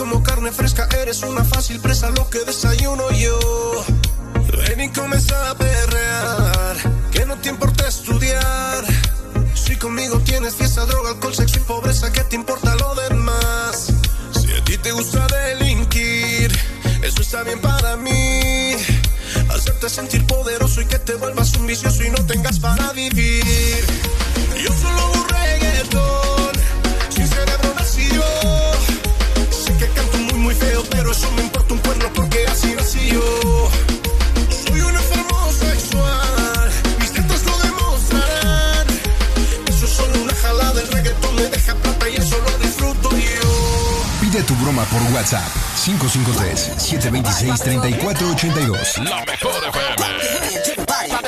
como carne fresca, eres una fácil presa, lo que desayuno yo. Ven y comienza a perrear, que no te importa estudiar. Si conmigo tienes fiesta, droga, alcohol, sexo y pobreza, ¿qué te importa lo demás? Si a ti te gusta delinquir, eso está bien para mí. Hacerte sentir poderoso y que te vuelvas un vicioso y no tengas para vivir. Yo solo hago reggaetón, sin cerebro nací yo. Sé que canto muy muy feo, pero eso me importa un cuerno porque así nací yo. Soy un enfermo sexual, mis tetas lo demostrarán. Eso es solo una jalada, el reggaetón me deja plata y eso lo disfruto yo. Pide tu broma por WhatsApp 553-726-3482. La mejor FM.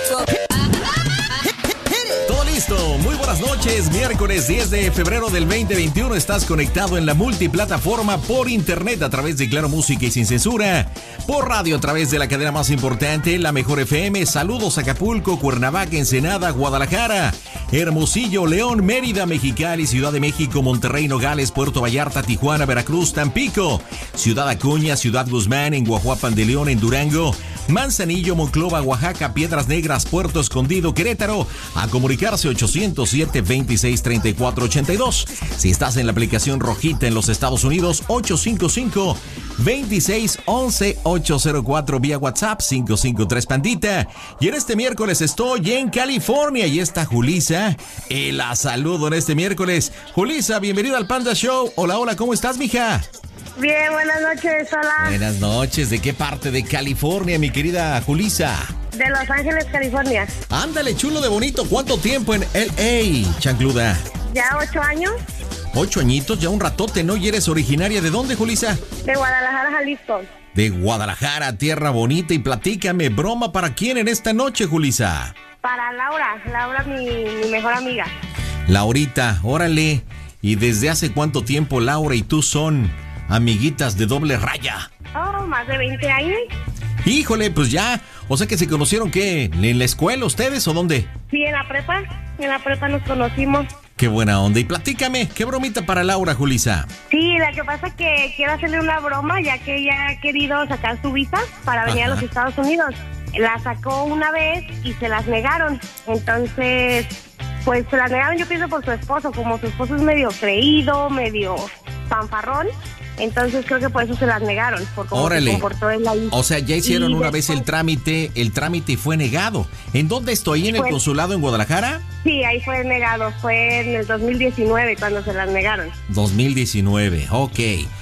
Todo listo, muy buenas noches. Miércoles 10 de febrero del 2021. Estás conectado en la multiplataforma por internet a través de Claro Música y Sin Censura, por radio a través de la cadena más importante, La Mejor FM. Saludos a Acapulco, Cuernavaca, Ensenada, Guadalajara, Hermosillo, León, Mérida, Mexicali, Ciudad de México, Monterrey, Nogales, Puerto Vallarta, Tijuana, Veracruz, Tampico, Ciudad Acuña, Ciudad Guzmán, en Guajuapan de León, en Durango, Manzanillo, Monclova, Oaxaca, Piedras Negras, Puerto Escondido, Querétaro. A comunicarse 807-26-3482. Si estás en la aplicación rojita en los Estados Unidos, 855-26-11-804 vía WhatsApp 553 Pandita. Y en este miércoles estoy en California y está Julisa. La saludo en este miércoles. Julisa, bienvenida al Panda Show. Hola, hola, ¿cómo estás, mija? Bien, buenas noches, hola. Buenas noches. ¿De qué parte de California, mi querida Julisa? De Los Ángeles, California. Ándale, chulo de bonito. ¿Cuánto tiempo en LA, chancluda? Ya 8 años. 8 añitos, ya un ratote, ¿no? ¿Y eres originaria de dónde, Julisa? De Guadalajara, Jalisco. De Guadalajara, tierra bonita. Y platícame, ¿broma para quién en esta noche, Julisa? Para Laura, mi mejor amiga. Laurita, órale. ¿Y desde hace cuánto tiempo Laura y tú son amiguitas de doble raya? Oh, más de 20 años. Híjole, pues ya. O sea que se conocieron, ¿qué? ¿En la escuela ustedes o dónde? Sí, en la prepa nos conocimos. Qué buena onda. Y platícame, ¿qué bromita para Laura, Julisa? Sí, la que pasa es que quiero hacerle una broma, ya que ella ha querido sacar su visa para venir a los Estados Unidos. La sacó una vez y se las negaron. Entonces, pues se las negaron, yo pienso, por su esposo. Como su esposo es medio creído, medio fanfarrón, entonces creo que por eso se las negaron, por cómo se comportó en la isla. O sea, ya hicieron una vez el trámite fue negado. ¿En dónde estoy? ¿En el consulado en Guadalajara? Sí, ahí fue negado, fue en el 2019 cuando se las negaron. 2019, ok.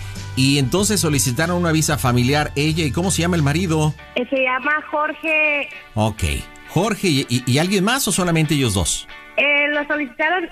Y entonces solicitaron una visa familiar ella, ¿y cómo se llama el marido? Se llama Jorge. Ok, Jorge, ¿y alguien más o solamente ellos dos? Lo solicitaron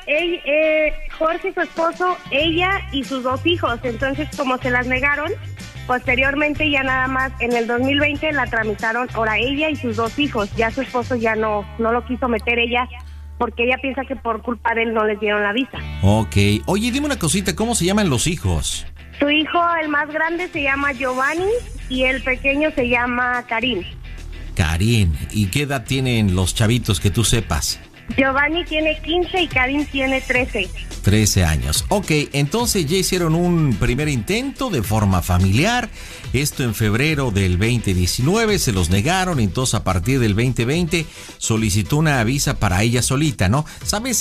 Jorge, su esposo, ella y sus 2 hijos. Entonces, como se las negaron, posteriormente ya nada más en el 2020 la tramitaron ahora ella y sus 2 hijos. Ya su esposo ya no lo quiso meter ella, porque ella piensa que por culpa de él no les dieron la visa. Ok. Oye, dime una cosita, ¿cómo se llaman los hijos? Su hijo, el más grande, se llama Giovanni y el pequeño se llama Karim. Karim. ¿Y qué edad tienen los chavitos que tú sepas? Giovanni tiene 15 y Karim tiene 13. 13 años. Ok, entonces ya hicieron un primer intento de forma familiar. Esto en febrero del 2019, se los negaron. Entonces a partir del 2020 solicitó una visa para ella solita, ¿no? ¿Sabes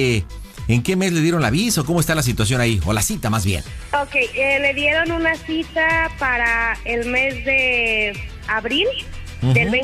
en qué mes le dieron la visa o cómo está la situación ahí? O la cita más bien. Ok, le dieron una cita para el mes de abril. Del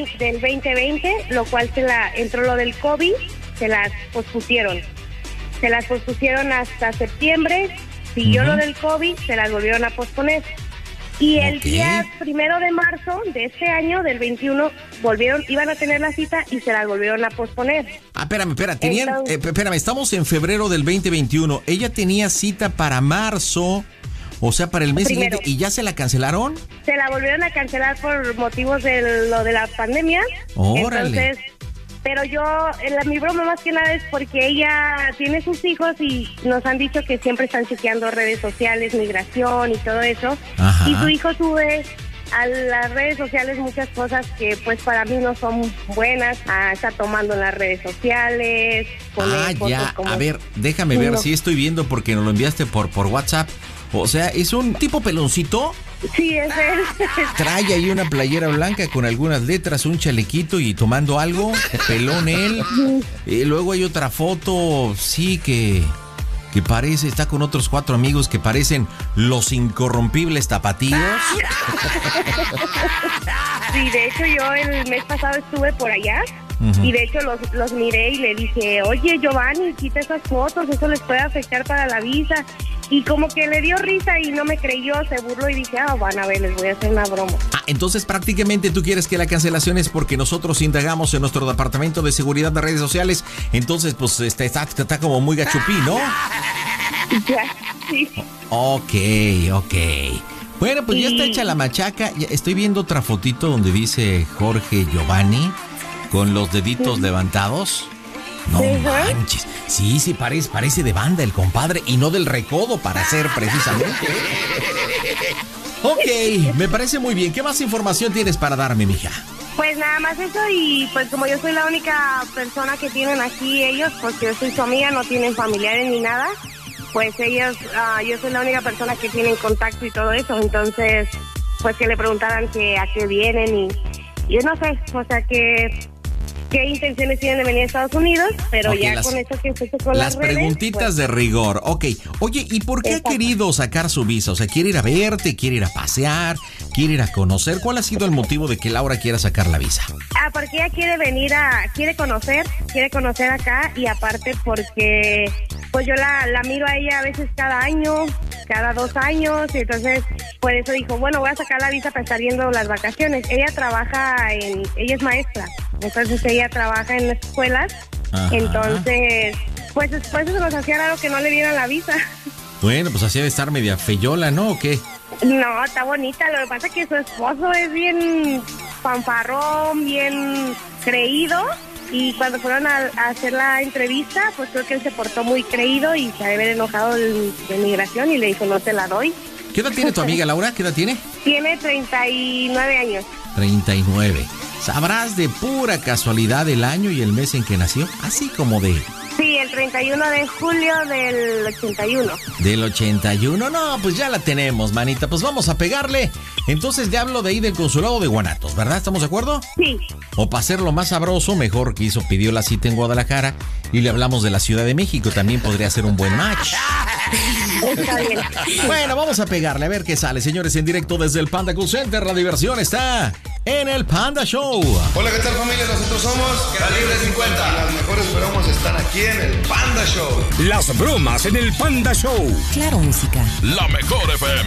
2020, lo cual entró lo del COVID, se las pospusieron. Se las pospusieron hasta septiembre, siguió lo del COVID, se las volvieron a posponer. Y el día 1 de marzo de este año, del 21, iban a tener la cita y se las volvieron a posponer. Espérame, estamos en febrero del 2021. Ella tenía cita para marzo. O sea, para el mes siguiente, ¿y ya se la cancelaron? Se la volvieron a cancelar por motivos de lo de la pandemia. ¡Órale! Entonces, pero mi broma más que nada es porque ella tiene sus hijos y nos han dicho que siempre están chequeando redes sociales, migración y todo eso. Ajá. Y su hijo sube a las redes sociales muchas cosas que pues para mí no son buenas. Está tomando en las redes sociales. Ya, a ver, déjame ver si estoy viendo porque nos lo enviaste por WhatsApp. O sea, es un tipo peloncito. Sí, es él. Trae ahí una playera blanca con algunas letras, un chalequito y tomando algo. Pelón él. Y luego hay otra foto, sí, que parece, está con otros 4 amigos que parecen los incorrompibles tapatíos. Sí, de hecho yo el mes pasado estuve por allá. Y de hecho los miré y le dije, oye, Giovanni, quita esas fotos, eso les puede afectar para la visa. Y como que le dio risa y no me creyó, se burló y dije, van a ver, les voy a hacer una broma. Entonces prácticamente tú quieres que la cancelación es porque nosotros indagamos en nuestro departamento de seguridad de redes sociales. Entonces, pues, está como muy gachupí, ¿no? Ya, sí. Ok. Bueno, pues ya está hecha la machaca. Estoy viendo otra fotito donde dice Jorge Giovanni con los deditos levantados. No manches. Sí, parece de banda el compadre y no del recodo para ser precisamente. Ok, me parece muy bien. ¿Qué más información tienes para darme, mija? Pues nada más eso y pues como yo soy la única persona que tienen aquí ellos, porque yo soy su amiga, no tienen familiares ni nada, pues ellos, yo soy la única persona que tienen contacto y todo eso, entonces pues que le preguntaran que a qué vienen y yo no sé, o sea que... qué intenciones tienen de venir a Estados Unidos, pero ya con eso que se con las redes, preguntitas pues, de rigor. Ok, oye, ¿y por qué ha querido sacar su visa? O sea, ¿quiere ir a verte? ¿Quiere ir a pasear? ¿Quiere ir a conocer? ¿Cuál ha sido el motivo de que Laura quiera sacar la visa? Porque ella quiere venir quiere conocer acá y aparte porque pues yo la miro a ella a veces cada año, cada 2 años, y entonces por eso dijo, bueno, voy a sacar la visa para estar viendo las vacaciones. Ella es maestra, entonces ella trabaja en las escuelas. Ajá. Entonces pues después se nos hacía raro que no le dieran la visa. Bueno, pues así debe estar media feyola, ¿no? ¿O qué? No, está bonita, lo que pasa es que su esposo es bien fanfarrón, bien creído, y cuando fueron a hacer la entrevista, pues creo que él se portó muy creído y se debe haber enojado de migración y le dijo, no te la doy. ¿Qué edad tiene tu amiga Laura? ¿Qué edad tiene? Tiene 39 años. 39. ¿Sabrás de pura casualidad el año y el mes en que nació? Así como de... Sí, el 31 de julio del 81. ¿Del 81? No, pues ya la tenemos, manita. Pues vamos a pegarle. Entonces le hablo de ahí del consulado de Guanatos, ¿verdad? ¿Estamos de acuerdo? Sí. O para hacerlo más sabroso, mejor que pidió la cita en Guadalajara y le hablamos de la Ciudad de México. También podría ser un buen match. Está bien. Bueno, vamos a pegarle a ver qué sale, señores, en directo desde el Panda Cool Center. La diversión está en el Panda Show. Hola, ¿qué tal, familia? Nosotros somos Calibre 50. Las mejores bromas están aquí en el Panda Show. Las bromas en el Panda Show. Claro, música. La mejor FM.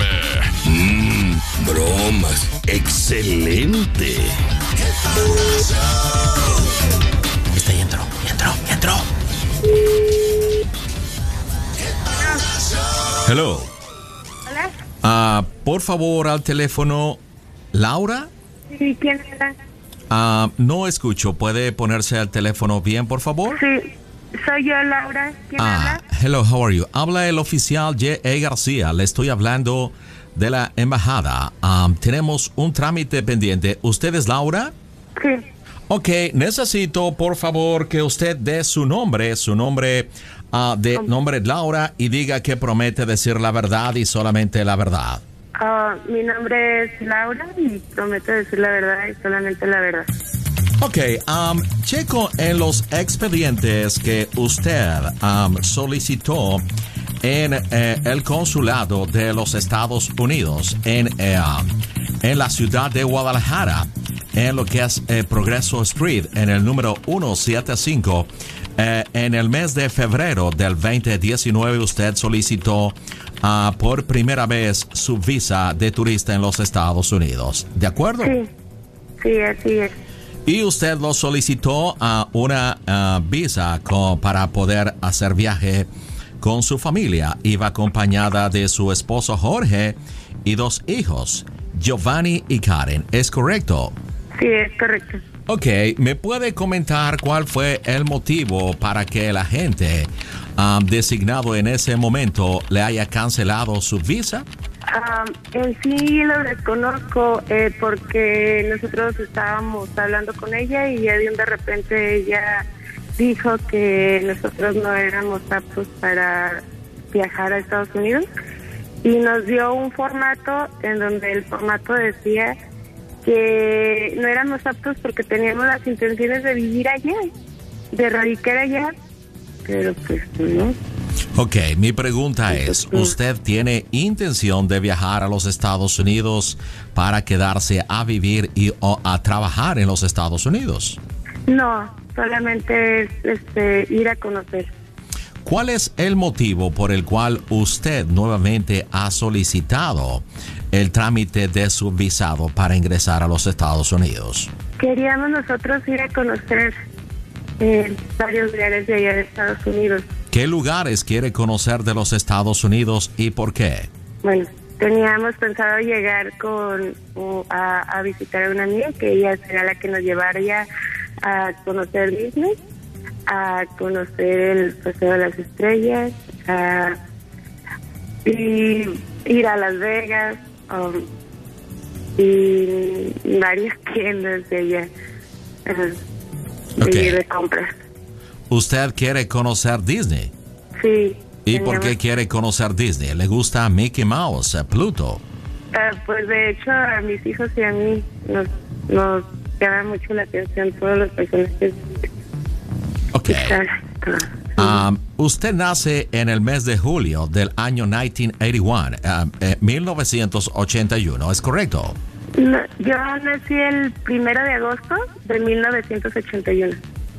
Bromas. Excelente. Ya entró. Hello. Hola. Por favor, al teléfono, ¿Laura? Sí, ¿quién está? No escucho. ¿Puede ponerse al teléfono bien, por favor? Sí, soy yo, Laura. ¿Quién habla? Hello, how are you? Habla el oficial J.A. García. Le estoy hablando de la embajada. Tenemos un trámite pendiente. ¿Usted es Laura? Sí. Ok, necesito, por favor, que usted dé su nombre nombre Laura, y diga que promete decir la verdad y solamente la verdad. Mi nombre es Laura y prometo decir la verdad y solamente la verdad. Ok, checo en los expedientes que usted solicitó en el consulado de los Estados Unidos en la ciudad de Guadalajara, en lo que es Progreso Street, en el número 175. En el mes de febrero del 2019 usted solicitó por primera vez su visa de turista en los Estados Unidos. ¿De acuerdo? Sí, así es. Y usted lo solicitó una visa para poder hacer viaje con su familia. Iba acompañada de su esposo Jorge y 2 hijos, Giovanni y Karen. ¿Es correcto? Sí, es correcto. Ok, ¿me puede comentar cuál fue el motivo para que el agente designado en ese momento le haya cancelado su visa? En sí lo desconozco porque nosotros estábamos hablando con ella y ya de repente ella dijo que nosotros no éramos aptos para viajar a Estados Unidos y nos dio un formato en donde el formato decía que no éramos aptos porque teníamos las intenciones de vivir allá, de radicar allá, pero pues no. Ok, mi pregunta es, ¿usted tiene intención de viajar a los Estados Unidos para quedarse a vivir o a trabajar en los Estados Unidos? No, solamente es ir a conocer. ¿Cuál es el motivo por el cual usted nuevamente ha solicitado el trámite de su visado para ingresar a los Estados Unidos? Queríamos nosotros ir a conocer varios lugares de allá de Estados Unidos. ¿Qué lugares quiere conocer de los Estados Unidos y por qué? Bueno, teníamos pensado llegar a visitar a una amiga que ella será la que nos llevaría a conocer Disney, a conocer el Paseo de las Estrellas, y ir a Las Vegas, y varias tiendas de allá, Okay. de compras. ¿Usted quiere conocer Disney? Sí. ¿Y por qué quiere conocer Disney? ¿Le gusta Mickey Mouse, Pluto? Pues de hecho a mis hijos y a mí nos llama mucho la atención todos los personajes. Ok. Usted nace en el mes de julio del año 1981, ¿es correcto? No, yo nací el 1 de agosto de 1981.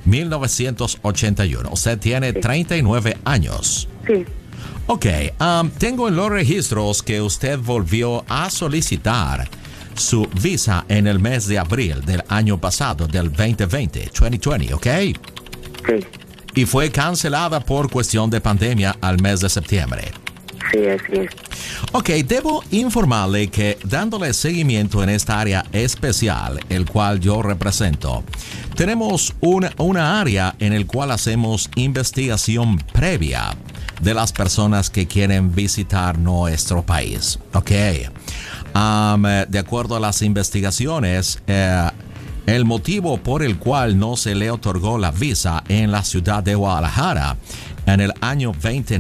1981. Usted tiene 39 años. Sí. Ok, tengo en los registros que usted volvió a solicitar su visa en el mes de abril del año pasado, del 2020, ¿ok? Sí. Y fue cancelada por cuestión de pandemia al mes de septiembre. Sí, así es. Ok, debo informarle que dándole seguimiento en esta área especial, el cual yo represento, tenemos una área en el cual hacemos investigación previa de las personas que quieren visitar nuestro país. Ok. De acuerdo a las investigaciones, el motivo por el cual no se le otorgó la visa en la ciudad de Guadalajara en el año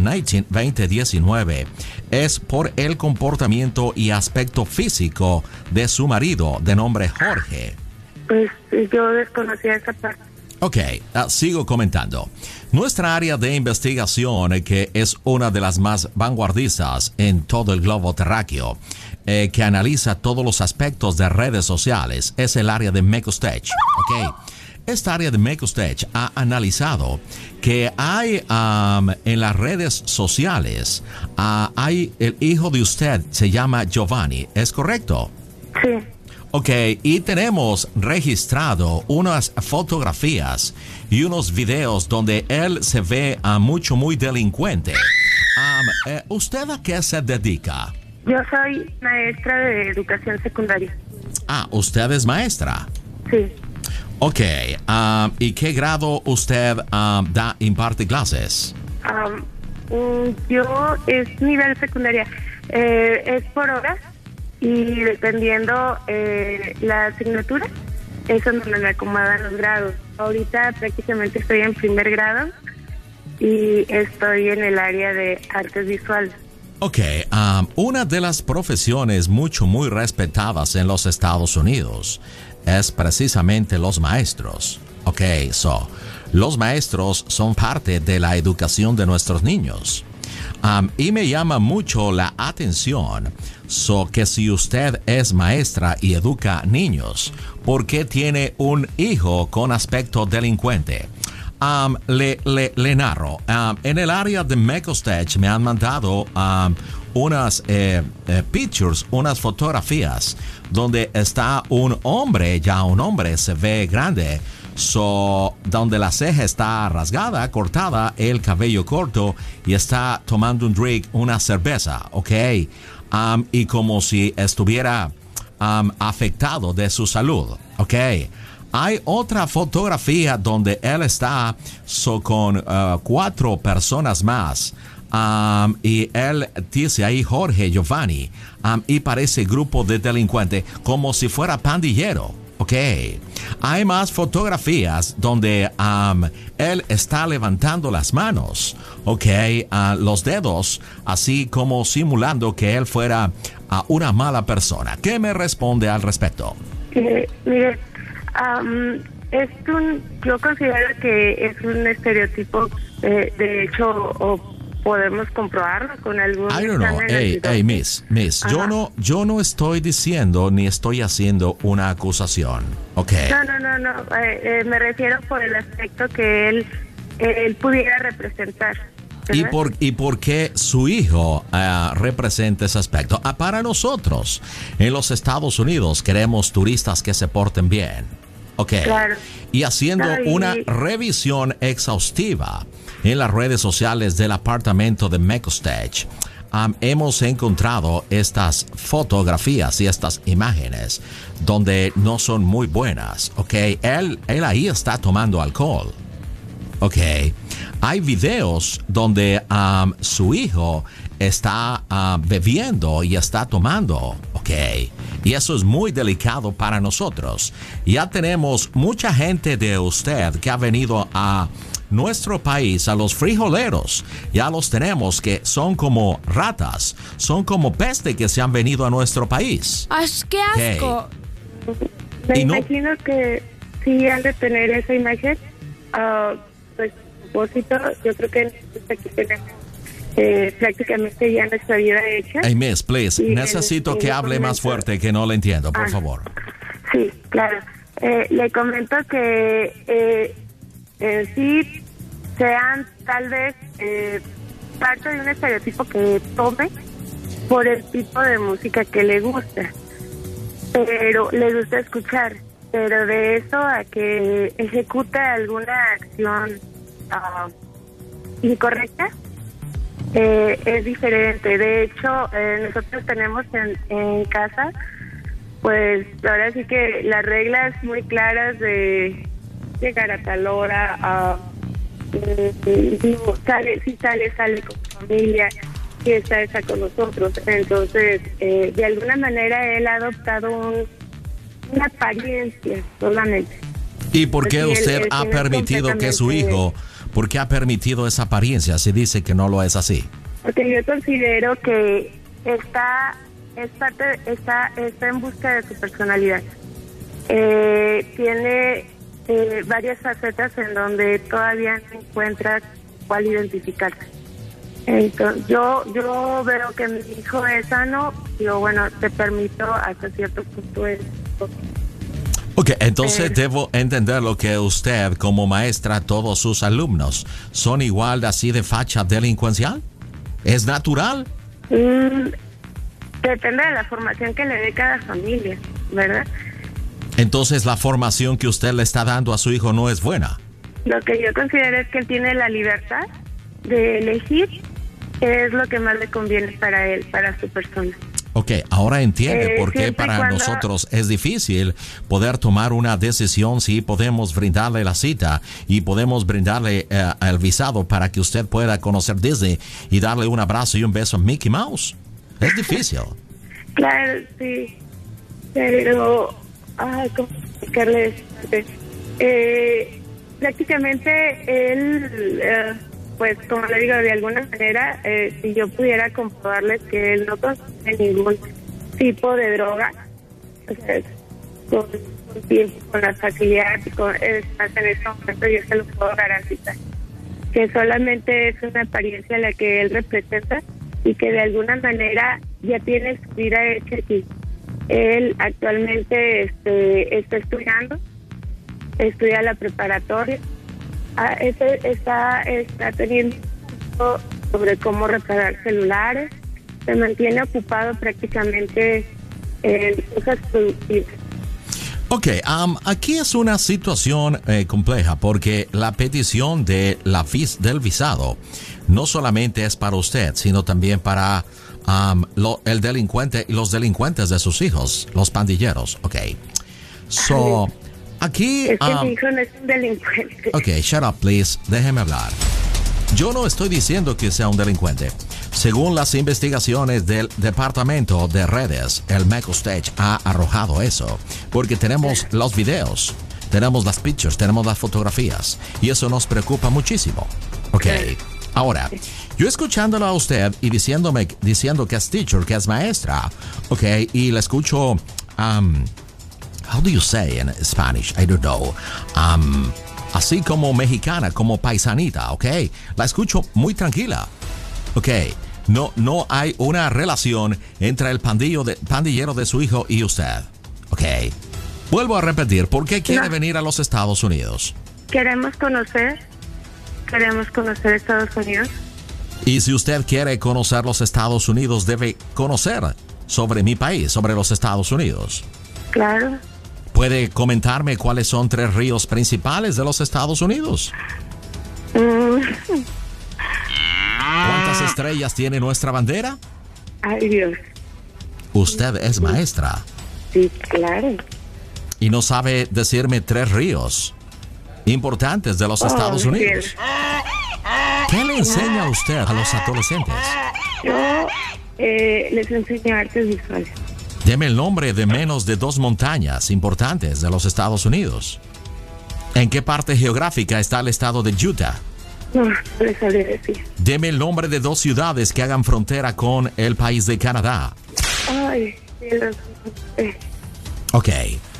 2019 es por el comportamiento y aspecto físico de su marido de nombre Jorge. Pues yo desconocía esa parte. Ok, sigo comentando. Nuestra área de investigación, que es una de las más vanguardistas en todo el globo terráqueo, que analiza todos los aspectos de redes sociales, es el área de MecoStech. Ok. Esta área de MecoStech ha analizado que hay en las redes sociales, hay el hijo de usted, se llama Giovanni, ¿es correcto? Sí. Ok, y tenemos registrado unas fotografías y unos videos donde él se ve muy delincuente. ¿Usted a qué se dedica? Yo soy maestra de educación secundaria. ¿Usted es maestra? Sí. Ok, ¿y qué grado usted imparte clases? Yo es nivel secundaria, es por horas y dependiendo la asignatura es donde me acomodan los grados. Ahorita prácticamente estoy en primer grado y estoy en el área de artes visuales. Ok, una de las profesiones muy respetadas en los Estados Unidos es precisamente los maestros. Ok, los maestros son parte de la educación de nuestros niños. Y me llama mucho la atención que si usted es maestra y educa niños, ¿por qué tiene un hijo con aspecto delincuente? Le narro. En el área de MecoStech me han mandado unas pictures, unas fotografías donde está un hombre se ve grande, donde la ceja está rasgada, cortada, el cabello corto y está tomando un drink, una cerveza, ¿ok? Y como si estuviera afectado de su salud, ¿ok? Hay otra fotografía donde él está con 4 personas más. Y él dice ahí Jorge, Giovanni, y parece grupo de delincuentes como si fuera pandillero. Ok. Hay más fotografías donde él está levantando las manos, ok, los dedos, así como simulando que él fuera una mala persona. ¿Qué me responde al respecto? Mire, yo considero que es un estereotipo, de hecho, o podemos comprobarlo con algún... I don't know. Hey, miss, yo no estoy diciendo ni estoy haciendo una acusación, ¿ok? No, me refiero por el aspecto que él pudiera representar. ¿Y por qué su hijo representa ese aspecto? Para nosotros, en los Estados Unidos, queremos turistas que se porten bien, ¿ok? Claro. Y haciendo una revisión exhaustiva en las redes sociales del apartamento de MegaStage, hemos encontrado estas fotografías y estas imágenes donde no son muy buenas, ¿ok? Él ahí está tomando alcohol, ¿ok? Hay videos donde su hijo está bebiendo y está tomando, ¿ok? Y eso es muy delicado para nosotros. Ya tenemos mucha gente de usted que ha venido a nuestro país, a los frijoleros. Ya los tenemos que son como ratas, son como peste que se han venido a nuestro país. ¡Qué asco! Me imagino que sí han de tener esa imagen. Pues, propósito, yo creo que aquí tenemos prácticamente ya nuestra vida hecha. Hey, miss, please, necesito que hable más fuerte, que no le entiendo, por favor. Sí, claro. Le comento que sí sean tal vez parte de un estereotipo que tome por el tipo de música que le gusta, pero le gusta escuchar, pero de eso a que ejecute alguna acción incorrecta es diferente. De hecho, nosotros tenemos en casa, pues ahora sí que las reglas muy claras de llegar a tal hora, sale con familia, si está con nosotros. Entonces, de alguna manera él ha adoptado una apariencia solamente. ¿Y por qué usted ha permitido que su hijo, por qué ha permitido esa apariencia si dice que no lo es así? Porque yo considero que está en busca de su personalidad. Tiene varias facetas en donde todavía no encuentra cuál identificarse. Entonces, yo veo que mi hijo es sano, digo, bueno, te permito hasta cierto punto esto. Ok, entonces debo entender lo que usted, como maestra, todos sus alumnos, ¿son igual así de facha delincuencial? ¿Es natural? Depende de la formación que le dé cada familia, ¿verdad? Entonces la formación que usted le está dando a su hijo no es buena. Lo que yo considero es que él tiene la libertad de elegir qué es lo que más le conviene para él, para su persona. Ok, ahora entiende por qué para nosotros es difícil poder tomar una decisión si podemos brindarle la cita y podemos brindarle el visado para que usted pueda conocer Disney y darle un abrazo y un beso a Mickey Mouse. Es difícil. Claro, sí. Pero, ¿cómo explicarle esto? Prácticamente él, pues como le digo, de alguna manera, si yo pudiera comprobarles que él no consume ningún tipo de droga, o sea, con tiempo, con la facilidad, hasta en este momento yo se lo puedo garantizar, que solamente es una apariencia la que él representa y que de alguna manera ya tiene su vida hecha aquí. Él actualmente está estudiando, estudia la preparatoria. Está teniendo sobre cómo reparar celulares, se mantiene ocupado prácticamente en cosas productivas. Ok, aquí es una situación compleja porque la petición de del visado no solamente es para usted, sino también para el delincuente y los delincuentes de sus hijos, los pandilleros. Ok, so... Aquí, es que mi hijo no es un delincuente. Ok, shut up, please. Déjeme hablar. Yo no estoy diciendo que sea un delincuente. Según las investigaciones del Departamento de Redes, el MegaStage ha arrojado eso, porque tenemos los videos, tenemos las pictures, tenemos las fotografías, y eso nos preocupa muchísimo. Ok, ahora, yo escuchándolo a usted y diciendo que es teacher, que es maestra, ok, y la escucho, how do you say in Spanish? I don't know. Así como mexicana, como paisanita, ok, la escucho muy tranquila. Ok, no hay una relación entre el pandillero de su hijo y usted. Ok, vuelvo a repetir, ¿por qué quiere venir a los Estados Unidos? Queremos conocer Estados Unidos. Y si usted quiere conocer los Estados Unidos, debe conocer sobre mi país, sobre los Estados Unidos. Claro. ¿Puede comentarme cuáles son 3 ríos principales de los Estados Unidos? ¿Cuántas estrellas tiene nuestra bandera? Ay, Dios. Usted es maestra. Sí, claro. Y no sabe decirme 3 ríos importantes de los Estados Unidos. ¿Qué le enseña a usted a los adolescentes? Yo les enseño artes visuales. Deme el nombre de menos de 2 montañas importantes de los Estados Unidos. ¿En qué parte geográfica está el estado de Utah? No les sabría decir. Deme el nombre de 2 ciudades que hagan frontera con el país de Canadá. Ay, Ok.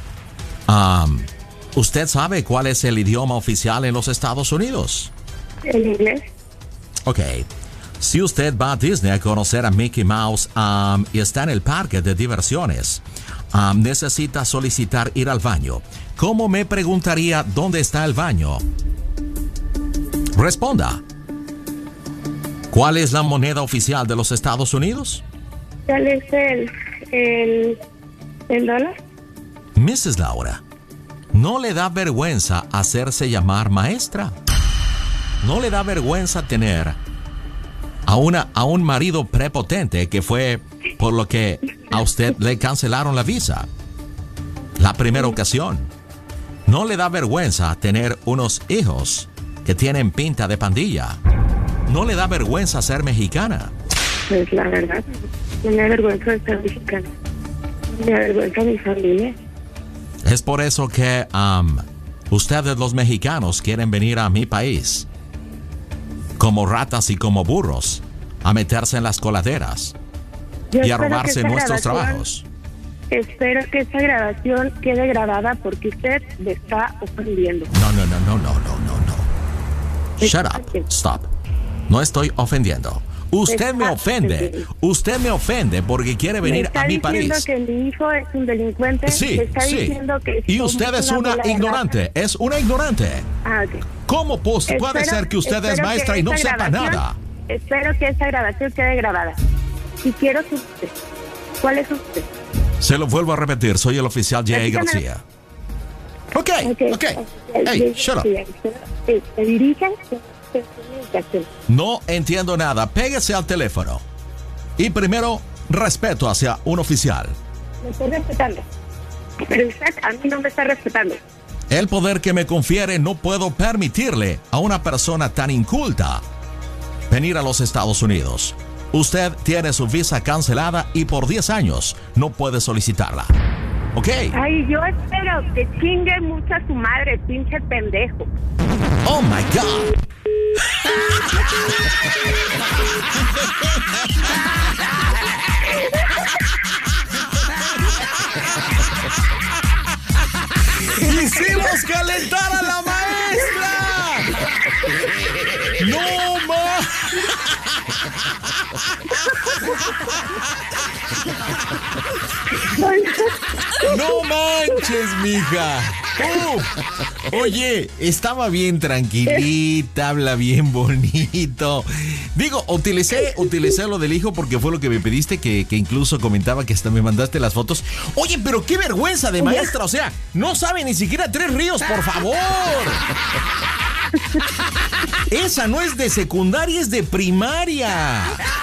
¿Usted sabe cuál es el idioma oficial en los Estados Unidos? ¿El inglés? Ok. Si usted va a Disney a conocer a Mickey Mouse y está en el parque de diversiones, necesita solicitar ir al baño, ¿cómo me preguntaría dónde está el baño? Responda. ¿Cuál es la moneda oficial de los Estados Unidos? ¿Cuál es el dólar? Mrs. Laura, ¿no le da vergüenza hacerse llamar maestra? ¿No le da vergüenza tener a un marido prepotente que fue por lo que a usted le cancelaron la visa la primera ocasión? ¿No le da vergüenza tener unos hijos que tienen pinta de pandilla? ¿No le da vergüenza ser mexicana? Pues la verdad, no me da vergüenza de ser mexicana. Me da vergüenza mi familia. Es por eso que ustedes los mexicanos quieren venir a mi país como ratas y como burros a meterse en las coladeras y a robarse nuestros trabajos. Espero que esta grabación quede grabada porque usted me está ofendiendo. No. Shut up. Stop. No estoy ofendiendo. Usted me ofende. Usted me ofende porque quiere venir a mi país. Está diciendo que mi hijo es un delincuente. Sí, está sí. Diciendo que y usted es una ignorante. Es una ignorante. Ok. ¿Cómo puede ser que usted es maestra y no sepa nada? Espero que esta grabación quede grabada. Si quiero su usted. ¿Cuál es usted? Se lo vuelvo a repetir. Soy el oficial J.A. García. Ok. Hey, shut up. Se dirigen. No entiendo nada. Péguese al teléfono. Y primero, respeto hacia un oficial. Me estoy respetando. Pero usted a mí no me está respetando. El poder que me confiere no puedo permitirle a una persona tan inculta venir a los Estados Unidos. Usted tiene su visa cancelada y por 10 años no puede solicitarla. ¿Ok? Ay, yo espero que chingue mucho a su madre, pinche pendejo. Oh my God. ¡Hicimos calentar a la maestra! ¡No más! ¡No manches, mija! Oye, estaba bien tranquilita, habla bien bonito. Digo, utilicé lo del hijo porque fue lo que me pediste, que incluso comentaba que hasta me mandaste las fotos. Oye, pero qué vergüenza de maestra, o sea, no sabe ni siquiera 3 ríos, por favor. Esa no es de secundaria, es de primaria.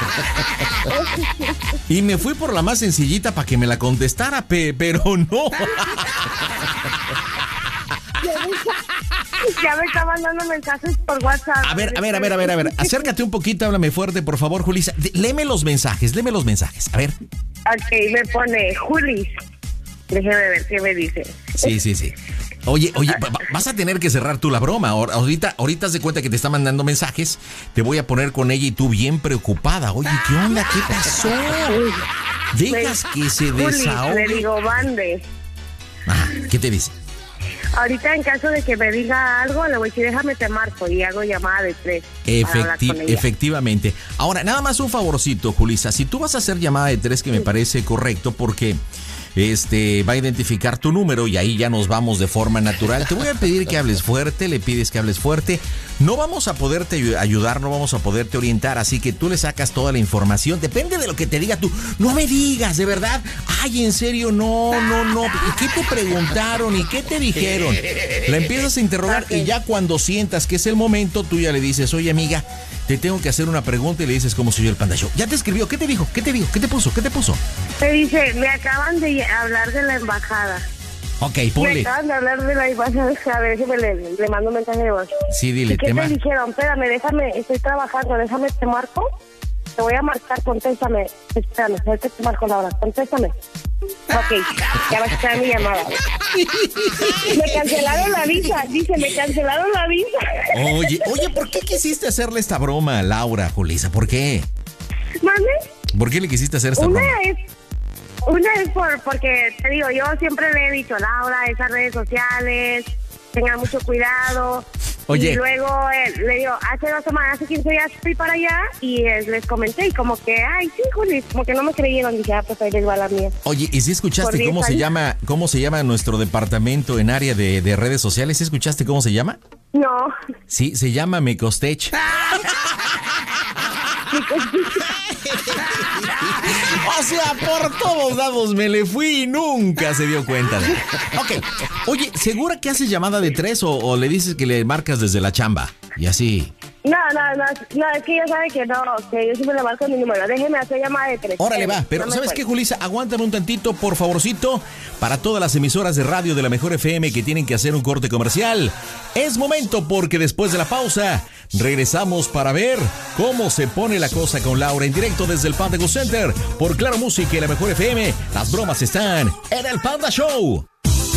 Y me fui por la más sencillita para que me la contestara, pero no. Ya me está mandando mensajes por WhatsApp. A ver. Acércate un poquito, háblame fuerte, por favor, Julissa. Léeme los mensajes. A ver. Ok, me pone Julis. Déjeme ver qué me dice. Sí. Oye, vas a tener que cerrar tú la broma. Ahorita haz de cuenta que te está mandando mensajes. Te voy a poner con ella y tú bien preocupada. Oye, ¿qué onda? ¿Qué pasó? Dejas que se desahogue. Le digo, Bande. Ah, ¿qué te dice? Ahorita en caso de que me diga algo, le voy a decir, déjame te marco y hago llamada de 3. Efectivamente. Ahora, nada más un favorcito, Julissa. Si tú vas a hacer llamada de 3, que me parece correcto, porque va a identificar tu número y ahí ya nos vamos de forma natural. Te voy a pedir que hables fuerte, le pides que hables fuerte. No vamos a poderte ayudar, no vamos a poderte orientar, así que tú le sacas toda la información. Depende de lo que te diga tú. No me digas, de verdad. Ay, en serio, no. ¿Y qué te preguntaron? ¿Y qué te dijeron? La empiezas a interrogar y ya cuando sientas que es el momento, tú ya le dices, oye, amiga, te tengo que hacer una pregunta y le dices cómo soy yo el Panda Show. Ya te escribió, ¿qué te dijo? ¿Qué te puso? Te dice, me acaban de hablar de la embajada. Ok, ponle. Me acaban de hablar de la embajada. A ver, déjame le mando un mensaje de voz. Sí, dile. ¿Qué te dijeron? Espérame, estoy trabajando, déjame te marco. Te voy a marcar, contéstame. Espérame, ahorita te marco la hora, contéstame. Ok, ya va a estar mi llamada. Me cancelaron la visa, me cancelaron la visa. Oye, ¿por qué quisiste hacerle esta broma a Laura, Julissa? ¿Por qué? ¿Mande? ¿Por qué le quisiste hacer esta broma? Una es porque, te digo, yo siempre le he dicho, Laura, esas redes sociales, tengan mucho cuidado. Oye. Y luego le digo, hace 2 semanas, hace 15 días fui para allá y les comenté y como que, ay, sí, Juli, como que no me creyeron. Dije, pues ahí les va la mía. Oye, ¿y si escuchaste cómo se llama nuestro departamento en área de redes sociales? ¿Sí escuchaste cómo se llama? No. Sí, se llama Mecostech. O sea, por todos lados me le fui y nunca se dio cuenta. Ok. Oye, ¿segura que haces llamada de 3 o le dices que le marcas desde la chamba? Y así. No, es que ella sabe que no, que yo siempre le marco mi número. Déjeme hacer llamada de 3. Órale, va. Pero, ¿sabes qué, Julissa? Aguántame un tantito, por favorcito, para todas las emisoras de radio de la Mejor FM que tienen que hacer un corte comercial. Es momento porque después de la pausa regresamos para ver cómo se pone la cosa con Laura en directo desde el Panda Go Center por Claro Música y la Mejor FM. Las bromas están en el Panda Show.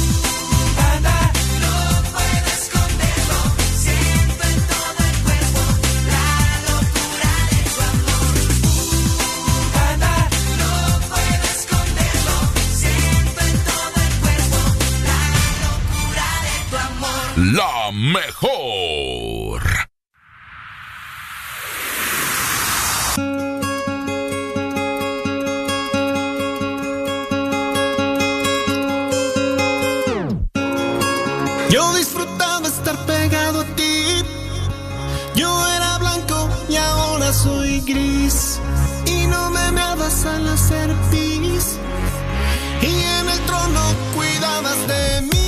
La mejor. Yo disfrutaba estar pegado a ti. Yo era blanco y ahora soy gris. Y no me meabas al hacer pis. Y en el trono cuidabas de mí.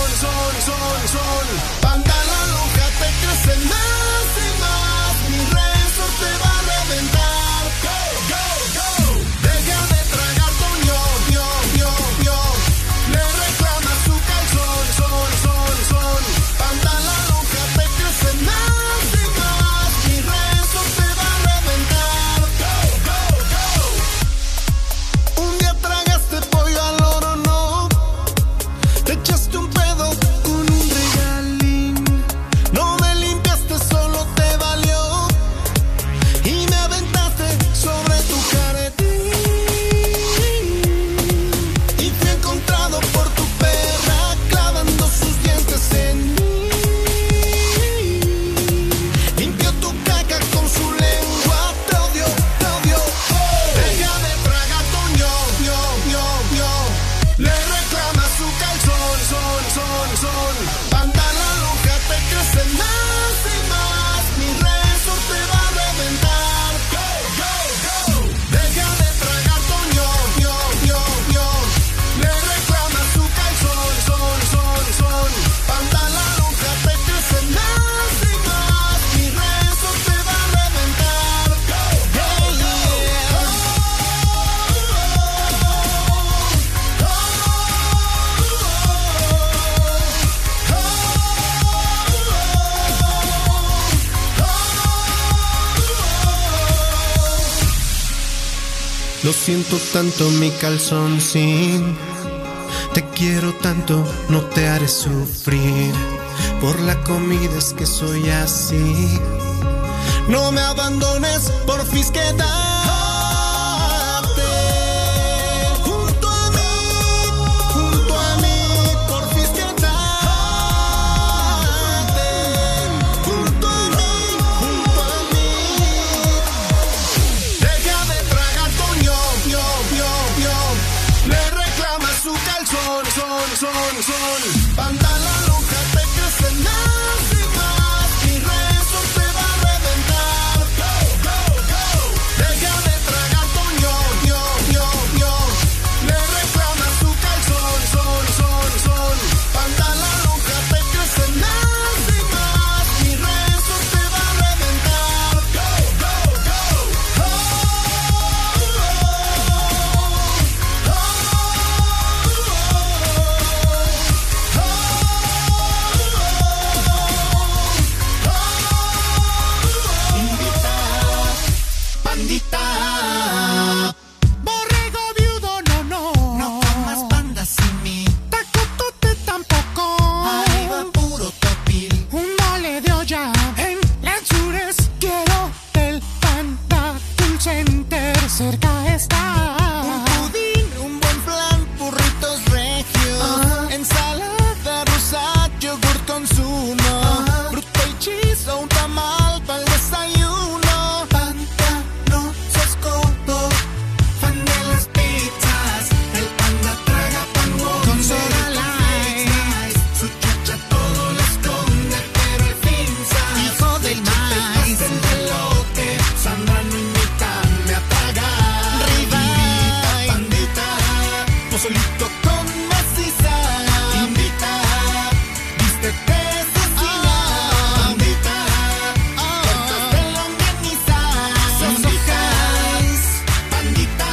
Panda la loca te crece más y más, mi rey. Lo siento tanto mi calzoncín. Te quiero tanto, no te haré sufrir. Por la comida es que soy así. No me abandones, porfis, quédate junto a mí, porfis, quédate junto a mí. Deja de tragar coño, le reclama su calzón, son. Banda la loca, te crece más y más, mi rezo te va a reventar. Go, go, go. Deja de tragar coño, le reclama su calzón, son. Banda la loca, te crece más y más, mi rezo te va a reventar. Go, go, go. Pandita. Borrego viudo, no comas panda sin mí. Tacotote tampoco. Ahí va puro topil. Un mole de olla en Lanzures. Quiero el Panda Cool Center. Cerca está un pudín, un buen plan, burritos regios, ensalada rusa, yogur con zumo, fruta y cheese o un tamal para el desayuno. Panda no seas codo, fan de las pizzas. El panda traga pan con soda light. Su chacha todo lo esconde, pero al fin sabe. Hijo del maíz, del elote, Zambrano, invítame a tragar. Ribeye, pandita, pozolito con maciza. Invita, vístete cecina. Pandita, tortas de longaniza. Sonsojas, pandita.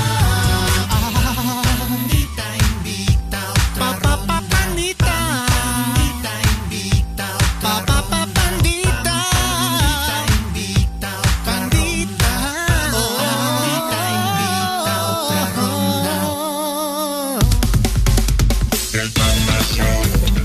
Pandita invita a otra ronda. Pandita invita a otra ronda. Pandita invita a otra ronda. Pandita invita a otra ronda. El Panda Show.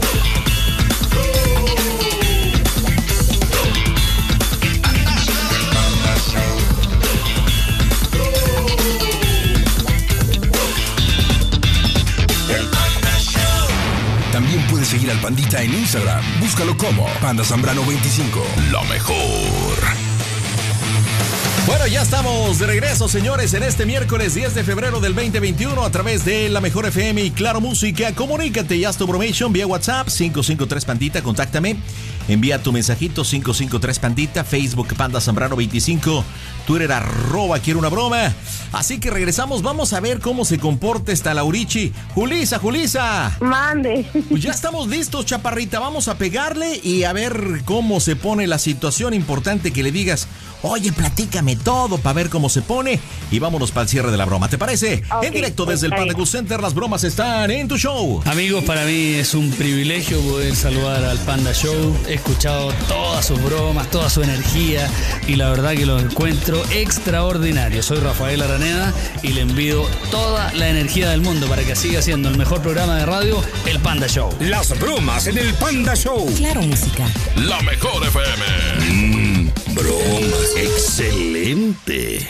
También puedes seguir al Pandita en Instagram. Búscalo como Panda Zambrano 25. La mejor. Bueno, ya estamos de regreso, señores, en este miércoles 10 de febrero del 2021 a través de La Mejor FM y Claro Música. Comunícate y haz tu bromation vía WhatsApp 553 Pandita, contáctame. Envía tu mensajito 553 Pandita, Facebook Panda Zambrano 25, Twitter @quiero una broma. Así que regresamos, vamos a ver cómo se comporta esta Laurichi. Julisa. Mande. Pues ya estamos listos, chaparrita, vamos a pegarle y a ver cómo se pone la situación. Importante que le digas, oye, platícame todo para ver cómo se pone y vámonos para el cierre de la broma, ¿te parece? Okay, en directo desde el Panda Cool Center, las bromas están en tu show. Amigos, para mí es un privilegio poder saludar al Panda Show. He escuchado todas sus bromas, toda su energía y la verdad que lo encuentro extraordinario. Soy Rafael Araneda y le envío toda la energía del mundo para que siga siendo el mejor programa de radio, el Panda Show. Las bromas en el Panda Show. Claro Música. La Mejor FM. Bromas. Excelente.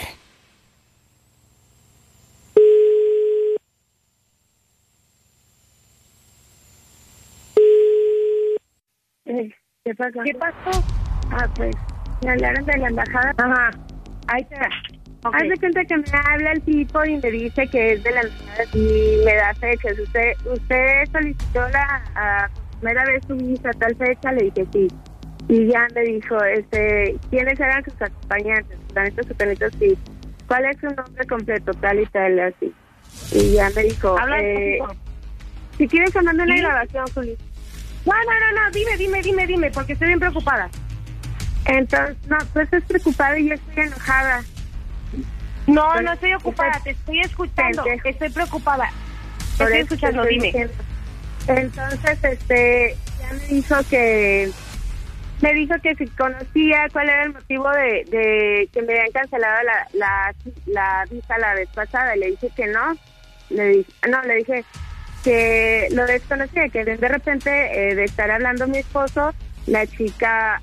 ¿Qué pasó? Pues me hablaron de la embajada. Ajá. Ahí te va. Okay. Haz de cuenta que me habla el tipo y me dice que es de la embajada y me da fechas. Usted solicitó la primera vez su visa a tal fecha, le dije sí. Y ya me dijo, ¿quiénes eran sus acompañantes? Sutanitos, sí. ¿Cuál es su nombre completo? Tal y tal, así. Y ya me dijo, si quieres que mande una grabación, Juli. No, dime, porque estoy bien preocupada. Entonces, no, tú estás preocupada y yo estoy enojada. No, no estoy ocupada, te estoy escuchando, estoy preocupada. Te estoy escuchando, dime. Entonces, ya me dijo que me dijo que si conocía cuál era el motivo de que me habían cancelado la visa la vez pasada. Le dije que no. Le dije que lo desconocía, que de repente de estar hablando mi esposo, la chica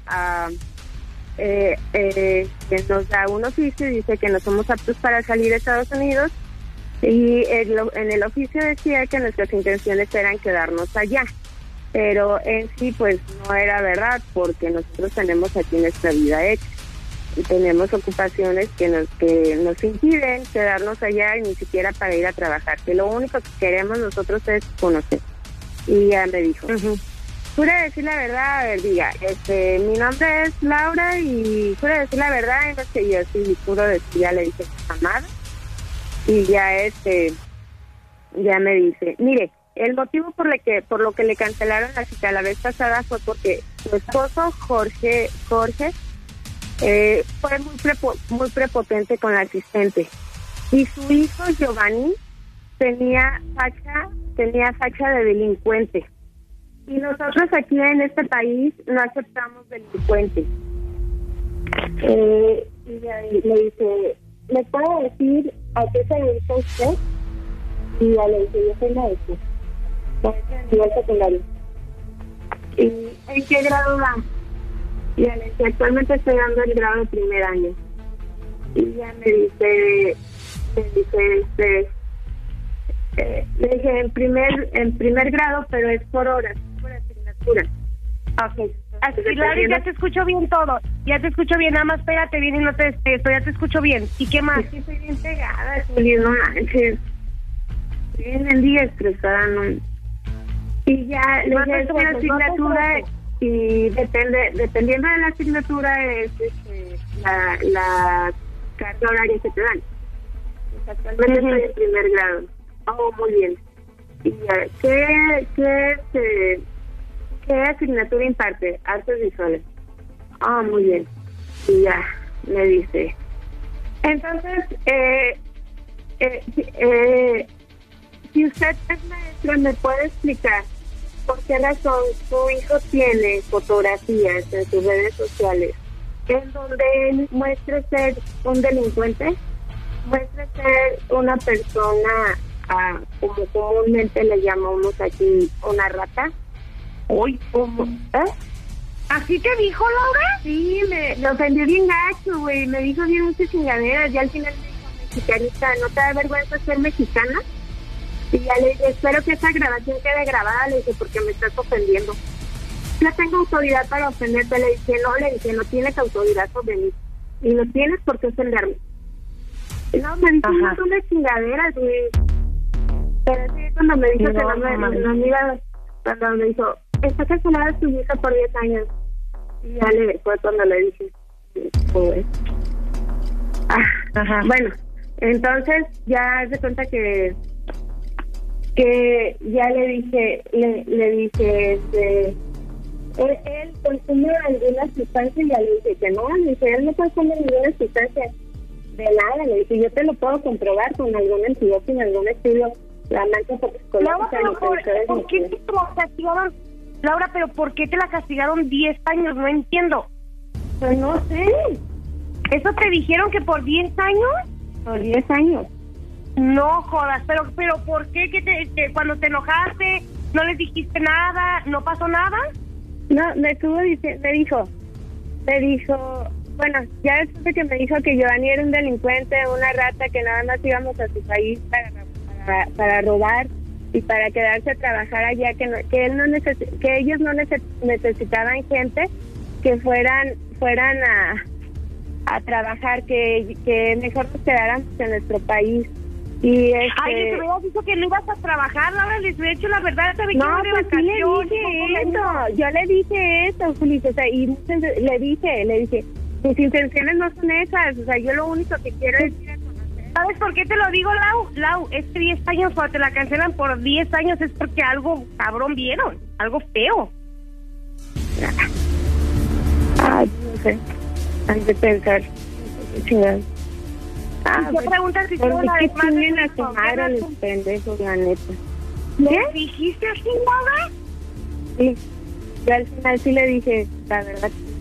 que nos da un oficio y dice que no somos aptos para salir a Estados Unidos, y en el oficio decía que nuestras intenciones eran quedarnos allá, pero en sí pues no era verdad, porque nosotros tenemos aquí nuestra vida hecha y tenemos ocupaciones que nos impiden quedarnos allá, y ni siquiera para ir a trabajar, que lo único que queremos nosotros es conocer. Y ya me dijo, jura decir la verdad, a ver, diga, mi nombre es Laura y jura decir la verdad. Y no sé, yo sí juro decir, ya le dije amada. Y ya ya me dice, mire, el motivo por lo que le cancelaron la cita la vez pasada fue porque su esposo Jorge fue muy prepotente con la asistente, y su hijo Giovanni tenía facha de delincuente, y nosotros aquí en este país no aceptamos delincuentes. Y le dice, ¿me puede decir a qué se dedica usted? Y ya le dice, yo soy maestra, en nivel secundario. ¿Y en qué grado va? Y ya le dice, actualmente estoy dando el grado de primer año. Y ya me dice, le dije en primer grado, pero es por horas, por asignatura. Ok. Así, Laura, ya te escucho bien todo. Ya te escucho bien, nada más pégate bien y no te despegues. Ya te escucho bien. ¿Y qué más? Es que estoy bien pegada, Juli, no manches. Estoy en el día estresada, ¿no? Y ya le dije, una asignatura, y dependiendo de la asignatura es la carga horaria que te dan. Actualmente estoy en primer grado. Oh, muy bien. Y ¿qué asignatura imparte? Artes visuales. Ah, muy bien. Y ya me dice, entonces, si usted es maestra, ¿me puede explicar por qué razón su hijo tiene fotografías en sus redes sociales en donde él muestra ser un delincuente, muestra ser una persona, como comúnmente le llamamos aquí, una rata? Uy, ¿cómo? ¿Así te dijo, Laura? Sí, me ofendió bien gacho, güey. Me dijo bien muchas chingaderas. Y al final me dijo, mexicanita, ¿no te da vergüenza ser mexicana? Y ya le dije, espero que esa grabación quede grabada. Le dije, porque me estás ofendiendo. No tengo autoridad para ofenderte. Le dije, no tienes autoridad sobre mí. Y no tienes por qué ofenderme. No, me dijo un montón de chingaderas, güey. Pero sí, cuando me dijo que no me iba, cuando me dijo, está cancelada su hija por 10 años. Y ya fue cuando le dije, joder. Bueno, entonces ya se cuenta que ya le dije, él consume alguna sustancia, y ya le dije que no, le dije, él no consume ninguna sustancia de nada, le dije, yo te lo puedo comprobar con algún antídoto, en algún estudio, la mancha toxicológica. ¿Por qué te lo castigaron? Laura, pero ¿por qué te la castigaron 10 años? No entiendo. Pues no sé. ¿Eso te dijeron que por 10 años? Por 10 años. No jodas, pero ¿por qué? Que cuando te enojaste no les dijiste nada, no pasó nada? No, me dijo, bueno, ya después de que me dijo que Giovanni era un delincuente, una rata, que nada más íbamos a su país para robar y para quedarse a trabajar allá, que ellos no necesitaban gente que fueran a trabajar, que mejor nos quedáramos en nuestro país. Y Ay, les hubiera dicho que no ibas a trabajar, Laura, les hubiera hecho la verdad, no, pues sí le dije eso, yo le dije eso, Juli, o sea, y le dije, mis intenciones no son esas, o sea, yo lo único que quiero es ir a conocer. ¿Sabes por qué te lo digo, Lau? Es que 10 años, cuando te la cancelan por 10 años, es porque algo cabrón vieron, algo feo. Ay, no sé, hay que pensar, chingada. ¿Qué preguntas si son las más de su madre, los pendejos, la neta? ¿Qué? ¿Dijiste así, Laura? Sí, yo al final sí le dije, la verdad.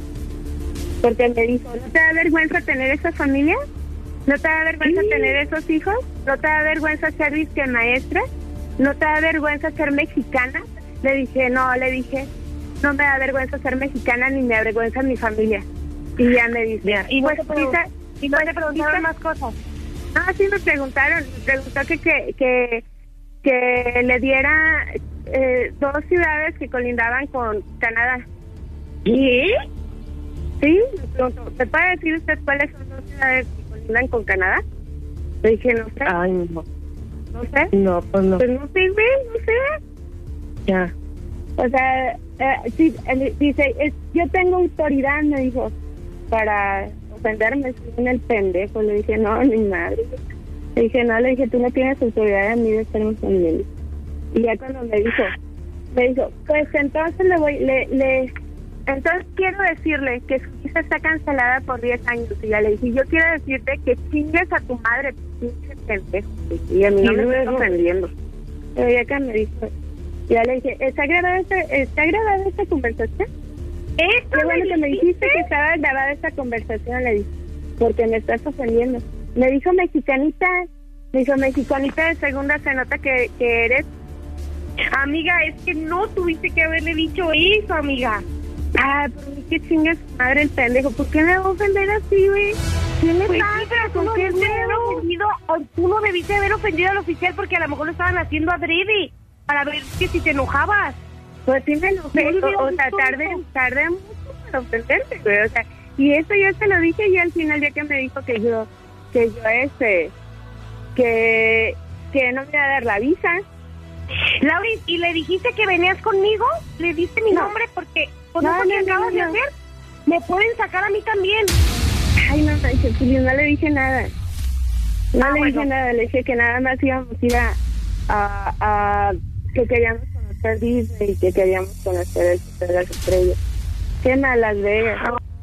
Porque me dijo, ¿no te da vergüenza tener esa familia? ¿No te da vergüenza tener esos hijos? ¿No te da vergüenza ser disque maestra? ¿No te da vergüenza ser mexicana? Le dije, no me da vergüenza ser mexicana ni me avergüenza mi familia. Y ya me dice, y no te preguntaron más cosas. Ah, sí me preguntaron. Me preguntó que le diera 2 ciudades que colindaban con Canadá. ¿Qué? Sí, me preguntó, ¿me puede decir usted cuáles son 2 ciudades que colindan con Canadá? Le dije, no sé. Ay, no. ¿No sé? No, pues no. Pues no sirve, no sé. Ya. O sea, sí, dice, yo tengo autoridad, me dijo, para ofenderme en el pendejo. Le dije, no, ni madre. Le dije, tú no tienes autoridad a mí de estarme ofendiendo. Y ya cuando me dijo, pues entonces entonces quiero decirle que su visa está cancelada por 10 años. Y ya le dije, yo quiero decirte que chingues a tu madre, pinche pendejo. Y a mí no me estoy ofendiendo. Pero ya que me dijo, ya le dije, ¿está grabada esta conversación? Qué bueno que me dijiste que estaba grabada esta conversación, le dije, porque me estás ofendiendo. Me dijo mexicanita de segunda, se nota que eres. Amiga, es que no tuviste que haberle dicho eso, amiga. Ah, pues qué chingas madre el pendejo. ¿Por qué me va a ofender así, güey? ¿Qué le Pues pasa? sí, pero tú no debiste haber ofendido al oficial porque a lo mejor lo estaban haciendo adrede para ver que si te enojabas. Pues sí me enojé, o sea, tardé mucho para ofenderte, güey, o sea, y eso yo se lo dije y al final ya que me dijo que no me iba a dar la visa. Laura, ¿y le dijiste que venías conmigo? ¿Le diste mi nombre? Porque con eso que acabas de hacer, me pueden sacar a mí también. Ay, no, no le dije nada. Dije nada, le dije que nada más íbamos a ir a que queríamos conocer Disney y que queríamos conocer el Hotel de las Estrellas. Qué mal Las Vegas.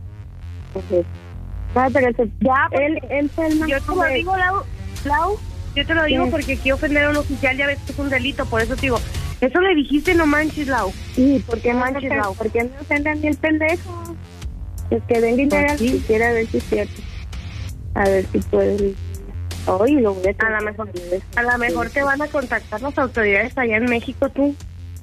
Pero él fue el más. Yo te lo digo, Lau, yo te lo digo porque aquí ofender a un oficial ya ves que es un delito, por eso te digo, eso le dijiste, no manches, Lau. Sí, ¿por qué manches, Lau? ¿Por qué me ofende a mí el pendejo? Es que venga y me haga si quiera a ver si es cierto. A ver si puede. Hoy lo voy a lo mejor te van a contactar las autoridades allá en México, tú.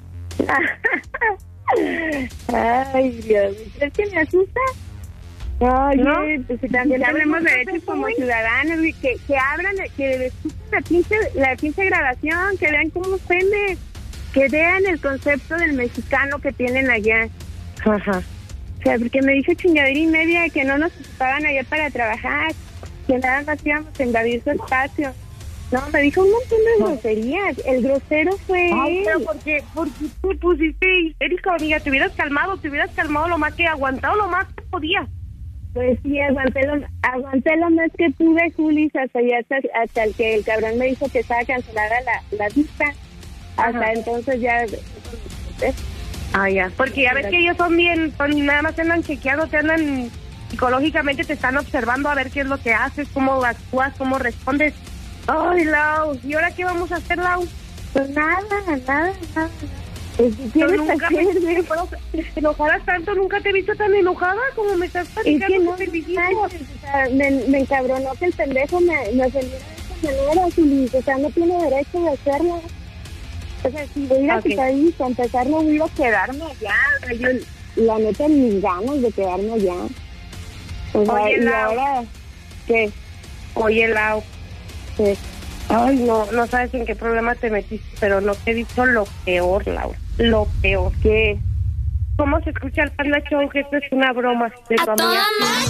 Ay, Dios, ¿crees que me asusta? Ay, ¿no? Pues también tenemos derechos como ciudadanos, que abran, que escuchen la pinche grabación, que vean cómo ofende, que vean el concepto del mexicano que tienen allá. Ajá. O sea, porque me dijo chingadera y media de que no nos ocupaban allá para trabajar, que nada más íbamos a invadir su espacio. No, me dijo un montón de groserías. El grosero fue él. Pero porque tú pusiste histérica, amiga. Te hubieras calmado lo más que aguantado lo más que podías. Pues sí, aguanté lo más que pude, Julis, hasta el que el cabrón me dijo que estaba cancelada la vista. Hasta entonces ya. Ah, ya. Porque ya ves que ellos nada más te andan chequeando, te andan psicológicamente, te están observando a ver qué es lo que haces, cómo actúas, cómo respondes. Ay, Lau, ¿y ahora qué vamos a hacer, Lau? Pues nada. Pero nunca te enojaras tanto, nunca te he visto tan enojada como me estás platicando. Es que me encabronó que el pendejo me ofendiera de esa manera, Julis. O sea, no tiene derecho de hacerlo. O sea, si voy a ir a tu país, a empezar no voy a quedarme allá. Yo, la neta, mis ganas de quedarme allá. O sea, oye, Lau. Ahora, ¿qué? Oye, Lau. ¿Qué? Ay, no sabes en qué problema te metiste, pero no te he dicho lo peor, Laura. Lo peor. ¿Qué? ¿Cómo se escucha el Panda Show? Que esto es una broma de tu amiga.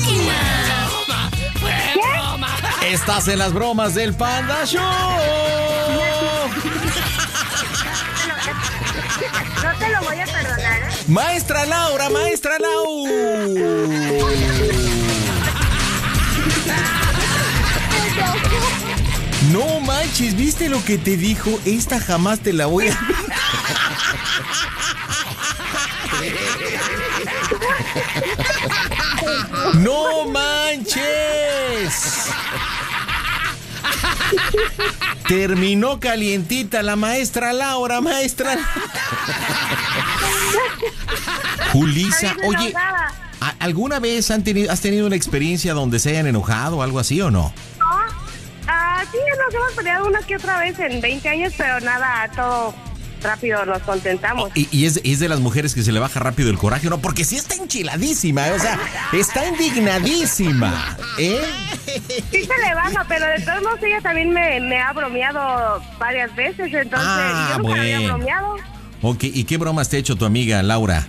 ¿Qué? Estás en las bromas del Panda Show. No te lo voy a perdonar, ¿eh? Maestra Laura. No manches, ¿viste lo que te dijo? Esta jamás te la voy a... ¡No manches! Terminó calientita la maestra Laura, maestra. Julisa, oye, ¿Alguna vez has tenido una experiencia donde se hayan enojado o algo así o no? Sí, nos hemos peleado una que otra vez en 20 años, pero nada, todo rápido nos contentamos. Y es de las mujeres que se le baja rápido el coraje, ¿no? Porque sí está enchiladísima, o sea, está indignadísima, ¿eh? Sí se le baja, pero de todos modos ella también me ha bromeado varias veces, entonces yo nunca había bromeado. Ok, ¿y qué bromas te ha hecho tu amiga Laura?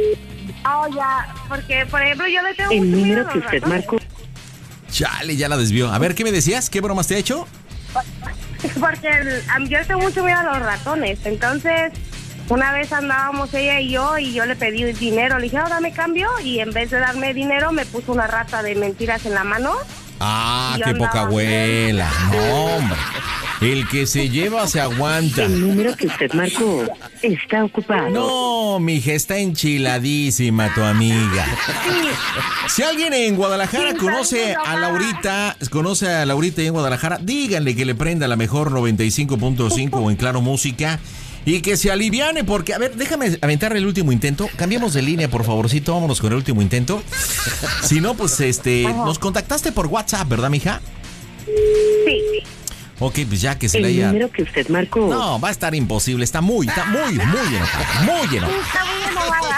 Ya, porque por ejemplo yo le tengo el mucho número miedo que a los usted ratones. marcó. Chale, ya la desvió. A ver, ¿qué me decías? ¿Qué bromas te ha hecho? Porque yo le tengo mucho miedo a los ratones, entonces una vez andábamos ella y yo le pedí dinero, le dije, dame cambio, y en vez de darme dinero me puso una rata de mentiras en la mano. Qué poca abuela. No, hombre. El que se lleva se aguanta. El número que usted marcó está ocupado. No, mija, está enchiladísima tu amiga. Si alguien en Guadalajara conoce a Laurita ahí en Guadalajara, díganle que le prenda la mejor 95.5 o en Claro Música. Y que se aliviane, porque, a ver, déjame aventarle el último intento. Cambiamos de línea, por favorcito, vámonos con el último intento. Si no, pues, nos contactaste por WhatsApp, ¿verdad, mija? Sí. Ok, pues ya que se le haya... El número que usted marcó. No, va a estar imposible, está muy enojada, muy enojada. Está muy enojada.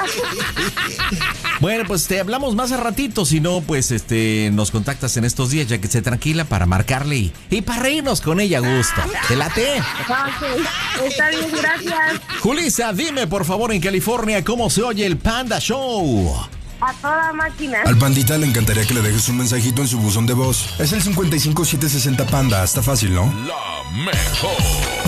Bueno, pues te hablamos más a ratito, si no, pues nos contactas en estos días, ya que esté tranquila para marcarle y para reírnos con ella a gusto. ¿Te late? Ok, está bien, gracias. Julissa, dime por favor en California cómo se oye el Panda Show. A toda máquina. Al Pandita le encantaría que le dejes un mensajito en su buzón de voz. Es el 55760 Panda, está fácil, ¿no? La mejor.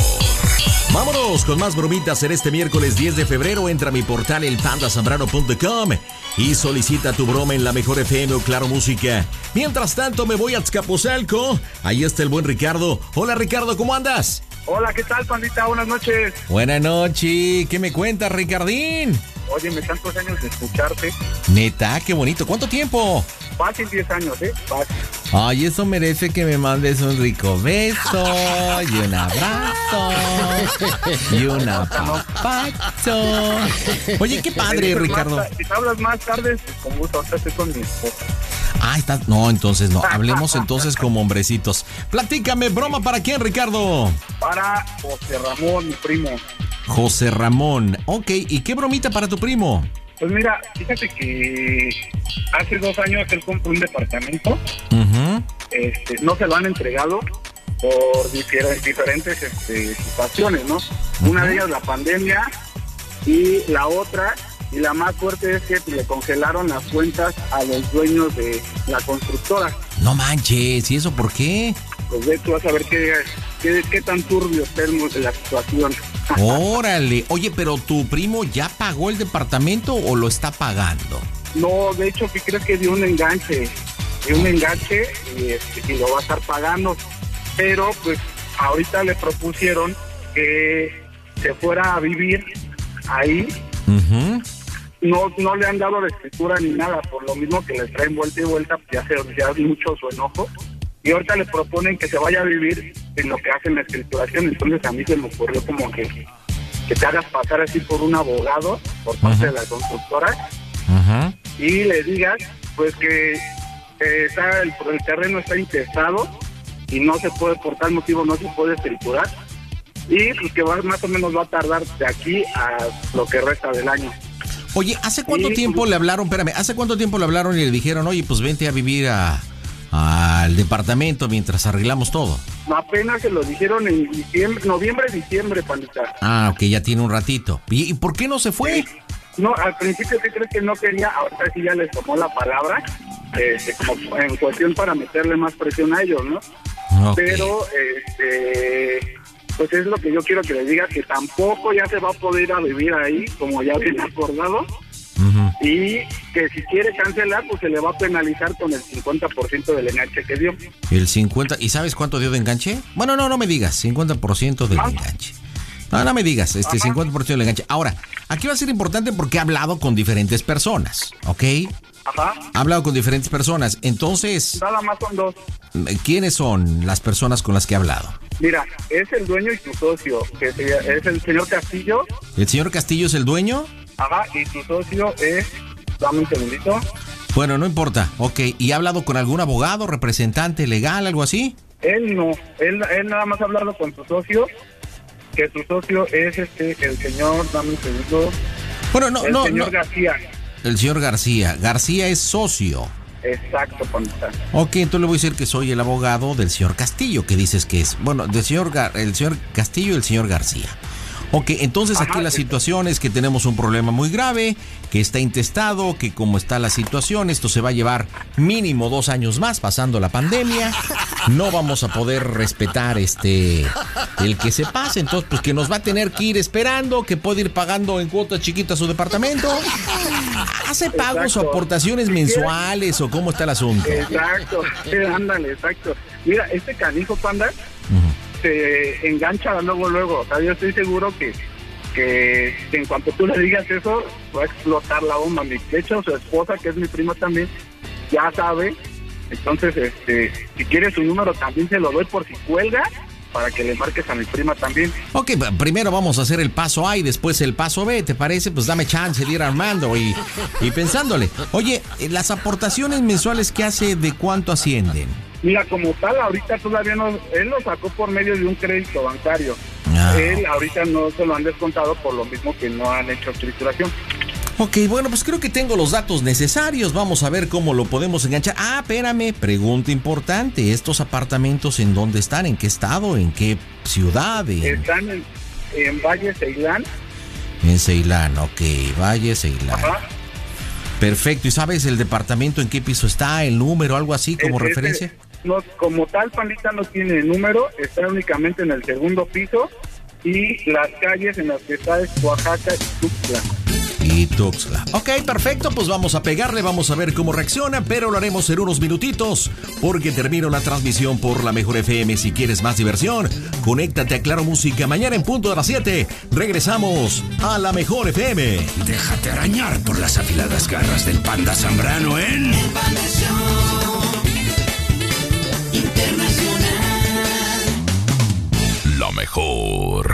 Vámonos con más bromitas en este miércoles 10 de febrero. Entra a mi portal elpandasambrano.com y solicita tu broma en La Mejor FM o Claro Música. Mientras tanto me voy a Azcapotzalco. Ahí está el buen Ricardo. Hola Ricardo, ¿cómo andas? Hola, ¿qué tal, Pandita? Buenas noches. Buenas noches. ¿Qué me cuentas, Ricardín? Óyeme, tantos años de escucharte. Neta, qué bonito. ¿Cuánto tiempo? Fácil 10 años, Fácil. Ay, eso merece que me mandes un rico beso y un abrazo y un apapacho. Oye, qué padre, Ricardo. Si te hablas más tarde, pues con gusto, ahorita estoy con mi esposa. No, entonces no. Hablemos entonces como hombrecitos. Platícame, broma para quién, Ricardo. Para José Ramón, mi primo. José Ramón. Ok, ¿y qué bromita para tu primo? Pues mira, fíjate que hace 2 años él compró un departamento. Uh-huh. No se lo han entregado por diferentes situaciones, ¿no? Uh-huh. Una de ellas la pandemia y la otra, y la más fuerte, es que le congelaron las cuentas a los dueños de la constructora. No manches, ¿y eso por qué? Pues ve, tú vas a ver qué tan turbio está la situación. Órale. Oye, pero ¿tu primo ya pagó el departamento o lo está pagando? No, de hecho, ¿qué crees que dio un enganche? Y lo va a estar pagando. Pero, pues, ahorita le propusieron que se fuera a vivir ahí. Uh-huh. No le han dado la escritura ni nada, por lo mismo que le traen vuelta y vuelta, ya es mucho su enojo. Y ahorita le proponen que se vaya a vivir en lo que hacen la escrituración. Entonces a mí se me ocurrió como que te hagas pasar así por un abogado por parte de la constructora. Uh-huh. Y le digas pues que el terreno está intestado y no se puede, por tal motivo no se puede escriturar, y pues que más o menos va a tardar de aquí a lo que resta del año. Oye, ¿hace cuánto tiempo le hablaron? Espérame, ¿hace cuánto tiempo le hablaron y le dijeron, oye, pues vente a vivir al departamento mientras arreglamos todo? Apenas se lo dijeron en noviembre, diciembre, Pandita. Ok, ya tiene un ratito. ¿Y por qué no se fue? No, al principio ¿qué crees que no quería? Ahorita sí ya les tomó la palabra, como en cuestión para meterle más presión a ellos, ¿no? Okay. Pero, pues es lo que yo quiero que les diga, que tampoco ya se va a poder ir a vivir ahí, como ya habían acordado. Uh-huh. Y que si quiere cancelar, pues se le va a penalizar con el 50% del enganche que dio. ¿El 50%? ¿Y sabes cuánto dio de enganche? Bueno, no me digas, 50% del enganche. No me digas, 50% del enganche. Ahora, aquí va a ser importante porque he hablado con diferentes personas, ¿ok? Ajá. Ha hablado con diferentes personas, entonces... Nada más son 2. ¿Quiénes son las personas con las que he hablado? Mira, es el dueño y su socio, que es el señor Castillo. ¿El señor Castillo es el dueño? Ajá, y su socio es... Dame un segundito. Bueno, no importa. Ok, ¿y ha hablado con algún abogado, representante legal, algo así? Él no, él nada más ha hablado con su socio, que su socio es el señor, dame un segundo. Bueno, no, el señor García. El señor García. García es socio. Exacto, Pandita. Ok, entonces le voy a decir que soy el abogado del señor Castillo, que dices que es, bueno, el señor Castillo y el señor García. Ok, entonces aquí la situación es que tenemos un problema muy grave, que está intestado, que como está la situación, esto se va a llevar mínimo 2 años más pasando la pandemia. No vamos a poder respetar el que se pase, entonces pues que nos va a tener que ir esperando, que puede ir pagando en cuotas chiquitas su departamento. ¿Hace pagos o aportaciones mensuales o cómo está el asunto? Exacto, ándale, exacto. Mira, este canijo, Panda, se engancha luego. O sea, yo estoy seguro que en cuanto tú le digas eso, va a explotar la bomba. De hecho, su esposa, que es mi prima también, ya sabe. Entonces, si quieres su número también se lo doy por si cuelga, para que le marques a mi prima también. Ok, primero vamos a hacer el paso A y después el paso B, ¿te parece? Pues dame chance de ir armando y pensándole. Oye, las aportaciones mensuales que hace, ¿de cuánto ascienden? Mira, como tal, ahorita todavía no, él lo sacó por medio de un crédito bancario. Él ahorita no se lo han descontado por lo mismo que no han hecho escrituración. Ok, bueno, pues creo que tengo los datos necesarios. Vamos a ver cómo lo podemos enganchar. Ah, espérame, pregunta importante. ¿Estos apartamentos en dónde están? ¿En qué estado? ¿En qué ciudad? Están en Valle Ceilán. En Ceilán, ok, Valle Ceilán. Ajá. Perfecto, ¿y sabes el departamento en qué piso está? ¿El número, algo así como referencia? No, como tal, Pandita, no tiene número, está únicamente en el segundo piso y las calles en las que está es Oaxaca y Tuxtla. Ok, perfecto, pues vamos a pegarle, vamos a ver cómo reacciona, pero lo haremos en unos minutitos porque termina la transmisión por la Mejor FM. Si quieres más diversión, conéctate a Claro Música mañana en punto de las 7. Regresamos a la Mejor FM. Déjate arañar por las afiladas garras del Panda Zambrano en El Panda Show Internacional. La mejor.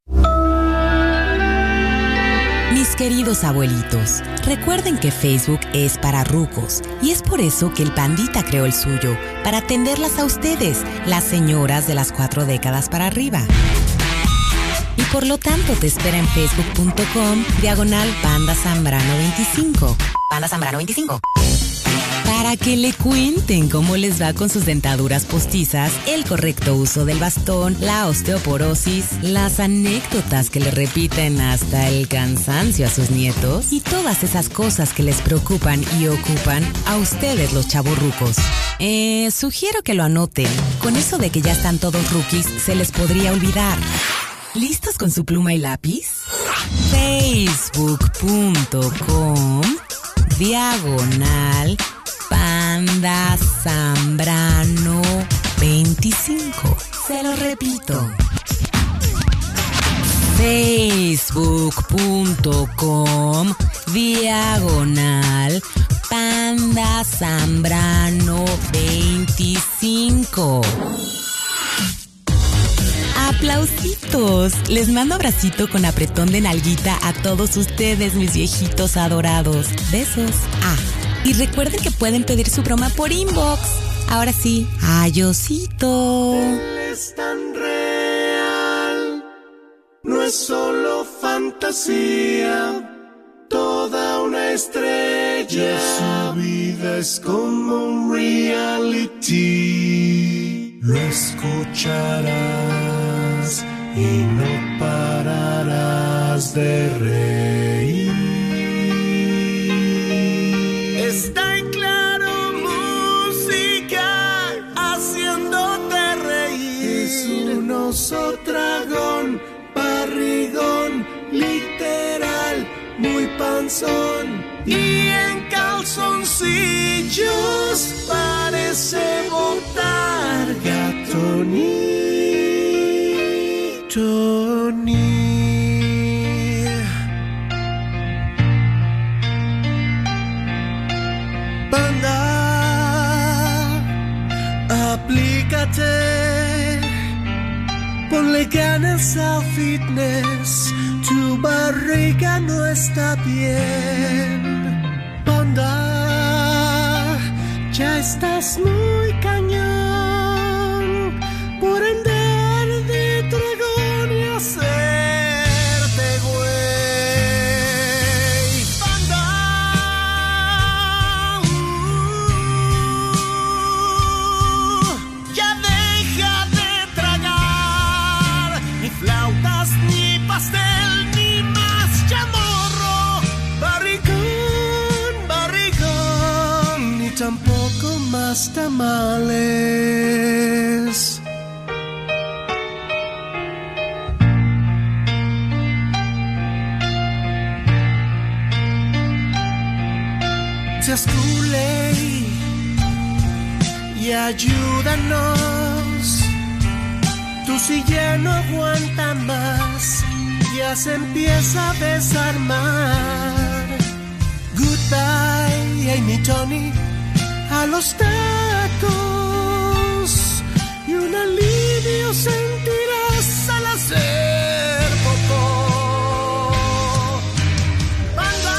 Mis queridos abuelitos, recuerden que Facebook es para rucos y es por eso que el Pandita creó el suyo, para atenderlas a ustedes, las señoras de las 4 décadas para arriba. Y por lo tanto te espera en facebook.com/Panda Zambrano 25. Panda Zambrano 25. Para que le cuenten cómo les va con sus dentaduras postizas, el correcto uso del bastón, la osteoporosis, las anécdotas que le repiten hasta el cansancio a sus nietos y todas esas cosas que les preocupan y ocupan a ustedes los chavorrucos. Sugiero que lo anoten. Con eso de que ya están todos rookies, se les podría olvidar. ¿Listos con su pluma y lápiz? Facebook.com/Panda Zambrano 25. Se lo repito. Facebook.com/Panda Zambrano 25. ¡Aplausitos! Les mando abracito con apretón de nalguita a todos ustedes, mis viejitos adorados. Besos. Y recuerden que pueden pedir su broma por inbox. Ahora sí, adiósito. Él es tan real, no es solo fantasía, toda una estrella. Su vida es como un reality. Lo escucharás y no pararás de reír. Está en Claro Música, haciéndote reír. Es un oso dragón, barrigón, literal, muy panzón. Y en calzoncillos parece botar Tony. Panda, aplícate, ponle ganas al fitness, tu barriga no está bien. Panda, Ya estás muy cañón por andar de dragón y hacerte güey. Banda, ya deja de tragar ni flautas ni pastel ni más chamorro, barrigón, ni tampoco más tamales. Seas culé y ayúdanos. Tu silla no aguanta más, ya se empieza a desarmar. Goodbye, Amy Tony, a los tacos, y un alivio sentirás al hacer popó. Banda,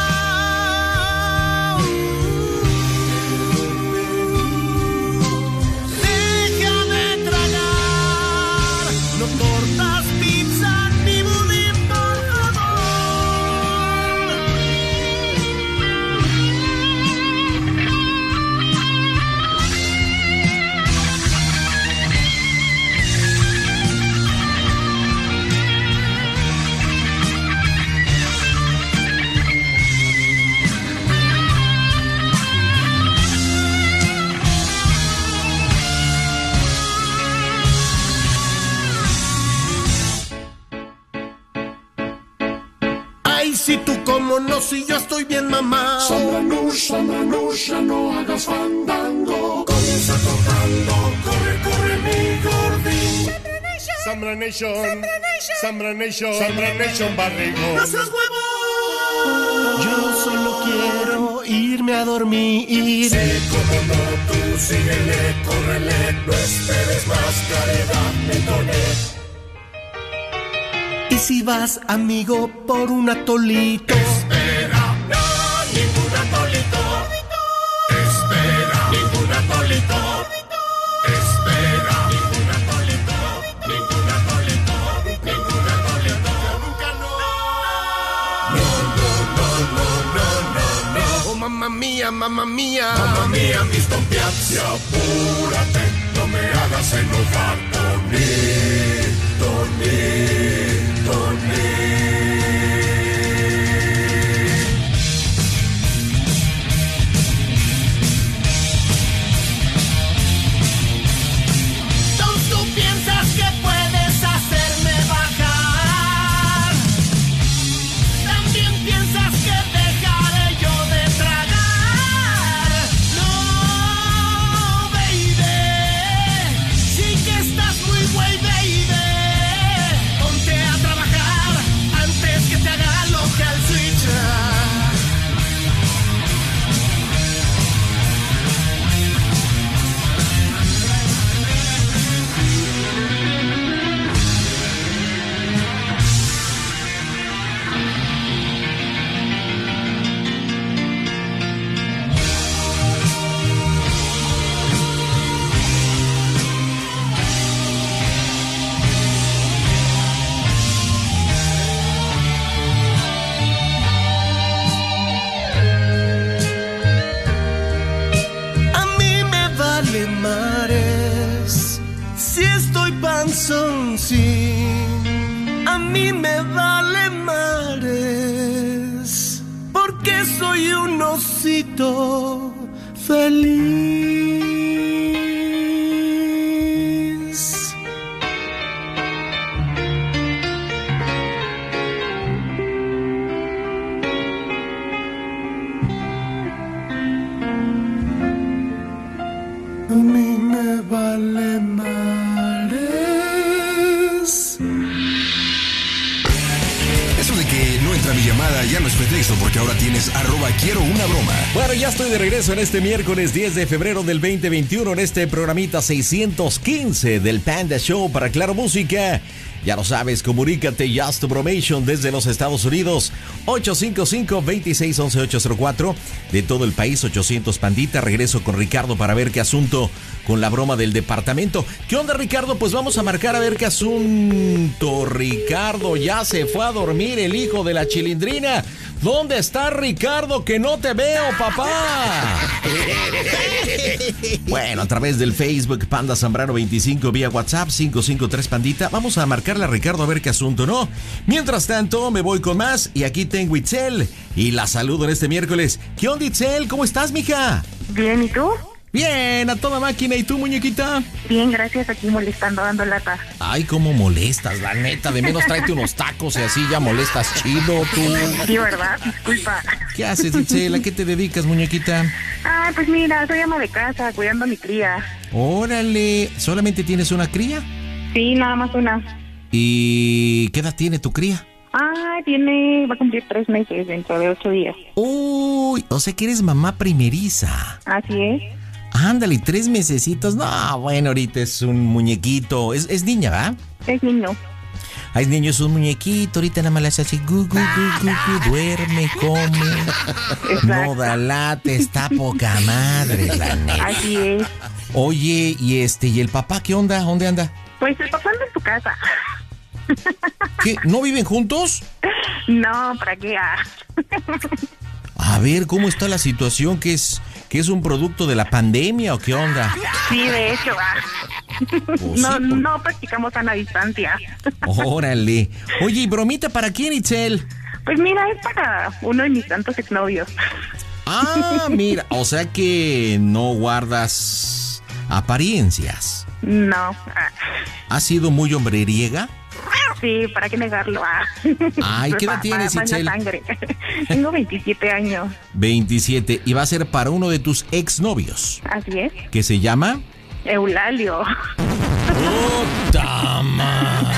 deja de tragar, no tortas, pizza ni budín, por favor. Ay, si tú como no, si yo estoy bien mamá. Sambranush, ya no hagas fandango. Comienza tocando, corre, corre mi gordín. Sambra Nation, Sambra Nation, Sambra Nation, barrigo. ¡No seas huevo! Yo solo quiero irme a dormir. Sí, como no, tú síguele, córrele. No esperes más, caridad, mi Tonet. Y si vas, amigo, por un atolito. Espera, no, ningún atolito. Espera, ningún atolito. Espera, ningún atolito. Ningún atolito. Ningún atolito. Nunca no. No, no, no, no, no, no, no. Oh, mamma mía, mamma mía. Mamma mía, mis tompiats, apúrate. No me hagas enojar, Tony, Tony. ¿Tú piensas que puedes hacerme bajar? ¿También piensas que dejaré yo de tragar? No, baby, sí que estás muy güey, baby. Ponte a trabajar antes que te haga local switch. A mí me vale mares si estoy panzón, sí. A mí me vale mares porque soy un osito feliz. A mí me vale mares. Eso de que no entra mi llamada ya no es pretexto, porque ahora tienes @quiero una broma. Bueno, ya estoy de regreso en este miércoles 10 de febrero del 2021 en este programita 615 del Panda Show para Claro Música. Ya lo sabes, comunícate Just Bromation desde los Estados Unidos. 855-2611-804. De todo el país, 800 pandita. Regreso con Ricardo para ver qué asunto con la broma del departamento. ¿Qué onda, Ricardo? Pues vamos a marcar a ver qué asunto. Ricardo, ya se fue a dormir el hijo de la Chilindrina. ¿Dónde está Ricardo? Que no te veo, papá. Bueno, a través del Facebook Panda Zambrano 25 vía WhatsApp 553 pandita. Vamos a marcarle a Ricardo a ver qué asunto, ¿no? Mientras tanto, me voy con más y aquí tengo a Itzel y la saludo en este miércoles. ¿Qué onda, Itzel? ¿Cómo estás, mija? Bien, ¿y tú? Bien, a toda máquina. ¿Y tú, muñequita? Bien, gracias, aquí molestando, dando lata. Ay, cómo molestas, la neta. De menos tráete unos tacos y así ya molestas chido, tú. Sí, ¿verdad? Disculpa. ¿Qué haces, Itzel? ¿A qué te dedicas, muñequita? Ah, pues mira, soy ama de casa, cuidando a mi cría. Órale, ¿solamente tienes una cría? Sí, nada más una. ¿Y qué edad tiene tu cría? Ah, va a cumplir 3 meses dentro de 8 días. Uy, o sea que eres mamá primeriza. Así es. Ándale, 3 mesecitos. No, bueno, ahorita es un muñequito. Es niña, ¿verdad? Es niño. Ah, es niño, es un muñequito. Ahorita nada más le hace así, duerme, come. Exacto. No da lata, está poca madre, la neta. Así es. Oye, ¿y el papá qué onda? ¿Dónde anda? Pues el papá anda en su casa. ¿Qué? ¿No viven juntos? No, ¿para qué? A ver, ¿cómo está la situación? ¿Que es un producto de la pandemia o qué onda? Sí, de hecho. Pues no practicamos a la distancia. Órale. Oye, ¿y bromita para quién, Itzel? Pues mira, es para uno de mis tantos exnovios. Ah, mira, o sea que no guardas apariencias. No. ¿Has sido muy hombreriega? Sí, ¿para qué negarlo? Ay, ¿qué edad tienes, Itzel? Tengo 27 años. 27, y va a ser para uno de tus exnovios. Así es. ¿Qué se llama? Eulalio. ¡Puta madre!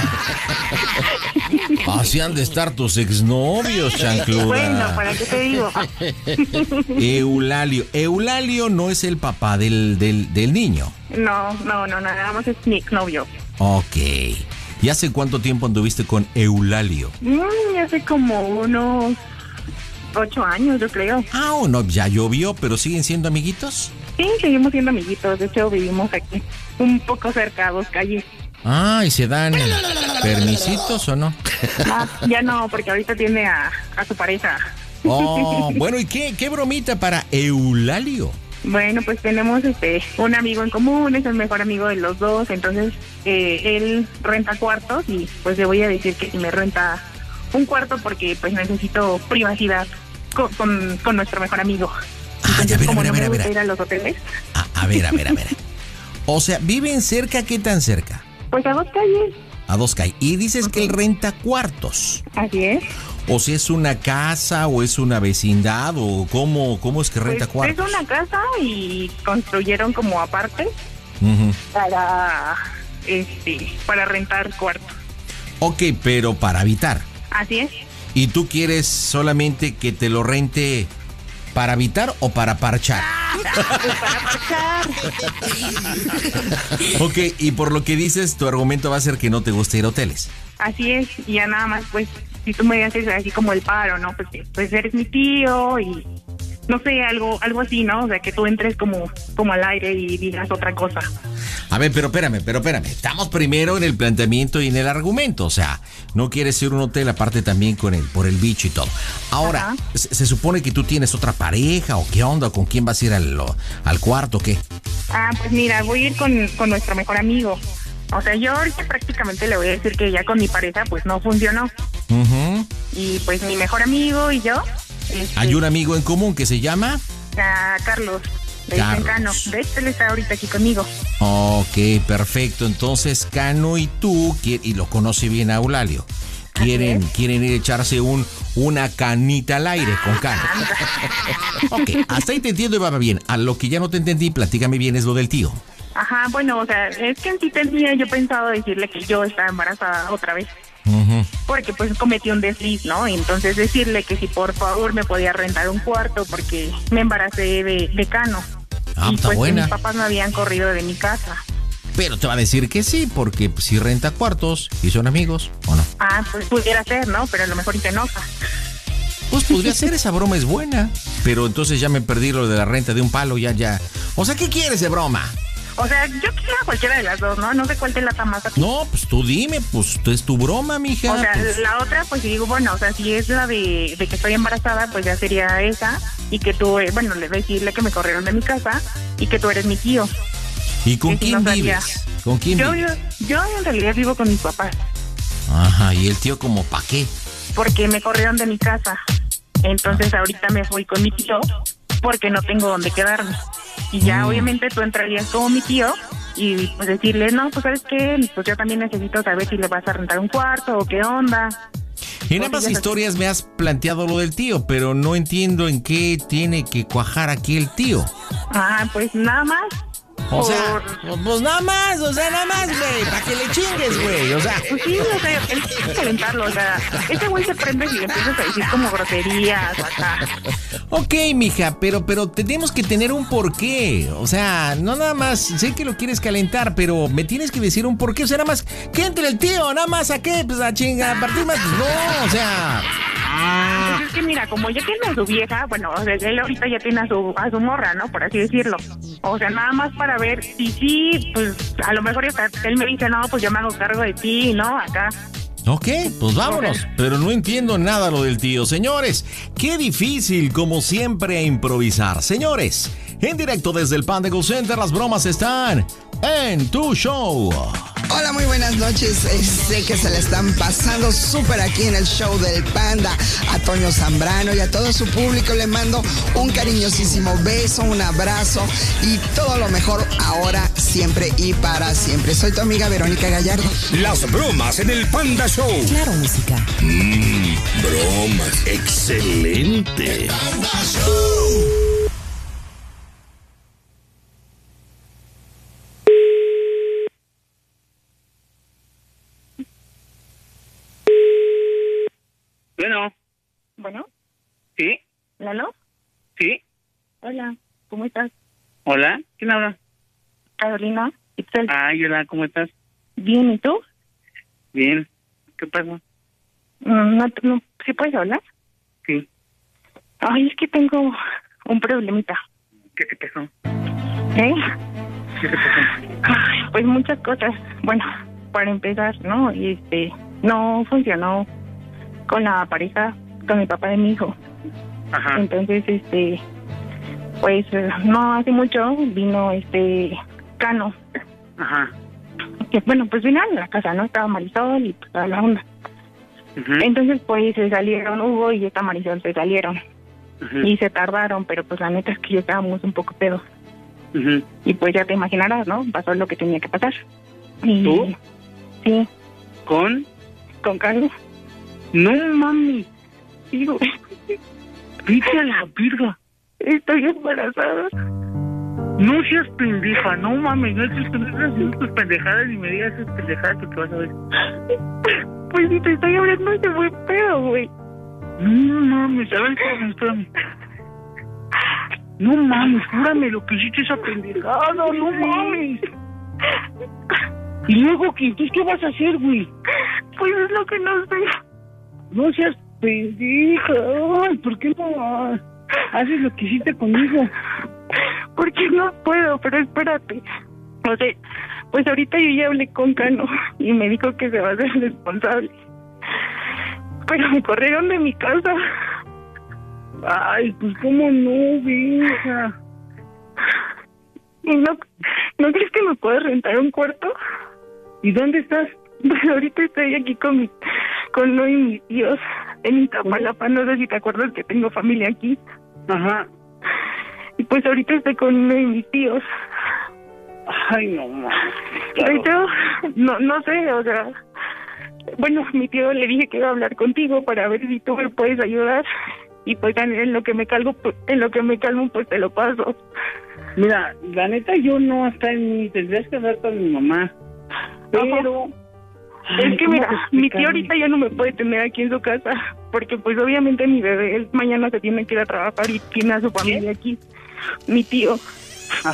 Así han de estar tus exnovios, chancluda. Bueno, ¿para qué te digo? Eulalio. Eulalio no es el papá del niño. No, nada más es mi exnovio. Ok. ¿Y hace cuánto tiempo anduviste con Eulalio? Hace como unos 8 años, yo creo. Ah, no, ya llovió, pero ¿siguen siendo amiguitos? Sí, seguimos siendo amiguitos. De hecho, vivimos aquí, un poco cerca, a 2 calles. Ah, ¿y se dan permisitos o no? No, ya no, porque ahorita tiene a su pareja. Oh, bueno, ¿y qué bromita para Eulalio? Bueno, pues tenemos un amigo en común, es el mejor amigo de los dos, entonces él renta cuartos y pues le voy a decir que si me renta un cuarto porque pues necesito privacidad con nuestro mejor amigo. Entonces, a ver, como a ver, no me a ver, gusta ir a los hoteles. A ver. O sea, ¿viven cerca? ¿Qué tan cerca? Pues a 2 calles. A 2 calles. Y dices que él renta cuartos. Así es. O si es una casa o es una vecindad o cómo es que renta pues cuartos. Es una casa y construyeron como aparte para rentar cuartos. Ok, pero para habitar. Así es. ¿Y tú quieres solamente que te lo rente para habitar o para parchar? Pues para parchar. Ok, y por lo que dices, tu argumento va a ser que no te gusta ir a hoteles. Así es, y ya nada más, pues, si tú me haces así como el paro, ¿no? Pues eres mi tío y no sé, algo así, ¿no? O sea, que tú entres como al aire y digas otra cosa. A ver, pero espérame. Estamos primero en el planteamiento y en el argumento. O sea, no quieres ir a un hotel aparte también por el bicho y todo. Ahora, ¿se supone que tú tienes otra pareja o qué onda? ¿Con quién vas a ir al cuarto o qué? Ah, pues mira, voy a ir con nuestro mejor amigo. O sea, yo ahorita prácticamente le voy a decir que ya con mi pareja pues no funcionó. Y pues mi mejor amigo y yo. ¿Hay un amigo en común que se llama? Carlos. Cano. De hecho, él está ahorita aquí conmigo. Ok, perfecto. Entonces, Cano y tú, y lo conoce bien a Eulalio, quieren ir a echarse una canita al aire con Cano. Ok, hasta ahí te entiendo y va bien. A lo que ya no te entendí, platícame bien, es lo del tío. Ajá, bueno, o sea, es que en sí tenía yo pensado decirle que yo estaba embarazada otra vez. Porque pues cometí un desliz, ¿no? Entonces decirle que si por favor me podía rentar un cuarto porque me embaracé de Cano. Ah, y está pues buena. mis papás me habían corrido de mi casa. pero te va a decir que sí, porque pues, si renta cuartos y son amigos, ¿o no? Ah, pues pudiera ser, ¿no? Pero a lo mejor y te enoja. Pues podría ser, esa broma es buena. Pero entonces ya me perdí lo de la renta de un palo, ya. O sea, ¿qué quieres de broma? O sea, yo quiero cualquiera de las dos, ¿no? No sé cuál te lata más a ti. No, pues tú dime, pues es tu broma, mija. O sea, pues. la otra, pues digo, bueno, o sea, si es la de que estoy embarazada, pues ya sería esa. Y que tú, bueno, le decirle que me corrieron de mi casa y que tú eres mi tío. ¿Y con quién vives? ¿Con quién vives? Yo en realidad vivo con mis papás. Ajá, ¿y el tío como pa' qué? Porque me corrieron de mi casa. Entonces ahorita me fui con mi tío porque no tengo dónde quedarme. Y ya obviamente tú entrarías como mi tío y pues decirle, no, pues ¿sabes qué? Pues yo también necesito saber si le vas a rentar un cuarto o qué onda. En ambas historias me has planteado lo del tío, pero no entiendo en qué tiene que cuajar aquí el tío. Ah, pues nada más. O sea, pues nada más, güey, para que le chingues, güey, o sea. Pues sí, o sea, él tiene que calentarlo, o sea, ese güey se prende y le empiezas a decir como groserías, acá. Ok, mija, pero tenemos que tener un porqué, o sea, no nada más, sé que lo quieres calentar, pero me tienes que decir un porqué, o sea, nada más, que entre el tío, nada más, ¿a qué? Pues a chinga, a partir más, no, o sea. Pues es que mira, como ya tiene a su vieja, bueno, o sea, él ahorita ya tiene a su morra, ¿no? Por así decirlo. O sea, nada más para ver si sí, pues a lo mejor él me dice, no, pues yo me hago cargo de ti, ¿no? Acá. Ok, pues vámonos, pero no entiendo nada lo del tío. Señores, qué difícil, como siempre, improvisar. Señores, en directo desde el Panda Go Center, las bromas están en tu show. Hola, muy buenas noches. Sé que se le están pasando súper aquí en el show del Panda. A Toño Zambrano y a todo su público le mando un cariñosísimo beso, un abrazo y todo lo mejor ahora, siempre y para siempre. Soy tu amiga Verónica Gallardo. Las bromas en el Panda Show. Claro, música. Bromas. Excelente. Panda Show. Bueno. ¿Sí? ¿Lalo? ¿Sí? Hola, ¿cómo estás? Hola, ¿quién habla? Carolina Itzel. Ay, hola, ¿cómo estás? Bien, ¿y tú? Bien. ¿Qué pasa? No, ¿sí puedes hablar? Sí. Ay, es que tengo un problemita. ¿Qué te pasó? ¿Eh? ¿Qué te pasó? Ay, pues muchas cosas. Bueno, para empezar, ¿no? No funcionó con la pareja, con el papá de mi hijo. Ajá. Entonces, pues no hace mucho vino Cano. Ajá. Que bueno, pues vino a la casa, ¿no? Estaba Marisol y pues toda la onda. Entonces, pues se salieron Hugo y esta Marisol se salieron. Y se tardaron, pero pues la neta es que ya estábamos un poco pedos. Y pues ya te imaginarás, ¿no? Pasó lo que tenía que pasar. Y, ¿tú? Sí. ¿Con? Con Carlos. No mami. Sí, güey. Vete a la virga. Estoy embarazada. No seas pendeja, no mames, no hagas tus pendejadas ni me digas esas pendejadas que te vas a ver. Pues si te estoy hablando de buen pedo, güey. No mames, a ver, espérame. No mames, júrame lo que hiciste esa pendejada, no mames. ¿Y luego qué? ¿Entonces qué vas a hacer, güey? Pues es lo que no sé. No seas pendeja. Ay, ¿por qué no haces lo que hiciste conmigo? Porque no puedo, pero espérate. O sea, pues ahorita yo ya hablé con Cano y me dijo que se va a hacer responsable. Pero me corrieron de mi casa. Ay, pues cómo no, vieja. ¿Y no crees que me puedes rentar un cuarto? ¿Y dónde estás? Pues ahorita estoy aquí con uno de mis tíos en Iztapalapa. No sé si te acuerdas que tengo familia aquí. Ajá. Y pues ahorita estoy con uno de mis tíos. Ay, no mames. De hecho, no sé, o sea, bueno, mi tío le dije que iba a hablar contigo para ver si tú me puedes ayudar. Y pues en lo que me calmo, pues te lo paso. Mira, la neta yo no hasta en mí, tendrías que hablar con mi mamá. Pero es que mira, mi tío ahorita ya no me puede tener aquí en su casa, porque pues obviamente mi bebé mañana se tiene que ir a trabajar y tiene a su familia aquí. Mi tío. Ajá.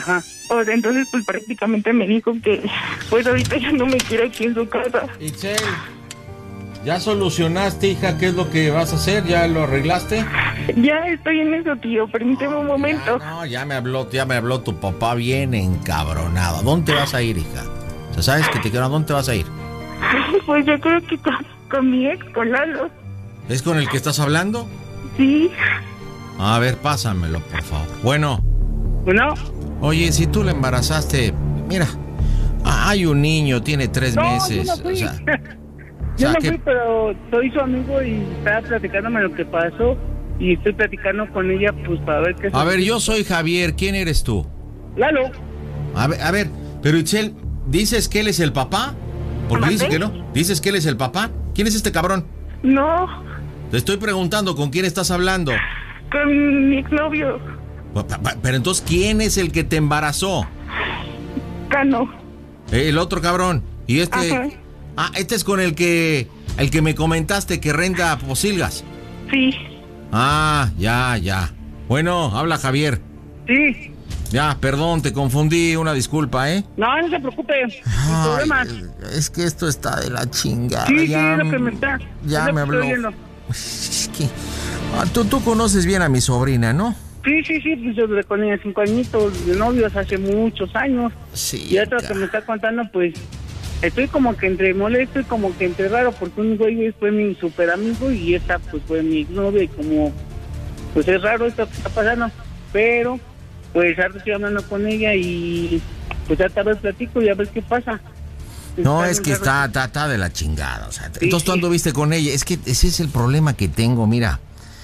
O sea, entonces pues prácticamente me dijo que pues ahorita ya no me quiere aquí en su casa. Itzel, ¿ya solucionaste, hija, qué es lo que vas a hacer? ¿Ya lo arreglaste? Ya estoy en eso, tío, permíteme un momento. Ya me habló tu papá bien encabronado. ¿A dónde te vas a ir, hija? O sea, ¿sabes que te quiero? ¿A dónde te vas a ir? Pues yo creo que con mi ex, con Lalo. ¿Es con el que estás hablando? Sí. A ver, pásamelo, por favor. Bueno. Bueno. Oye, si tú le embarazaste, mira, hay un niño, tiene 3 meses. Yo no fui. O sea, yo no ¿qué? fui, pero soy su amigo y estaba platicándome lo que pasó y estoy platicando con ella pues para ver qué... A ver, yo soy Javier, ¿quién eres tú? Lalo. A ver, pero Itzel, ¿dices que él es el papá? Porque dice que no. ¿Dices que él es el papá? ¿Quién es este cabrón? No. Te estoy preguntando, ¿con quién estás hablando? Con mi exnovio. Pero entonces, ¿quién es el que te embarazó? Cano. El otro cabrón. Y este... Ajá. Ah, este es con el que me comentaste que renta posilgas. Sí. Ah, ya. Bueno, habla Javier. Sí. Ya, perdón, te confundí, una disculpa, ¿eh? No se preocupe, sin problemas. Es que esto está de la chingada. Sí, es lo que me está. Ya me habló. Es que, tú conoces bien a mi sobrina, ¿no? Sí, pues yo con ella 5 añitos de novios hace muchos años. Sí. Y esto que me está contando, pues, estoy como que entre molesto y como que entre raro, porque un güey fue mi super amigo y esta pues fue mi novia y como, pues es raro esto que está pasando, pero pues ahora estoy hablando con ella y pues ya tal vez platico y a ver qué pasa. No, es que está de la chingada, o sea, sí, entonces tú anduviste con ella, es que ese es el problema que tengo, mira.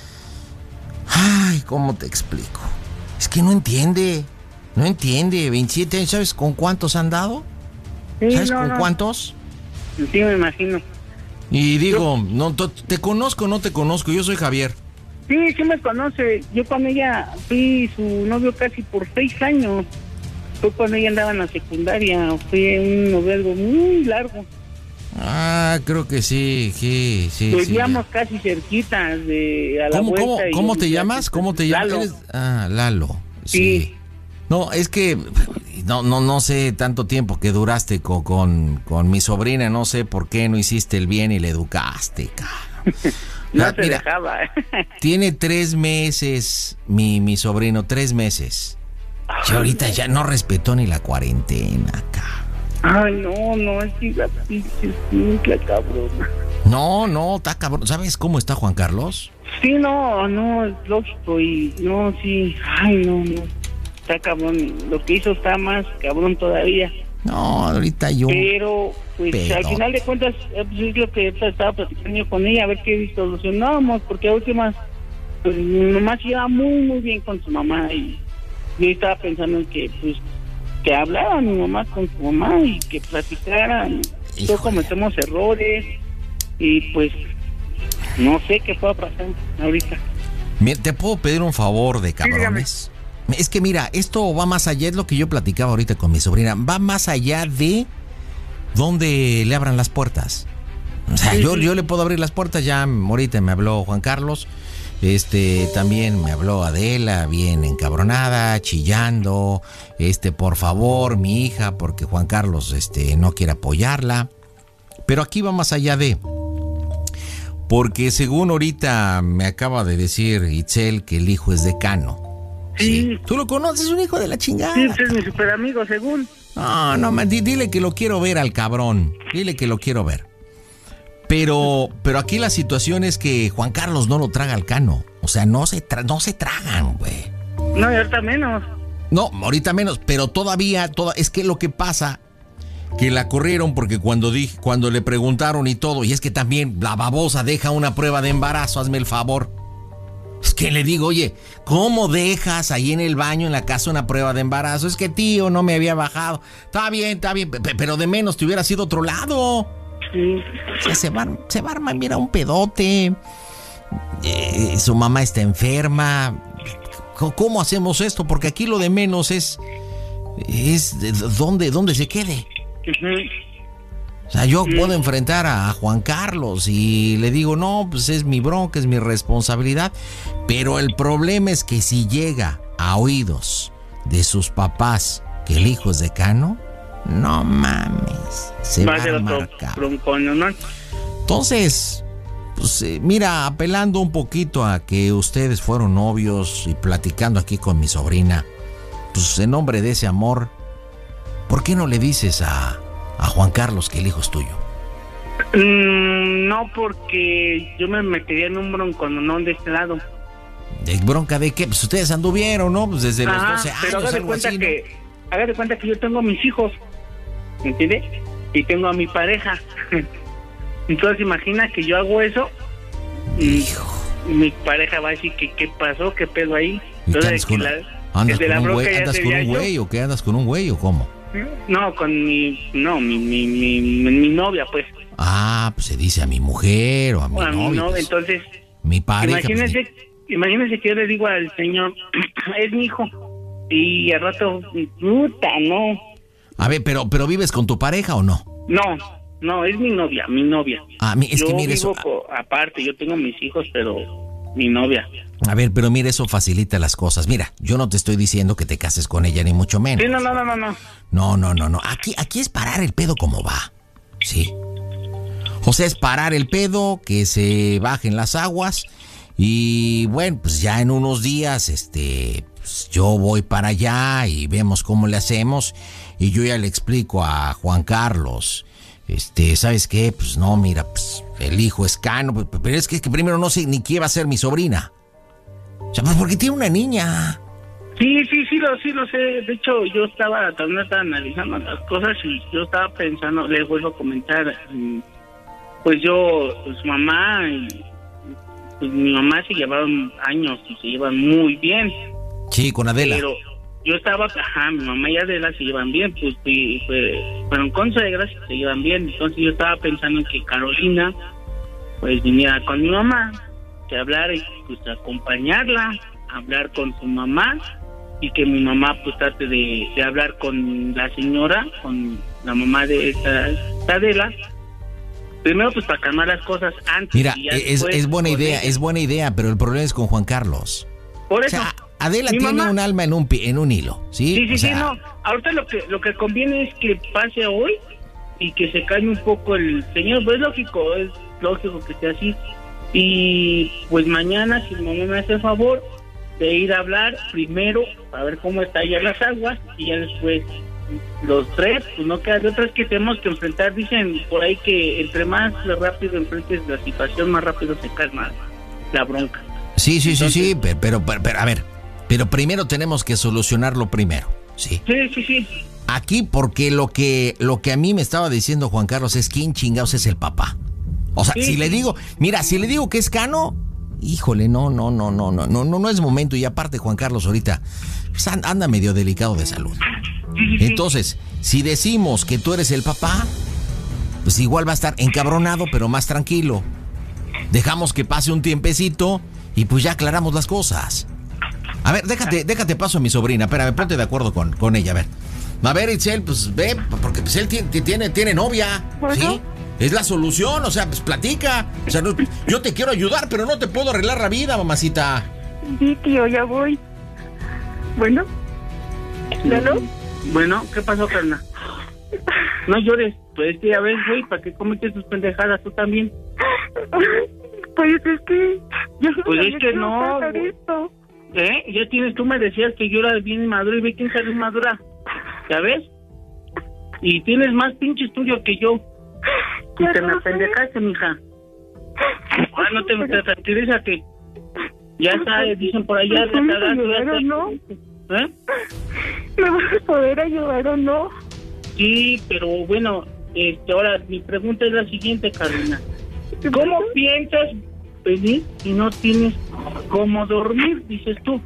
Ay, ¿cómo te explico? Es que no entiende, 27 años, ¿sabes con cuántos han dado? Sí, ¿Sabes con cuántos? Sí, me imagino. Y digo, no, ¿te conozco o no te conozco? Yo soy Javier. Sí me conoce, yo con ella fui su novio casi por 6 años. Fue cuando ella andaba en la secundaria, fue un noviazgo muy largo. Ah, creo que sí. Vivíamos casi cerquita de a la vuelta. ¿Cómo te llamas? ¿Cómo te llamas? Lalo. Sí. No, es que no sé tanto tiempo que duraste con mi sobrina, no sé por qué no hiciste el bien y le educaste, cara. No se dejaba. Tiene 3 meses mi sobrino, 3 meses. Y ahorita ya no respetó ni la cuarentena, cara. Ay, no, es que la pinche cabrona. No, está cabrón. ¿Sabes cómo está Juan Carlos? Sí, no, es lógico y no, sí. Ay, no. Está cabrón. Lo que hizo está más cabrón todavía. No, ahorita yo... Pero, pues, al final de cuentas, pues, es lo que estaba platicando con ella, a ver qué solucionábamos, porque a últimas, pues, mi mamá se lleva muy, muy bien con su mamá y yo estaba pensando en que, pues, que hablara mi mamá con su mamá y que platicaran. Todos cometemos errores y pues no sé qué pueda pasar ahorita. Mira, ¿te puedo pedir un favor de cabrones? Sí, es que mira, esto va más allá, es lo que yo platicaba ahorita con mi sobrina, va más allá de dónde le abran las puertas. O sea, yo le puedo abrir las puertas, ya ahorita me habló Juan Carlos. También me habló Adela, bien encabronada, chillando, por favor, mi hija, porque Juan Carlos, no quiere apoyarla. Pero aquí va más allá de, porque según ahorita me acaba de decir Itzel que el hijo es de Cano. Sí. ¿Tú lo conoces? Es un hijo de la chingada. Sí, es mi super amigo, según. No, dile que lo quiero ver al cabrón, dile que lo quiero ver. Pero aquí la situación es que Juan Carlos no lo traga al Cano. O sea, no se tragan, güey. No, y ahorita menos. No, ahorita menos, pero todavía, es que lo que pasa, que la corrieron porque cuando le preguntaron y todo, y es que también la babosa deja una prueba de embarazo, hazme el favor. Es que le digo, oye, ¿cómo dejas ahí en el baño, en la casa, una prueba de embarazo? Es que tío, no me había bajado. Está bien, pero de menos te hubiera sido otro lado. Sí. O sea, se va a armar, mira, un pedote. Su mamá está enferma. ¿Cómo hacemos esto? Porque aquí lo de menos es dónde se quede. O sea, yo puedo enfrentar a Juan Carlos y le digo, no, pues es mi bronca, es mi responsabilidad. Pero el problema es que si llega a oídos de sus papás que el hijo es de Cano, no mames, se va a marcar. Entonces, pues, mira, apelando un poquito a que ustedes fueron novios y platicando aquí con mi sobrina, pues en nombre de ese amor, ¿por qué no le dices a Juan Carlos que el hijo es tuyo? No, porque yo me metería en un broncononón de este lado. ¿De bronca de qué? Pues ustedes anduvieron, ¿no? Pues desde los 12 años. Pero hágase cuenta que yo tengo a mis hijos, ¿entiendes? Y tengo a mi pareja. Entonces imagina que yo hago eso y mi pareja va a decir que qué pasó, qué pedo ahí. Entonces ¿Andas con un güey o qué? ¿Andas con un güey o cómo? No, con mi novia, pues. Ah, pues se dice a mi mujer o a mi novia. Pues, entonces, mi pareja. Imagínese que yo le digo al señor, es mi hijo, y al rato, puta, no. A ver, pero ¿vives con tu pareja o no? No, es mi novia. Es que mire eso. Aparte, yo tengo mis hijos, pero mi novia. A ver, pero mire, eso facilita las cosas. Mira, yo no te estoy diciendo que te cases con ella, ni mucho menos. Sí, no. No. Aquí es parar el pedo como va. Sí. O sea, es parar el pedo, que se bajen las aguas. Y bueno, pues ya en unos días, pues yo voy para allá y vemos cómo le hacemos. Y yo ya le explico a Juan Carlos, ¿sabes qué? Pues no, mira, pues el hijo es Cano, pero es que primero no sé ni quién va a ser mi sobrina. O sea, pues porque tiene una niña. Sí, lo sé. De hecho, yo estaba analizando las cosas y yo estaba pensando, le vuelvo a comentar, pues su mamá y pues mi mamá se llevaban años y se llevan muy bien. Sí, con Adela. Pero yo estaba, mi mamá y Adela se llevan bien, pues fueron consuegras y se llevan bien. Entonces yo estaba pensando en que Carolina, pues viniera con mi mamá, que hablara y pues acompañarla, hablar con su mamá y que mi mamá pues trate de hablar con la señora, con la mamá de esta Adela. Primero, pues, para calmar las cosas antes. Mira, es buena idea, pero el problema es con Juan Carlos. Por eso. O sea, Adela tiene un alma en un hilo, ¿sí? Sí, no. Ahorita lo que conviene es que pase hoy y que se calme un poco el señor. Pues es lógico que sea así. Y, pues, mañana, si mi mamá me hace el favor de ir a hablar primero, a ver cómo está ya las aguas, y ya después los tres, pues no queda de otras que tenemos que enfrentar. Dicen por ahí que entre más rápido enfrentes la situación, más rápido se calma la bronca. Sí, entonces, pero a ver, pero primero tenemos que solucionarlo primero, ¿sí? Sí. Aquí porque lo que a mí me estaba diciendo Juan Carlos es quién chingados es el papá. O sea, si le digo que es Cano, híjole, no es momento. Y aparte Juan Carlos ahorita pues, anda medio delicado de salud. Entonces, si decimos que tú eres el papá, pues igual va a estar encabronado, pero más tranquilo. Dejamos que pase un tiempecito y pues ya aclaramos las cosas. A ver, déjate paso a mi sobrina. Espérame, ponte de acuerdo con ella. A ver, Itzel, pues ve, porque pues él tiene novia, ¿sí? Es la solución, o sea, pues platica. O sea, yo te quiero ayudar, pero no te puedo arreglar la vida, mamacita. Sí, tío, ya voy. Bueno. ¿Lalo? Bueno, ¿qué pasó, carnal? No llores, pues ya ves, güey, ¿para qué cometes tus pendejadas tú también? Pues es que... Pues es que no... Ya tú me decías que yo era bien maduro y ve quién sale madura, ¿ya ves? Y tienes más pinches tuyo que yo. Y te me pendejaste, mija. No te tranquilízate. Ya sabes, dicen por allá... ¿Me vas a ayudar o no? ¿Me vas a poder ayudar o no? Sí, pero bueno, ahora mi pregunta es la siguiente, Carolina. ¿Cómo piensas venir y no tienes cómo dormir, dices tú?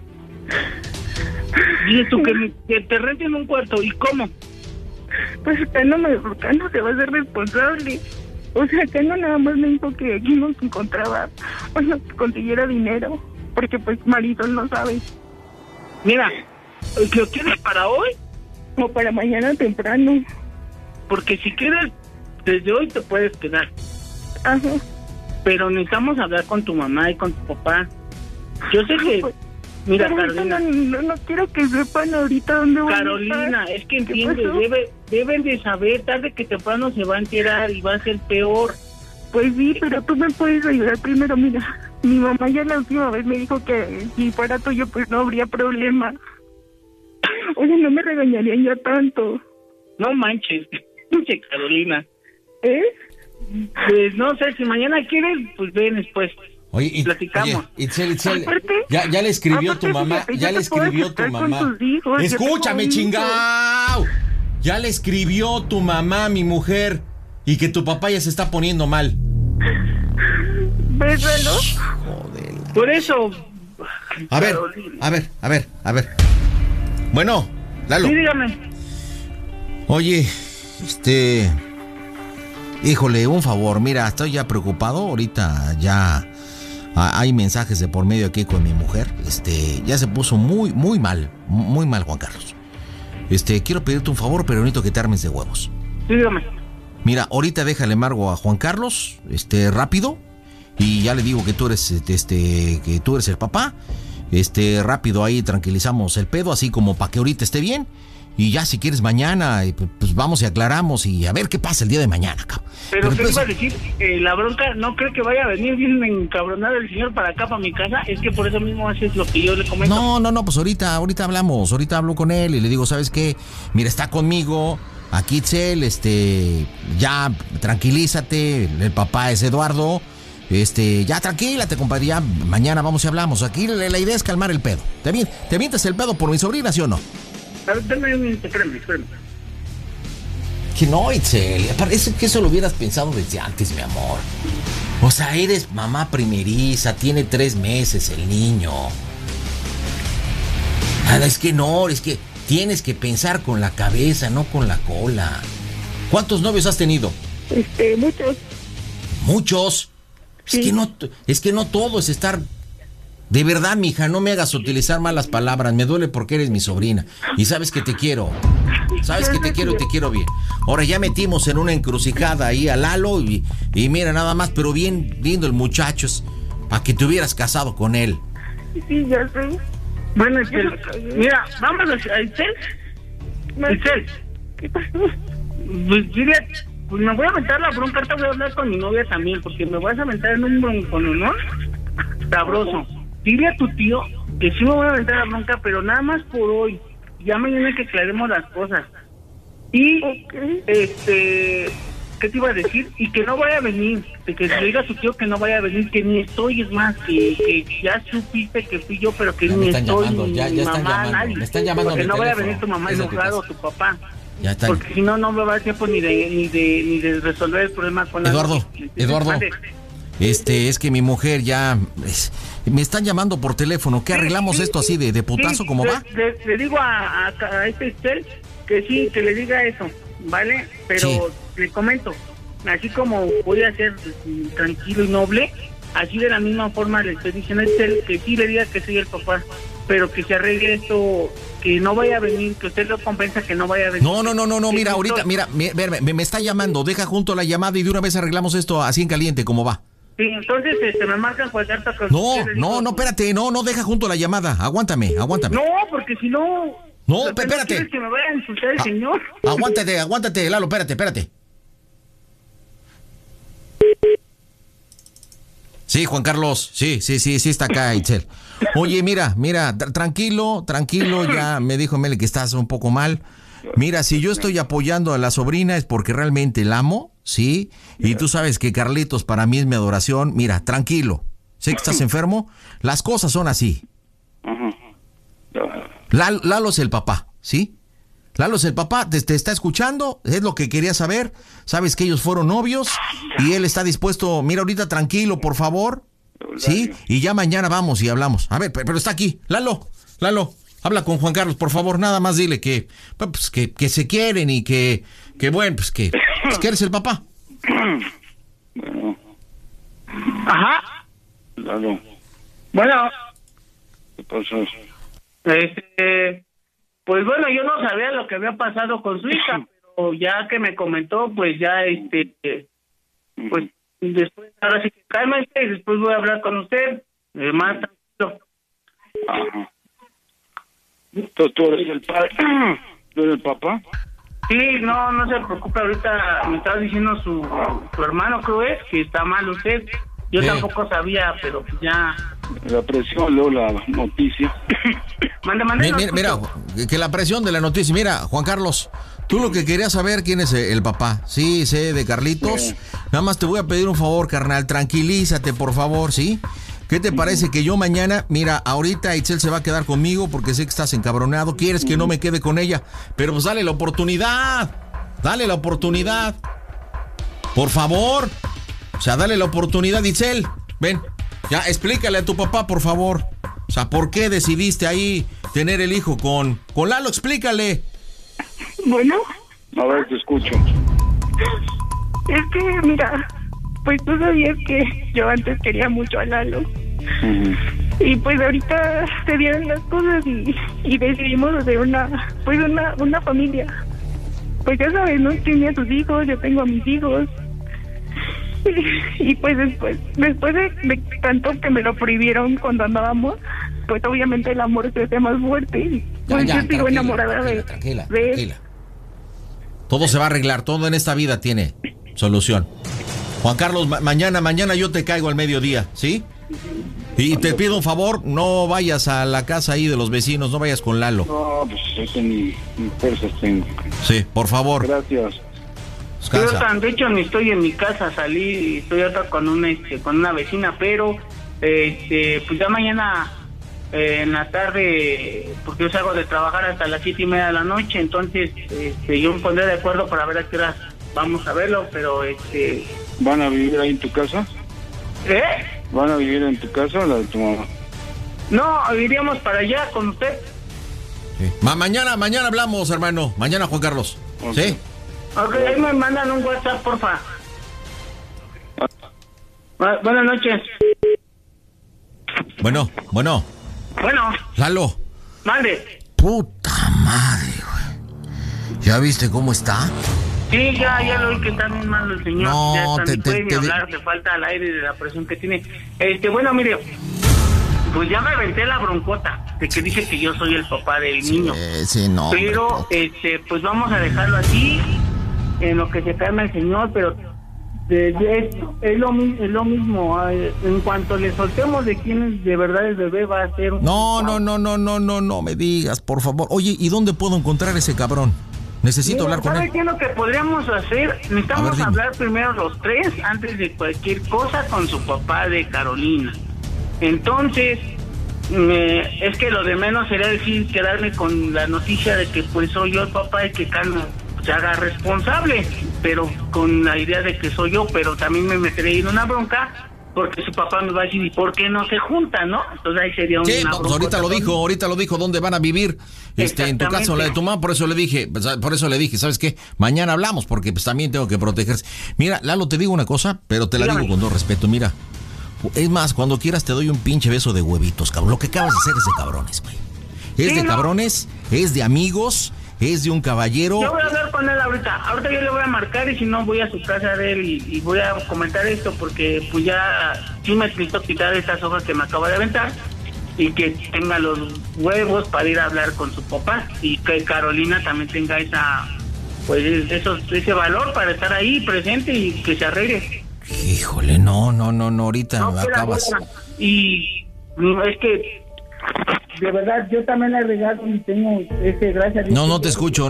Dices tú que te renten un cuarto, ¿y cómo? Pues Cano se va a ser responsable. O sea, Cano nada más me dijo que aquí no se encontraba, bueno, que consiguiera dinero, porque pues Marisol no sabe. Mira, ¿lo quieres para hoy? O para mañana temprano. Porque si quieres, desde hoy te puedes quedar. Ajá. Pero necesitamos hablar con tu mamá y con tu papá. Yo sé que Mira, Pero Carolina. No quiero que sepan ahorita dónde voy a estar. Carolina, es que entiende, pasó? deben de saber, tarde que temprano se va a enterar y va a ser peor. Pues sí, pero tú me puedes ayudar primero. Mira, mi mamá ya la última vez me dijo que si fuera tuyo pues no habría problema. Oye, no me regañarían ya tanto. No manches, pinche Carolina. ¿Eh? Pues no sé, si mañana quieres, pues ven después. Oye, platicamos. Itzel, Aparte, ya le escribió tu mamá, fíjate, ya yo le te puedo escribió tu aceptar con mamá. tus hijos, yo Escúchame, tengo chingao. Ya le escribió tu mamá, mi mujer, y que tu papá ya se está poniendo mal. Bésalo. Por eso. A ver. Bueno, Lalo. Sí, dígame. Oye, híjole, un favor, mira, estoy ya preocupado, ahorita ya hay mensajes de por medio aquí con mi mujer, ya se puso muy mal Juan Carlos. Quiero pedirte un favor, pero necesito que te armes de huevos. Sí, dígame. Mira, ahorita déjale embargo a Juan Carlos, rápido, y ya le digo que tú eres, que tú eres el papá, rápido ahí tranquilizamos el pedo, así como para que ahorita esté bien. Y ya si quieres mañana, pues vamos y aclaramos y a ver qué pasa el día de mañana, cabrón. Pero ¿qué pues, iba a decir? La bronca, no creo que vaya a venir bien encabronado el señor para acá, para mi casa. Es que por eso mismo haces lo que yo le comento. No, pues ahorita hablamos, ahorita hablo con él y le digo, ¿sabes qué? Mira, está conmigo, aquí Itzel, ya tranquilízate, el papá es Eduardo, ya tranquilate, compadre, ya mañana vamos y hablamos. Aquí la idea es calmar el pedo. ¿Te avientas el pedo por mi sobrina, sí o no? A ver, espérame. Que no, Itzel, parece que eso lo hubieras pensado desde antes, mi amor. O sea, eres mamá primeriza, tiene 3 meses el niño. Nada, es que tienes que pensar con la cabeza, no con la cola. ¿Cuántos novios has tenido? Muchos. ¿Muchos? Sí. Es que no todo es estar... De verdad, mija, no me hagas utilizar malas palabras. Me duele porque eres mi sobrina. Y sabes que te quiero. Sabes que te quiero y te quiero bien. Ahora ya metimos en una encrucijada ahí a Lalo y mira nada más, pero bien lindo el muchacho. Para que te hubieras casado con él. Sí, ya sé. Bueno, mira, vámonos a Itzel. Itzel. ¿Qué pasó? Pues dile, pues me voy a aventar la bronca. Ahorita voy a hablar con mi novia también, porque me vas a aventar en un broncononón sabroso. Dile a tu tío que sí me voy a aventar la bronca, pero nada más por hoy. Ya mañana que aclaremos las cosas. Y, ¿qué te iba a decir? Y que no vaya a venir. De que le diga a su tío que no vaya a venir, que ni estoy, es más, que ya supiste que fui yo, pero que ni estoy, llamando, ni ya mi están mamá, llamando, nadie. me están llamando. Porque no vaya a teléfono. venir tu mamá enojado o tu papá. Ya está. Porque si no, no me va a dar tiempo ni de resolver el problema con Eduardo. Mande. Es que mi mujer ya... me están llamando por teléfono. ¿Qué arreglamos esto así de putazo? Sí, ¿Cómo va? Le digo a este Estel que sí, que le diga eso, ¿vale? Pero le comento, así como voy a ser tranquilo y noble, así de la misma forma le estoy diciendo a Estel que sí le diga que soy el papá, pero que se arregle esto, que no vaya a venir, que usted lo compensa que no vaya a venir. No, mira, ahorita, mira, me está llamando, deja junto la llamada y de una vez arreglamos esto así en caliente, ¿cómo va? Sí, entonces me marcan cualquier cosa. No, espérate, no, deja junto la llamada, aguántame. No, porque si no... No, espérate. ¿Quieres que me vaya a insultar el señor? Aguántate, Lalo, espérate. Sí, Juan Carlos, sí, está acá, Itzel. Oye, mira, tranquilo, ya me dijo Mele que estás un poco mal. Mira, si yo estoy apoyando a la sobrina es porque realmente la amo, ¿sí? Y tú sabes que Carlitos para mí es mi adoración. Mira, tranquilo, sé que estás enfermo, las cosas son así. Lalo es el papá, ¿sí? Lalo es el papá, te está escuchando, es lo que quería saber. Sabes que ellos fueron novios y él está dispuesto. Mira, ahorita tranquilo, por favor, ¿sí? Y ya mañana vamos y hablamos. A ver, pero está aquí, Lalo, habla con Juan Carlos, por favor, nada más dile que se quieren y que bueno, pues que eres el papá. Bueno. Ajá. Lalo, Bueno, ¿qué pasó? pues bueno, yo no sabía lo que había pasado con su hija, pero ya que me comentó, pues ya pues después, ahora sí que cálmate y después voy a hablar con usted, más tranquilo. Ajá. Entonces tú eres el padre, tú eres el papá. Sí, no se preocupe, ahorita me estaba diciendo su hermano, creo que está mal usted. Yo tampoco sabía, pero pues ya... La presión, luego la noticia. Mande. Mira, que la presión de la noticia. Mira, Juan Carlos, tú lo que querías saber quién es el papá. Sí, sé de Carlitos. Nada más te voy a pedir un favor, carnal. Tranquilízate, por favor, ¿sí? ¿Qué te parece que yo mañana, mira, ahorita Itzel se va a quedar conmigo porque sé que estás encabronado, quieres que no me quede con ella, pero pues dale la oportunidad, por favor, o sea, dale la oportunidad, Itzel, ven, ya, explícale a tu papá, por favor, o sea, ¿por qué decidiste ahí tener el hijo con Lalo? Explícale. Bueno. A ver, te escucho. Es que, mira, pues tú sabías que yo antes quería mucho a Lalo. Y pues ahorita se dieron las cosas y decidimos hacer una familia. Pues ya sabes, ¿no? Tiene a sus hijos, yo tengo a mis hijos. Y pues después de tanto que me lo prohibieron cuando andábamos, pues obviamente el amor se hace más fuerte. Y pues yo sigo enamorada de él. Todo se va a arreglar, todo en esta vida tiene solución. Juan Carlos, mañana yo te caigo al mediodía, ¿sí? Y te pido un favor, no vayas a la casa ahí de los vecinos, no vayas con Lalo. No, pues eso ni fuerzas tengo. Sí, por favor. Gracias. Yo, de hecho, ni estoy en mi casa, salí, estoy acá con una vecina, pero pues ya mañana en la tarde, porque yo salgo de trabajar hasta las 7:30 de la noche, entonces yo me pondré de acuerdo para ver a qué horas vamos a verlo, pero ¿Van a vivir ahí en tu casa? ¿Van a vivir en tu casa o la de tu mamá? No, iríamos para allá con usted. Sí. Mañana hablamos, hermano. Mañana, Juan Carlos. Okay. ¿Sí? Ok, ahí me mandan un WhatsApp, porfa. Buenas noches. Bueno. Bueno. Lalo. Mande. Puta madre, güey. ¿Ya viste cómo está? Sí, ya lo vi que está bien mal el señor. No, ya está, ni puede ni hablar, le falta al aire de la presión que tiene. Bueno, mire, pues ya me aventé la broncota de que dice que yo soy el papá del niño. Sí, no. Pero, pues vamos a dejarlo así, en lo que se calma el señor, pero es lo mismo. En cuanto le soltemos de quién es de verdad el bebé, va a ser un... No me digas, por favor. Oye, ¿y dónde puedo encontrar ese cabrón? Necesito hablar con él. ¿Sabe qué es lo que podríamos hacer? Necesitamos hablar primero los tres, antes de cualquier cosa, con su papá de Carolina. Entonces, es que lo de menos sería decir, quedarme con la noticia de que pues soy yo el papá y que Carlos se haga responsable, pero con la idea de que soy yo, pero también me meteré en una bronca, porque su papá me va a decir, ¿y por qué no se juntan, no? Entonces ahí sería una bronca. Pues ahorita lo dijo, ¿dónde van a vivir? En tu caso, la de tu mamá, por eso le dije, ¿sabes qué? Mañana hablamos, porque pues también tengo que protegerse. Mira, Lalo, te digo una cosa, pero te la digo con todo respeto, mira. Es más, cuando quieras te doy un pinche beso de huevitos, cabrón. Lo que acabas de hacer es de cabrones, güey. Cabrones, es de amigos, es de un caballero. Yo voy a hablar con él ahorita yo le voy a marcar y si no voy a su casa de él y voy a comentar esto porque pues ya sí me necesito quitar esas hojas que me acaba de aventar y que tenga los huevos para ir a hablar con su papá y que Carolina también tenga ese valor para estar ahí presente y que se arregle. Híjole, no, ahorita acabas. Y es que de verdad yo también le regalo y tengo gracias. No te escucho.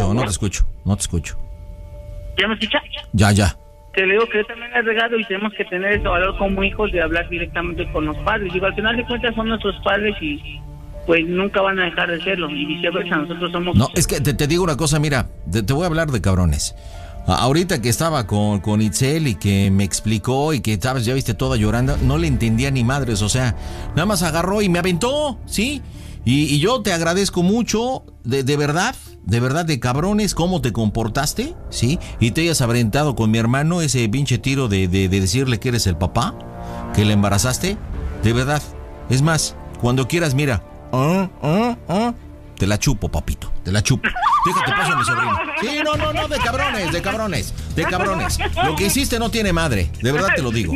¿Ya me escucha? Ya. Te digo que yo también le regalo y tenemos que tener ese valor como hijos de hablar directamente con los padres. Digo, al final de cuentas son nuestros padres y pues nunca van a dejar de serlo y viceversa, nosotros somos... No, es que te digo una cosa, mira, te voy a hablar de cabrones. Ahorita que estaba con Itzel y que me explicó y que sabes, ya viste toda llorando, no le entendía ni madres, o sea, nada más agarró y me aventó, ¿sí? Y yo te agradezco mucho, de verdad, de cabrones, cómo te comportaste, ¿sí? Y te hayas aventado con mi hermano ese pinche tiro de decirle que eres el papá, que le embarazaste, de verdad. Es más, cuando quieras, mira, te la chupo, papito, te la chupo. Déjate paso a mi sobrino. Sí, no, de cabrones. Lo que hiciste no tiene madre, de verdad te lo digo.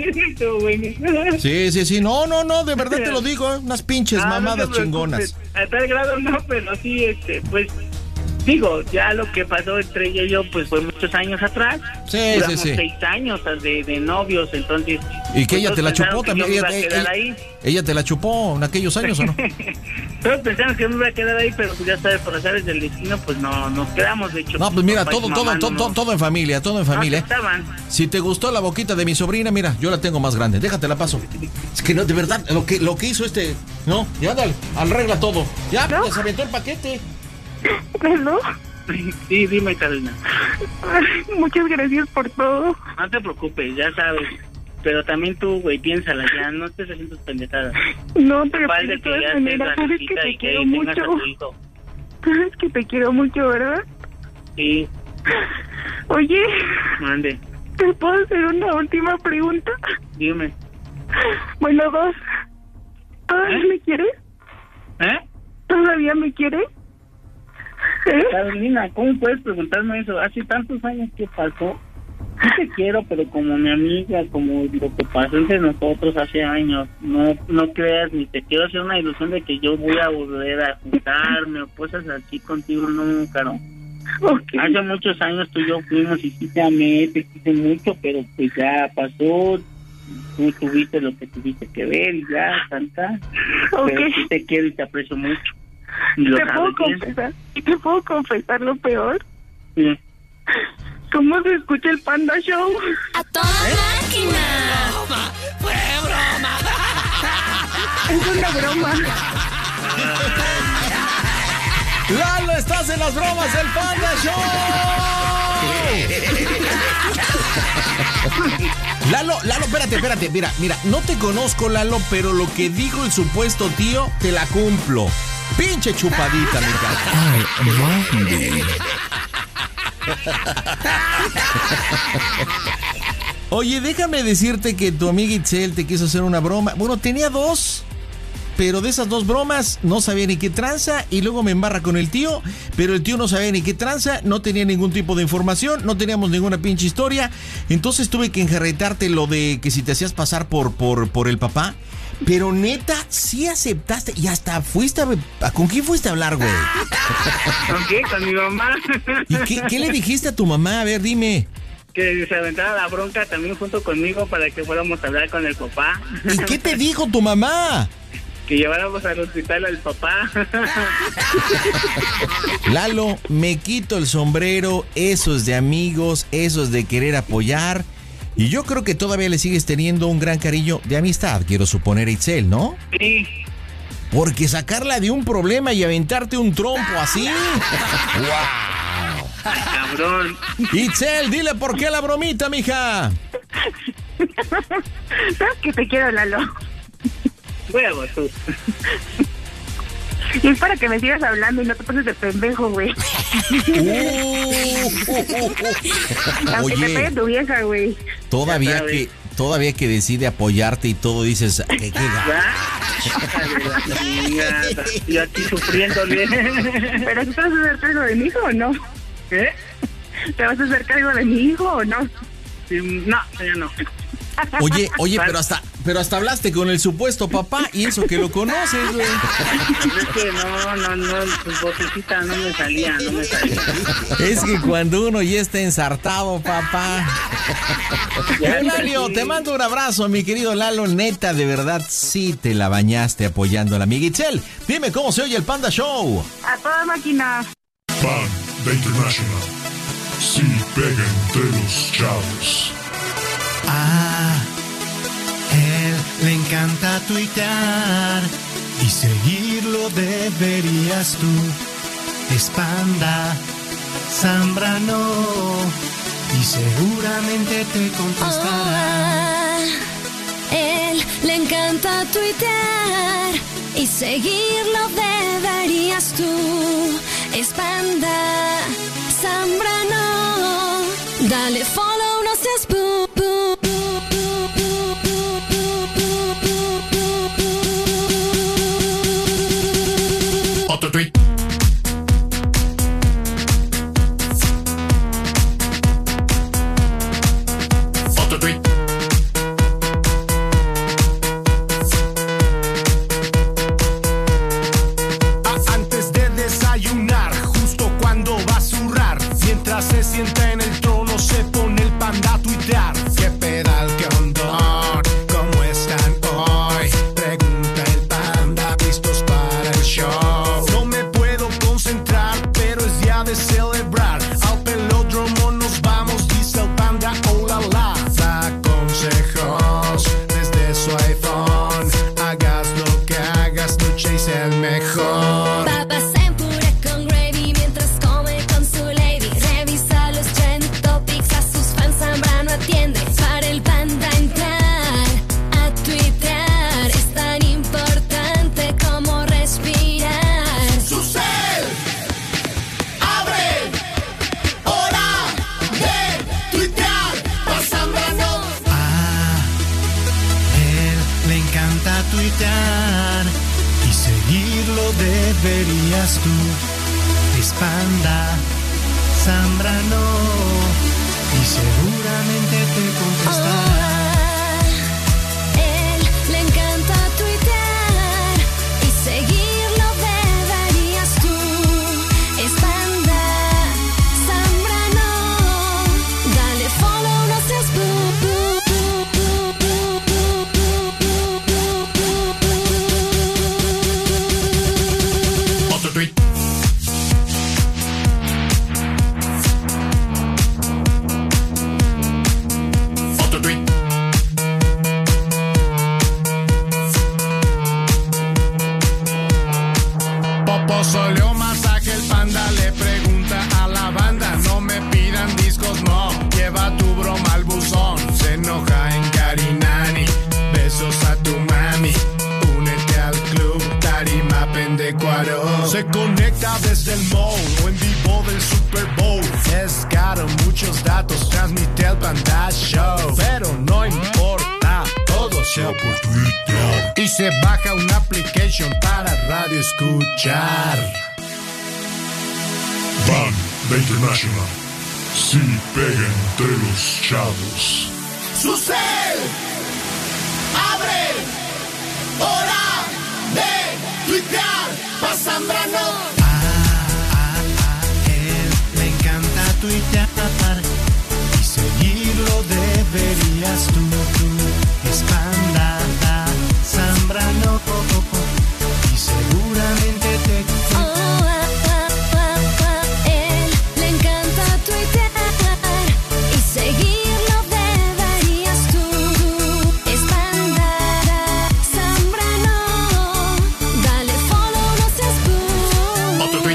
Sí, no, de verdad te lo digo, unas pinches mamadas no chingonas. A tal grado no, pero sí, pues, digo, ya lo que pasó entre ella y yo, pues fue muchos años atrás. Duramos 6 años de novios, entonces. ¿Y que ella te la chupó también? Ella te la chupó en aquellos años, ¿o no? Todos pensaron que me iba a quedar ahí, pero pues ya sabes, por azares del destino, pues no, nos quedamos, de hecho. No, pues mira, todo en familia, Si te gustó la boquita de mi sobrina, mira, yo la tengo más grande, déjatela paso. Es que no, de verdad, lo que hizo no, ya dale, arregla todo. Ya, ¿no? Ya se aventó el paquete. ¿No? Sí, dime, Carolina. Muchas gracias por todo. No te preocupes, ya sabes. Pero también tú, güey, piénsala ya, no estés haciendo tus pendejadas. No, pero de todas maneras, sabes que te quiero mucho. Sabes que te quiero mucho, ¿verdad? Sí. Oye. Mande. ¿Te puedo hacer una última pregunta? Dime. Bueno, 2. ¿Todavía me quieres? ¿Todavía me quieres? Carolina, ¿cómo puedes preguntarme eso? Hace tantos años que pasó. Sí te quiero, pero como mi amiga, como lo que pasó entre nosotros hace años, no creas ni te quiero hacer una ilusión de que yo voy a volver a juntarme o cosas así contigo, nunca, no. Okay. Hace muchos años tú y yo fuimos y sí te amé, te quise mucho, pero pues ya pasó, tú tuviste lo que tuviste que ver y ya, tanta. Okay. Pero sí te quiero y te aprecio mucho. ¿Te puedo confesar lo peor? Sí. ¿Cómo se escucha el Panda Show? ¡A toda máquina! ¡Broma! ¡Fue broma! Es una broma. ¡Lalo, estás en las bromas del Panda Show! Lalo, espérate, mira, no te conozco, Lalo, pero lo que dijo el supuesto tío, te la cumplo. Pinche chupadita, mi cara. Ay, mami. Oye, déjame decirte que tu amiga Itzel te quiso hacer una broma. Bueno, tenía 2, pero de esas 2 bromas no sabía ni qué tranza y luego me embarra con el tío, pero el tío no sabía ni qué tranza, no tenía ningún tipo de información, no teníamos ninguna pinche historia, entonces tuve que enjarretarte lo de que si te hacías pasar por el papá. Pero neta, sí aceptaste y hasta fuiste ¿con quién fuiste a hablar, güey? ¿Con qué? Con mi mamá. ¿Y qué le dijiste a tu mamá? A ver, dime. Que se aventara la bronca también junto conmigo para que fuéramos a hablar con el papá. ¿Y qué te dijo tu mamá? Que lleváramos al hospital al papá. Lalo, me quito el sombrero, eso es de amigos, eso es de querer apoyar. Y yo creo que todavía le sigues teniendo un gran cariño de amistad, quiero suponer, a Itzel, ¿no? Sí. Porque sacarla de un problema y aventarte un trompo así. ¡Wow! Cabrón. Itzel, dile por qué la bromita, mija. ¿Sabes que te quiero, Lalo? Huevo, tú. Y es para que me sigas hablando y no te pases de pendejo, güey. Aunque te pegue tu vieja, güey. Todavía que decide apoyarte y todo dices que y aquí sufriéndole. ¿Pero tú te vas a hacer cargo de mi hijo o no? ¿Qué? ¿Te vas a hacer cargo de mi hijo o no? No, ya no. Oye, pero hasta hablaste con el supuesto papá y eso que lo conoces, güey. Es que no, tu vocecita no me salía. Es que cuando uno ya está ensartado, papá. Lalo, te mando un abrazo, mi querido Lalo, neta, de verdad, sí te la bañaste apoyando a la amiga Itzel. Dime cómo se oye el Panda Show. A toda máquina. Panda International. Sí pega entre los chavos. Él le encanta tuitear y seguirlo deberías tú. Es Panda Zambrano y seguramente te contestará. Él le encanta tuitear y seguirlo deberías tú. Es Panda Zambrano. Dale follow, no seas Otro tweet. tuitear y seguirlo deberías tú. Es Panda Zambrano y seguramente te contestará. Él le encanta tuitear y seguirlo deberías tú. Es Panda Zambrano. Dale follow, no seas Otro tweet. Salió masaje, el Panda le pregunta a la banda: no me pidan discos, no, lleva tu broma al buzón. Se enoja en Carinani, besos a tu mami, únete al club Tarima Pendecuaro. Se conecta desde el mall o en vivo del Super Bowl. Es caro, muchos datos, transmite el Panda Show, pero no importa, todo sea por Twitter. Y se baja una application para radio escuchar. Van de International. Sí pega entre los chavos. ¡Su cel! ¡Abre! ¡Hora de tuitear! ¡Pa' Zambrano! Él le encanta tuitear y seguirlo deberías tú. Es Panda Zambrano y seguramente te Él le encanta tuitear y seguirlo deberías tú. Es Panda Zambrano. Dale follow, no seas Otro tweet.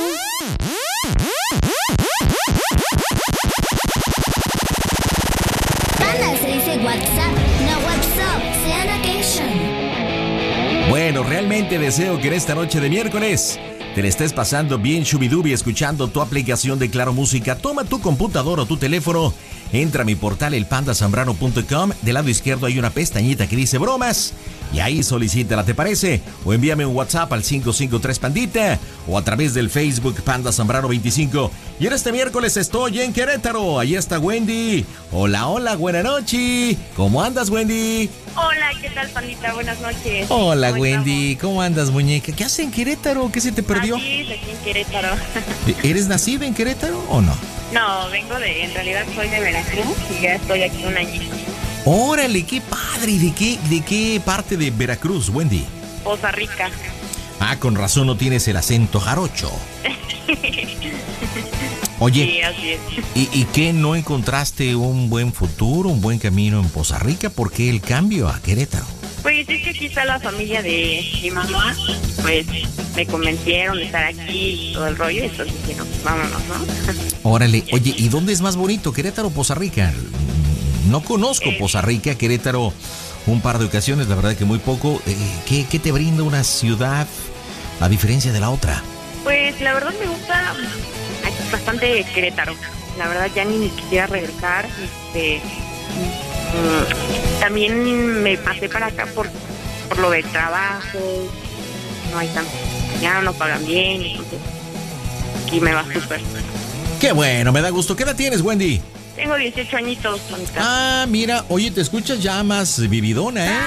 Panda se dice WhatsApp, no WhatsApp, sean occasion. Bueno, realmente deseo que en esta noche de miércoles te la estés pasando bien shubidubi escuchando tu aplicación de Claro Música. Toma tu computadora o tu teléfono, entra a mi portal elpandazambrano.com. Del lado izquierdo hay una pestañita que dice bromas y ahí solicítala, ¿te parece? O envíame un WhatsApp al 553 Pandita o a través del Facebook Panda Zambrano 25. Y en este miércoles estoy en Querétaro. Ahí está Wendy. Hola, hola, buena noche. ¿Cómo andas, Wendy? Hola, ¿qué tal, Pandita? Buenas noches. Hola, Wendy. ¿Cómo andas, muñeca? ¿Qué haces en Querétaro? ¿Qué se te perdió? Aquí en Querétaro. ¿Eres nacida en Querétaro o no? No, en realidad soy de Veracruz y ya estoy aquí un añito. Órale, qué padre. ¿De qué parte de Veracruz, Wendy? Poza Rica. Ah, con razón no tienes el acento jarocho. Oye, sí, así es. ¿Y qué, no encontraste un buen futuro, un buen camino en Poza Rica? ¿Por qué el cambio a Querétaro? Pues es que aquí está la familia de mi mamá, pues me convencieron de estar aquí y todo el rollo, entonces dije, no, pues vámonos, ¿no? Órale, oye, ¿y dónde es más bonito, Querétaro o Poza Rica? No conozco Poza Rica, Querétaro, un par de ocasiones, la verdad que muy poco. ¿Qué te brinda una ciudad a diferencia de la otra? Pues la verdad me gusta bastante Querétaro, la verdad ya ni quisiera regresar, también me pasé para acá por lo del trabajo, no hay tanto, ya no pagan bien, entonces aquí me va súper. Qué bueno, me da gusto. ¿Qué edad tienes, Wendy? Tengo 18 añitos, Juanita. Ah, mira, oye, te escuchas ya más vividona, ¿eh?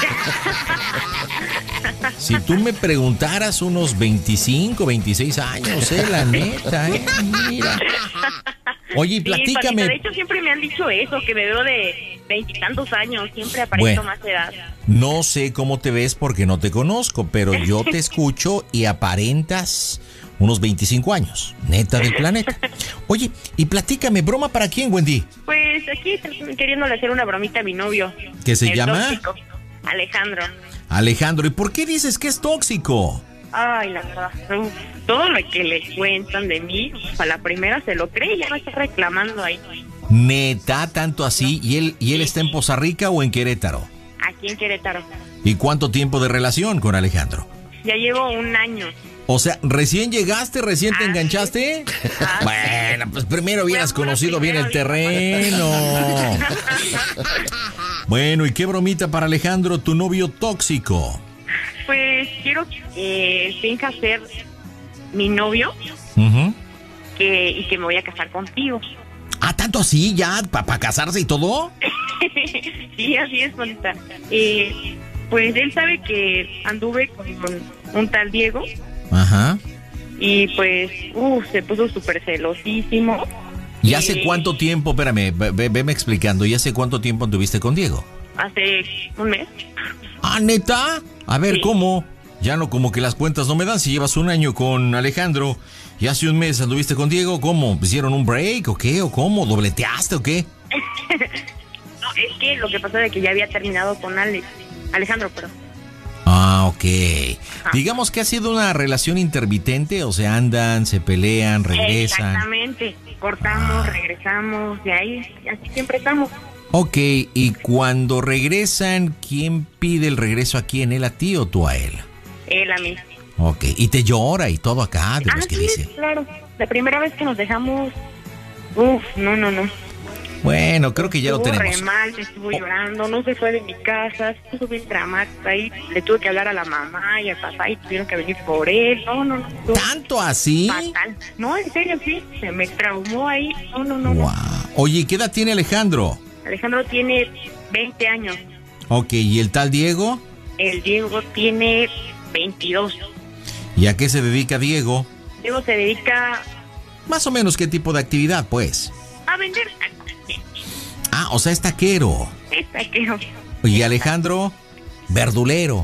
Si tú me preguntaras unos 25, 26 años, la neta, mira. Oye, sí, platícame. Paquita, de hecho, siempre me han dicho eso, que me veo de 20 y tantos años, siempre aparento más edad. No sé cómo te ves porque no te conozco, pero yo te escucho y aparentas unos 25 años, neta del planeta. Oye, y platícame, ¿broma para quién, Wendy? Pues aquí queriéndole hacer una bromita a mi novio. ¿Qué se llama? Tóxico, Alejandro. Alejandro, ¿y por qué dices que es tóxico? Ay, la verdad, todo lo que le cuentan de mí, a la primera se lo cree y ya me está reclamando ahí. Neta, tanto así, ¿y él está en Poza Rica o en Querétaro? Aquí en Querétaro. ¿Y cuánto tiempo de relación con Alejandro? Ya llevo un año. O sea, ¿recién llegaste? ¿Recién te enganchaste? Bueno, pues primero hubieras conocido bien el terreno. Bueno, ¿y qué bromita para Alejandro, tu novio tóxico? Pues quiero que finja ser mi novio Uh-huh. y que me voy a casar contigo. Ah, ¿tanto así ya? ¿Para casarse y todo? Sí, así es, bonita. Pues él sabe que anduve con un tal Diego. Ajá. Y pues, se puso súper celosísimo. ¿Y hace cuánto tiempo, espérame, veme explicando, ¿y hace cuánto tiempo anduviste con Diego? Hace un mes. ¿Ah, neta? A ver, Sí. ¿cómo? Ya no, como que las cuentas no me dan. Si llevas un año con Alejandro y hace un mes anduviste con Diego, ¿cómo? ¿Hicieron un break o qué? ¿O cómo? ¿Dobleteaste o qué? No, es que lo que pasa es que ya había terminado con Alejandro, pero... Ah, ok. Digamos que ha sido una relación intermitente, o sea, andan, se pelean, regresan. Exactamente. Cortamos, regresamos, de ahí, así siempre estamos. Ok, y cuando regresan, ¿quién pide el regreso a quién? ¿Él a ti o tú a él? Él a mí. Ok, y te llora y todo acá, de los que sí, dice. claro. La primera vez que nos dejamos, no. Bueno, creo que ya lo Estuvo tenemos. re mal, estuvo llorando, no se fue de mi casa, estuvo bien dramático ahí, le tuve que hablar a la mamá y al papá y tuvieron que venir por él, no. ¿Tanto así? Fatal. No, en serio, sí, se me traumó ahí, no. Wow. Oye, ¿qué edad tiene Alejandro? Alejandro tiene 20 años, Ok, ¿y el tal Diego? el Diego tiene 22. ¿Y a qué se dedica Diego? Diego se dedica Más o menos, ¿qué tipo de actividad, pues? a vender Ah, o sea, es taquero. taquero. Y Alejandro, verdulero.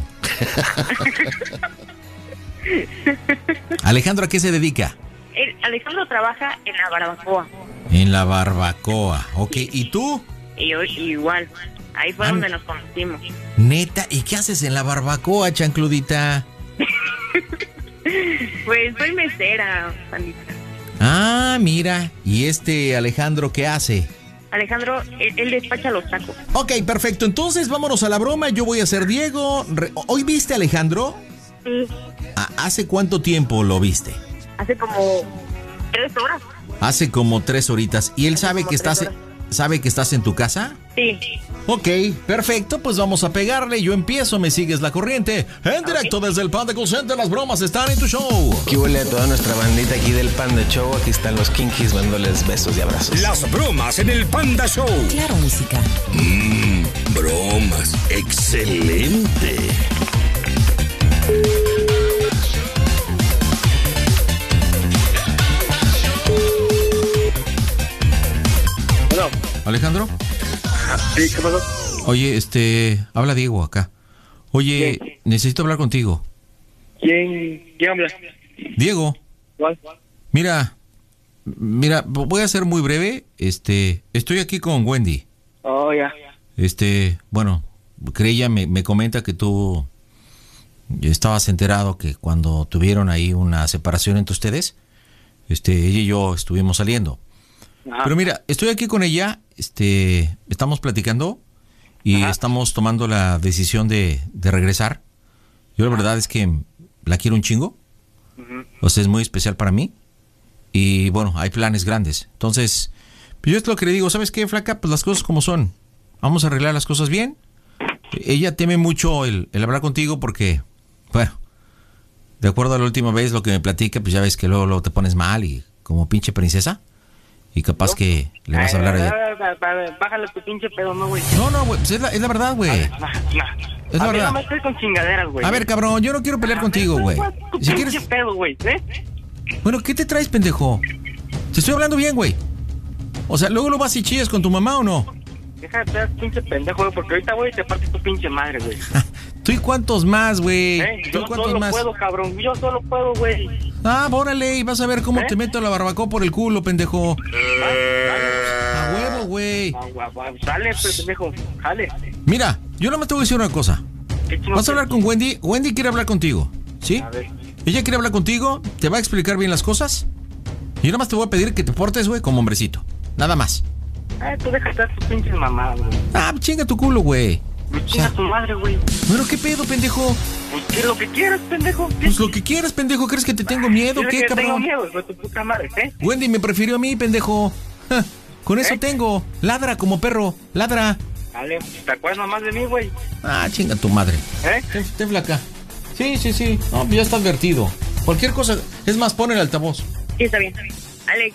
Alejandro, ¿a qué se dedica? Alejandro trabaja en la barbacoa. En la barbacoa. Ok, ¿y tú? Y yo igual. Ahí fue donde nos conocimos. Neta, ¿y qué haces en la barbacoa, chancludita? Pues soy mesera, pandita. Ah, mira. ¿Y Alejandro qué hace? Alejandro, él despacha los tacos. Ok, perfecto. Entonces vámonos a la broma. Yo voy a ser Diego. ¿Hoy viste a Alejandro? Sí. ¿Hace cuánto tiempo lo viste? Hace como 3 horas. Hace como 3 horitas. ¿Y él sabe que estás en tu casa? Sí. Ok, perfecto, pues vamos a pegarle. Yo empiezo, me sigues la corriente. En directo desde el Panda Call Center, las bromas están en tu show. ¿Qué huele a toda nuestra bandita aquí del Panda Show? Aquí están los Kinkis dándoles besos y abrazos. Las bromas en el Panda Show. Claro, música. Bromas. Excelente. Bueno. ¿Alejandro? Sí, ¿qué pasó? Oye, habla Diego acá. Oye, ¿Quién? necesito hablar contigo. ¿Quién habla? Diego, ¿Cuál? mira, voy a ser muy breve. Estoy aquí con Wendy. Oh, ya. Bueno, ella me comenta que tú estabas enterado que cuando tuvieron ahí una separación entre ustedes, ella y yo estuvimos saliendo. Ajá. Pero mira, estoy aquí con ella, estamos platicando y estamos tomando la decisión de regresar. Yo la verdad es que la quiero un chingo. O sea, es muy especial para mí. Y bueno, hay planes grandes. Entonces, pues yo es lo que le digo, ¿sabes qué, flaca? Pues las cosas como son. Vamos a arreglar las cosas bien. Ella teme mucho el hablar contigo porque, bueno, de acuerdo a la última vez lo que me platica, pues ya ves que luego te pones mal y como pinche princesa. Y capaz que le vas a hablar a ella. Bájale tu pinche pedo, no, güey. No, güey, pues es la verdad, güey. Es la A mí verdad. no me estoy con chingaderas, güey. A ver, cabrón, yo no quiero pelear contigo, güey. Tu Si pinche quieres... pedo, güey, ¿eh? Bueno, ¿qué te traes, pendejo? Te estoy hablando bien, güey. O sea, ¿luego lo vas y chillas con tu mamá o no? Deja de ser pinche pendejo, güey, porque ahorita, güey, te parte tu pinche madre, güey. ¿Tú y cuántos más, güey? ¿Tú y Yo cuántos solo más? puedo, cabrón. Yo solo puedo, güey. Ah, órale, y vas a ver cómo te meto la barbacoa por el culo, pendejo. A huevo, güey. Sale, pendejo, jale. Mira, yo no me te voy a decir una cosa. Vas a hablar con Wendy. Wendy quiere hablar contigo, ¿sí? A ver. Ella quiere hablar contigo, te va a explicar bien las cosas. Y nada más te voy a pedir que te portes, güey, como hombrecito. Nada más. Tú deja de estar tu pinche mamá, güey. Ah, chinga tu culo, güey. Chinga tu madre, güey. ¿Pero qué pedo, pendejo? Pues que lo que quieras, pendejo. Pues lo que quieras, pendejo. ¿Crees que te tengo miedo? ¿Quieres ¿Qué, que cabrón? tengo miedo, güey, tu puta madre, ¿eh? Wendy me prefirió a mí, pendejo. Ja. Con eso tengo. Ladra como perro. Ladra. Dale, ¿te acuerdas nomás de mí, güey? Ah, chinga tu madre. Ten flaca. Sí. No, ya está advertido. Cualquier cosa. Es más, pon el altavoz. Sí, está bien. Alex.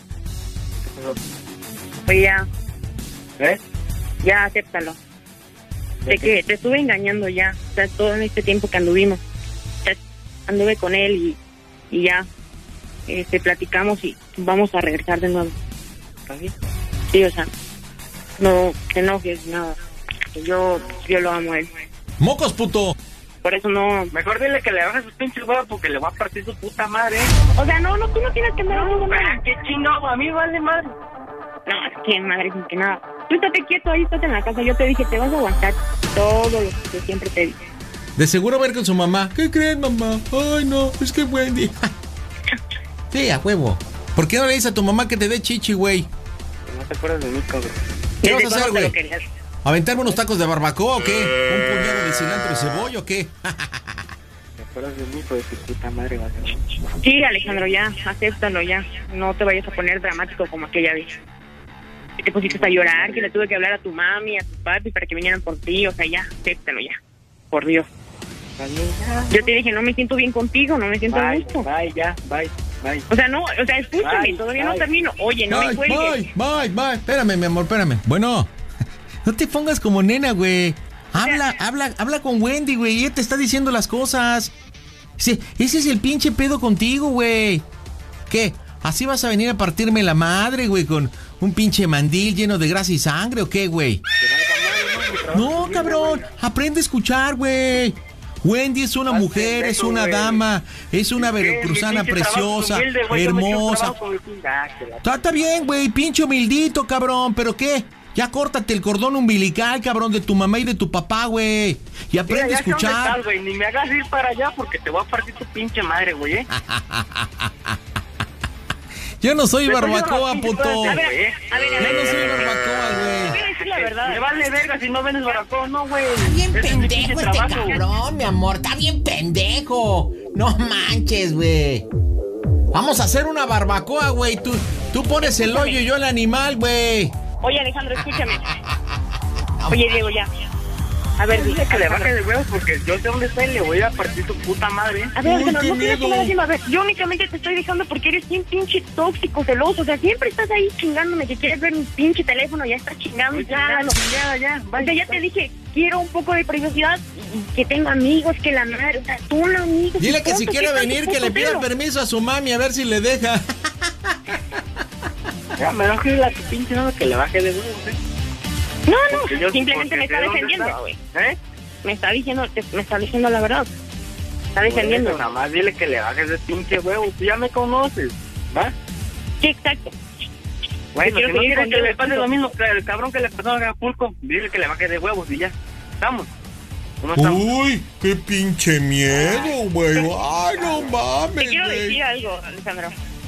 Oye, ya. Ya, acéptalo. De que te estuve engañando ya. O sea, todo en este tiempo que anduvimos. O sea, anduve con él y ya. Platicamos y vamos a regresar de nuevo. ¿Está bien? Sí, o sea, no te enojes, nada. Yo lo amo a él. ¡Mocos, puto! Por eso no... Mejor dile que le baje sus pinches huevos porque le va a partir su puta madre. O sea, no, tú no tienes que andar hablando nada. ¿Qué chingado? A mí vale madre. No, es que madre, sin que nada. Tú estate quieto ahí, estás en la casa. Yo te dije, te vas a aguantar todo lo que yo siempre te dije. De seguro ver con su mamá. ¿Qué creen, mamá? Ay, no, es que Wendy. Sí, a huevo. ¿Por qué no le dices a tu mamá que te dé chichi, güey? No te acuerdas de mí, cabrón. ¿Qué vas a hacer, güey? ¿Aventarme unos tacos de barbacoa o qué? ¿Un puñado de cilantro y cebolla o qué? ¿Te acuerdas de mí, hijo de tu puta madre? Sí, Alejandro, ya, acéptalo ya. No te vayas a poner dramático como aquella vez. Que te pusiste a llorar, que le tuve que hablar a tu mami, a tu papi para que vinieran por ti. O sea, ya, acéptalo ya. Por Dios. Yo te dije, no me siento bien contigo, no me siento a gusto. Bye. O sea, no, o sea, escúchame, todavía no termino. Oye, no me cuelgues. Bye. Espérame, mi amor, espérame. Bueno, no te pongas como nena, güey. Habla con Wendy, güey. Ella te está diciendo las cosas. Ese es el pinche pedo contigo, güey. ¿Qué? ¿Así vas a venir a partirme la madre, güey, con un pinche mandil lleno de grasa y sangre o qué, güey? No, cabrón. Aprende a escuchar, güey. Wendy es una mujer, es una dama, es una veracruzana preciosa, hermosa. Está bien, güey, pinche humildito, cabrón, ¿pero qué? Ya córtate el cordón umbilical, cabrón, de tu mamá y de tu papá, güey. Y aprende a escuchar. Ni me hagas ir para allá porque te voy a partir tu pinche madre, güey, Yo no soy barbacoa, puto. A ver, Yo no soy barbacoa, güey. Te voy a decir la verdad. Me vale verga si no vendes barbacoa, no, güey. Está bien pendejo este cabrón, mi amor. Está bien pendejo. No manches, güey. Vamos a hacer una barbacoa, güey. Tú pones el hoyo y yo el animal, güey. Oye, Alejandro, escúchame. Oye, Diego, ya. A ver, dile que le baje de huevos porque yo sé dónde está y le voy a partir tu puta madre. A ver, no tienes que nada haciendo. A ver, yo únicamente te estoy dejando porque eres bien pinche tóxico, celoso. O sea, siempre estás ahí chingándome que quieres ver mi pinche teléfono. Ya estás chingando. Ya. O sea, ya te dije, quiero un poco de privacidad y que tenga amigos, que la madre. O sea, tú un amigo. Dile que si quiere venir, que le pida permiso a su mami a ver si le deja. Ya, me baje la pinche nada que le baje de huevos, No, simplemente me está defendiendo, güey. Me está diciendo la verdad. Está defendiendo. Nada más dile que le bajes de pinche huevo. Tú ya me conoces, ¿va? Sí, exacto. Bueno, si no quieres que le pase lo mismo que el cabrón que le pasó a Acapulco, dile que le baje de huevos y ya. ¿Estamos? Uy, qué pinche miedo, güey. Ay, no mames, te quiero decir algo, Alejandro.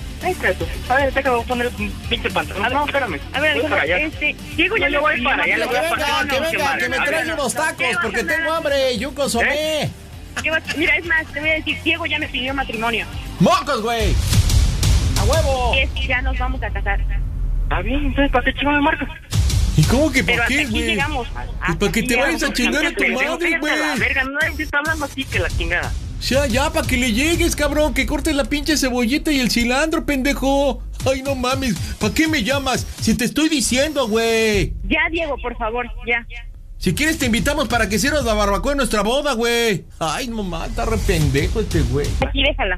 A ver, te acabo de poner un pinche pantalón. No, espérame. A ver, Diego, ya yo voy para allá. Que me traigan unos tacos porque tengo hambre y un consomé. Mira, es más, te voy a decir, Diego ya me pidió matrimonio. ¡Mocos, güey! ¡A huevo! Y es que ya nos vamos a casar. Está bien, entonces, ¿para qué chingo me marcas? ¿Y cómo que para qué, güey? Pues para que te vayas a chingar a tu madre, güey. La verga, no está hablando así que la chingada. Ya, para que le llegues, cabrón, que cortes la pinche cebollita y el cilantro, pendejo. Ay, no mames, ¿para qué me llamas? Si te estoy diciendo, güey. Ya, Diego, por favor, ya. Si quieres te invitamos para que hicieras la barbacoa en nuestra boda, güey. Ay, no mames, está re pendejo este güey. Aquí, déjala.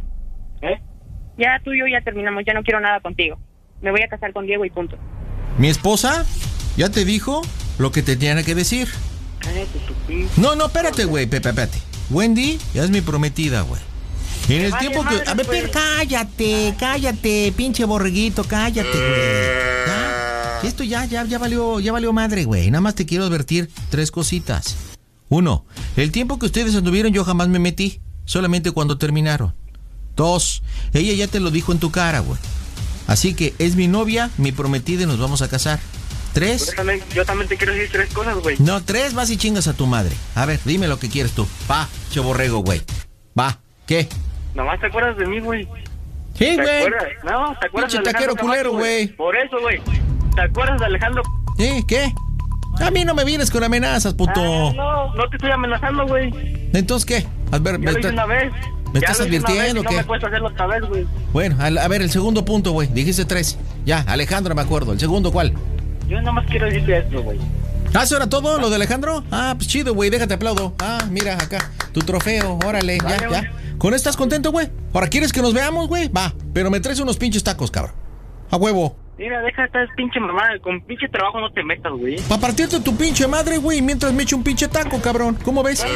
Ya tú y yo ya terminamos, ya no quiero nada contigo. Me voy a casar con Diego y punto. ¿Mi esposa? ¿Ya te dijo lo que te tenía que decir? Cállate, tu pinche. No, espérate, güey, espérate. Wendy ya es mi prometida, güey. En el tiempo que... A ver, pero cállate, pinche borreguito, cállate, güey. ¿Ya? Esto ya valió madre, güey. Nada más te quiero advertir 3 cositas. 1, el tiempo que ustedes anduvieron yo jamás me metí, solamente cuando terminaron. 2, ella ya te lo dijo en tu cara, güey. Así que es mi novia, mi prometida y nos vamos a casar. 3. Yo también te quiero decir 3 cosas, güey. No, 3 vas y chingas a tu madre. A ver, dime lo que quieres tú. Va, cheborrego, güey. Va, ¿qué? Nomás te acuerdas de mí, güey. Sí, güey. No, te acuerdas pinche taquero culero, güey. Por eso, güey. ¿Te acuerdas de Alejandro? ¿Qué? A mí no me vienes con amenazas, puto. No te estoy amenazando, güey. ¿Entonces qué? A ver, Ya lo hice una vez. ¿me estás advirtiendo o no qué? me puedes hacerlo otra vez, güey. Bueno, a ver, el segundo punto, güey. Dijiste 3. Ya, Alejandro, me acuerdo. ¿El segundo cuál? Yo nada más quiero decirte esto, güey. ¿Hace ahora todo lo de Alejandro? Ah, pues chido, güey, déjate aplaudo. Ah, mira acá, tu trofeo, órale, Vale, ya. güey. ¿Con esto estás contento, güey? ¿Ahora quieres que nos veamos, güey? Va, pero me traes unos pinches tacos, cabrón. A huevo. Mira, deja esta pinche mamá. Con pinche trabajo no te metas, güey. Pa' partirte tu pinche madre, güey, mientras me echo un pinche taco, cabrón. ¿Cómo ves?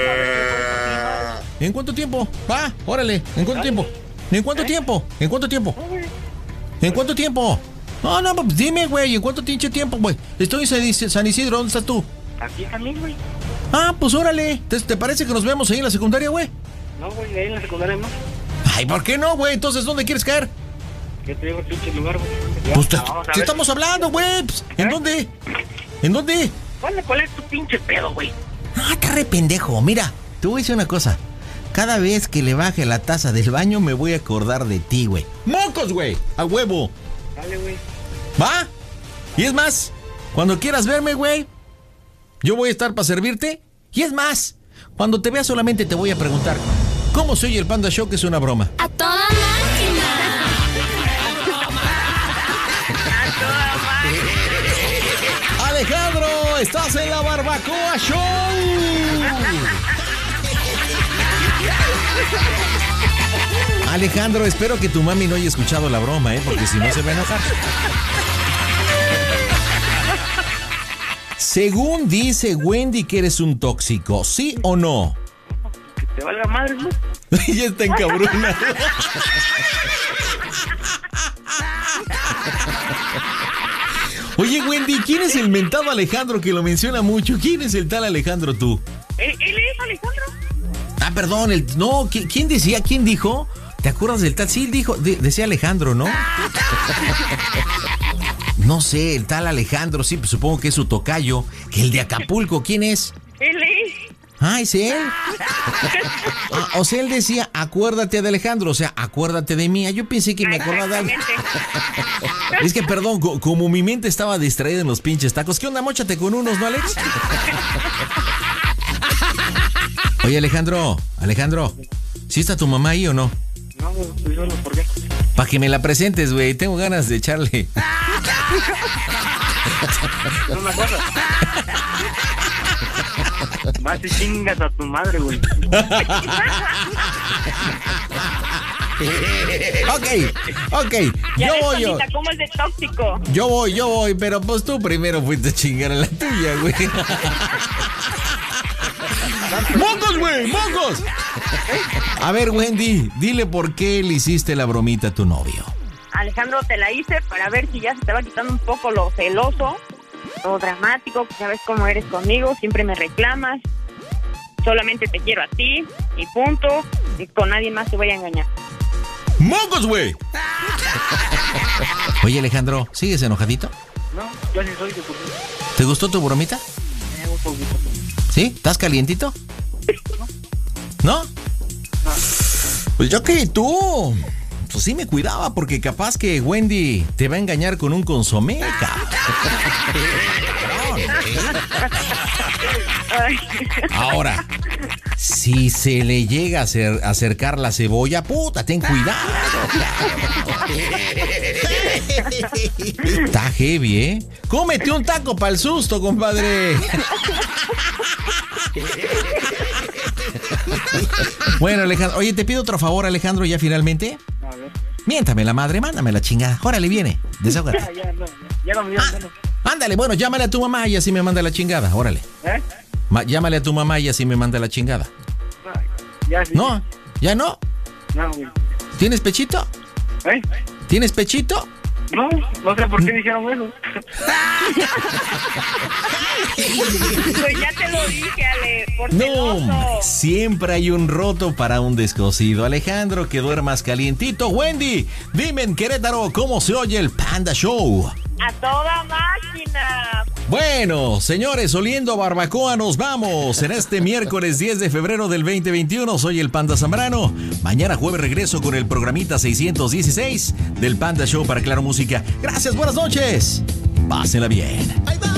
¿En cuánto tiempo? Va, órale, ¿en cuánto tiempo? ¿En cuánto tiempo? ¿En cuánto tiempo? ¿En cuánto tiempo? No, pues dime, güey, ¿en cuánto pinche tiempo, güey? Estoy en San Isidro, ¿dónde estás tú? Aquí también, güey. Ah, pues órale. ¿Te parece que nos vemos ahí en la secundaria, güey? No, güey, ahí en la secundaria no. Ay, ¿por qué no, güey? Entonces, ¿dónde quieres caer? ¿Qué te digo el pinche lugar, güey? Pues Vamos a ver. estamos hablando, güey. Pues, ¿en dónde? ¿En dónde? ¿Cuál es tu pinche pedo, güey? Ah, está re pendejo. Mira, te voy a decir una cosa. Cada vez que le baje la taza del baño me voy a acordar de ti, güey. ¡Mocos, güey! ¡A huevo! Dale, güey. ¿Va? Y es más, cuando quieras verme, güey, yo voy a estar para servirte. Y es más, cuando te vea solamente te voy a preguntar, ¿cómo se oye el Panda Show, que es una broma? ¡A toda máquina! Alejandro, estás en la Barbacoa Show. Alejandro, espero que tu mami no haya escuchado la broma, porque si no se va a enojar. Según dice Wendy que eres un tóxico, ¿sí o no? Que te valga madre, ¿no? Ya está encabrona. Oye, Wendy, ¿quién es el mentado Alejandro que lo menciona mucho? ¿Quién es el tal Alejandro tú? ¿Él es Alejandro? Ah, perdón, no, ¿quién decía? ¿Quién dijo? ¿Te acuerdas del tal? Sí, dijo, decía Alejandro, ¿no? No sé, el tal Alejandro, sí, pues supongo que es su tocayo. Que el de Acapulco, ¿quién es? Él es. Ah, ¿es él? Ah, o sea, él decía, acuérdate de Alejandro, o sea, acuérdate de mí. Yo pensé que me acordaba de alguien. Es que, perdón, como mi mente estaba distraída en los pinches tacos. ¿Qué onda? Móchate con unos, ¿no, Alex? Oye, Alejandro, ¿sí está tu mamá ahí o no? No, pues solo, ¿por qué? Para que me la presentes, güey, tengo ganas de echarle. No me acuerdo. Más si chingas a tu madre, güey. Ok. Ya Yo ves, voy. Juanita, ¿cómo es de tóxico? Yo voy, pero pues tú primero fuiste a chingar a la tuya, güey. ¡Mocos, güey! ¡Mocos! A ver, Wendy, dile por qué le hiciste la bromita a tu novio. Alejandro, te la hice para ver si ya se te va quitando un poco lo celoso, lo dramático, que sabes cómo eres conmigo, siempre me reclamas. Solamente te quiero a ti y punto, y con nadie más te voy a engañar. ¡Mocos, güey! Oye, Alejandro, ¿sigues enojadito? No, yo sí soy de tu vida. ¿Te gustó tu bromita? Un poquito. ¿Sí? ¿Estás calientito? ¿No? Pues yo que tú, pues sí me cuidaba, porque capaz que Wendy te va a engañar con un consomé, cabrón. Ahora, si se le llega a acercar la cebolla, puta, ten cuidado. Está heavy, ¿eh? Cómete un taco para el susto, compadre. Bueno, Alejandro, oye, te pido otro favor, Alejandro, ya finalmente. A ver. Miéntame la madre, mándame la chingada. Órale, viene, desahógate. Ya no me dio. Ándale, bueno, llámale a tu mamá y así me manda la chingada, órale. ¿Eh? Llámale a tu mamá y así me manda la chingada. Ya sí. No, ¿ya no? No, güey. ¿Tienes pechito? ¿Eh? ¿Tienes pechito? No sé por qué dijeron eso. Pues ya te lo dije, Ale, por No, celoso. hombre, siempre hay un roto para un descosido. Alejandro, que duermas calientito. Wendy, dime en Querétaro cómo se oye el Panda Show. A toda máquina. Bueno, señores, oliendo a barbacoa nos vamos en este miércoles 10 de febrero del 2021. Soy el Panda Zambrano. Mañana jueves regreso con el programita 616 del Panda Show para Claro Música. Gracias, buenas noches. Pásela bien. Ahí va.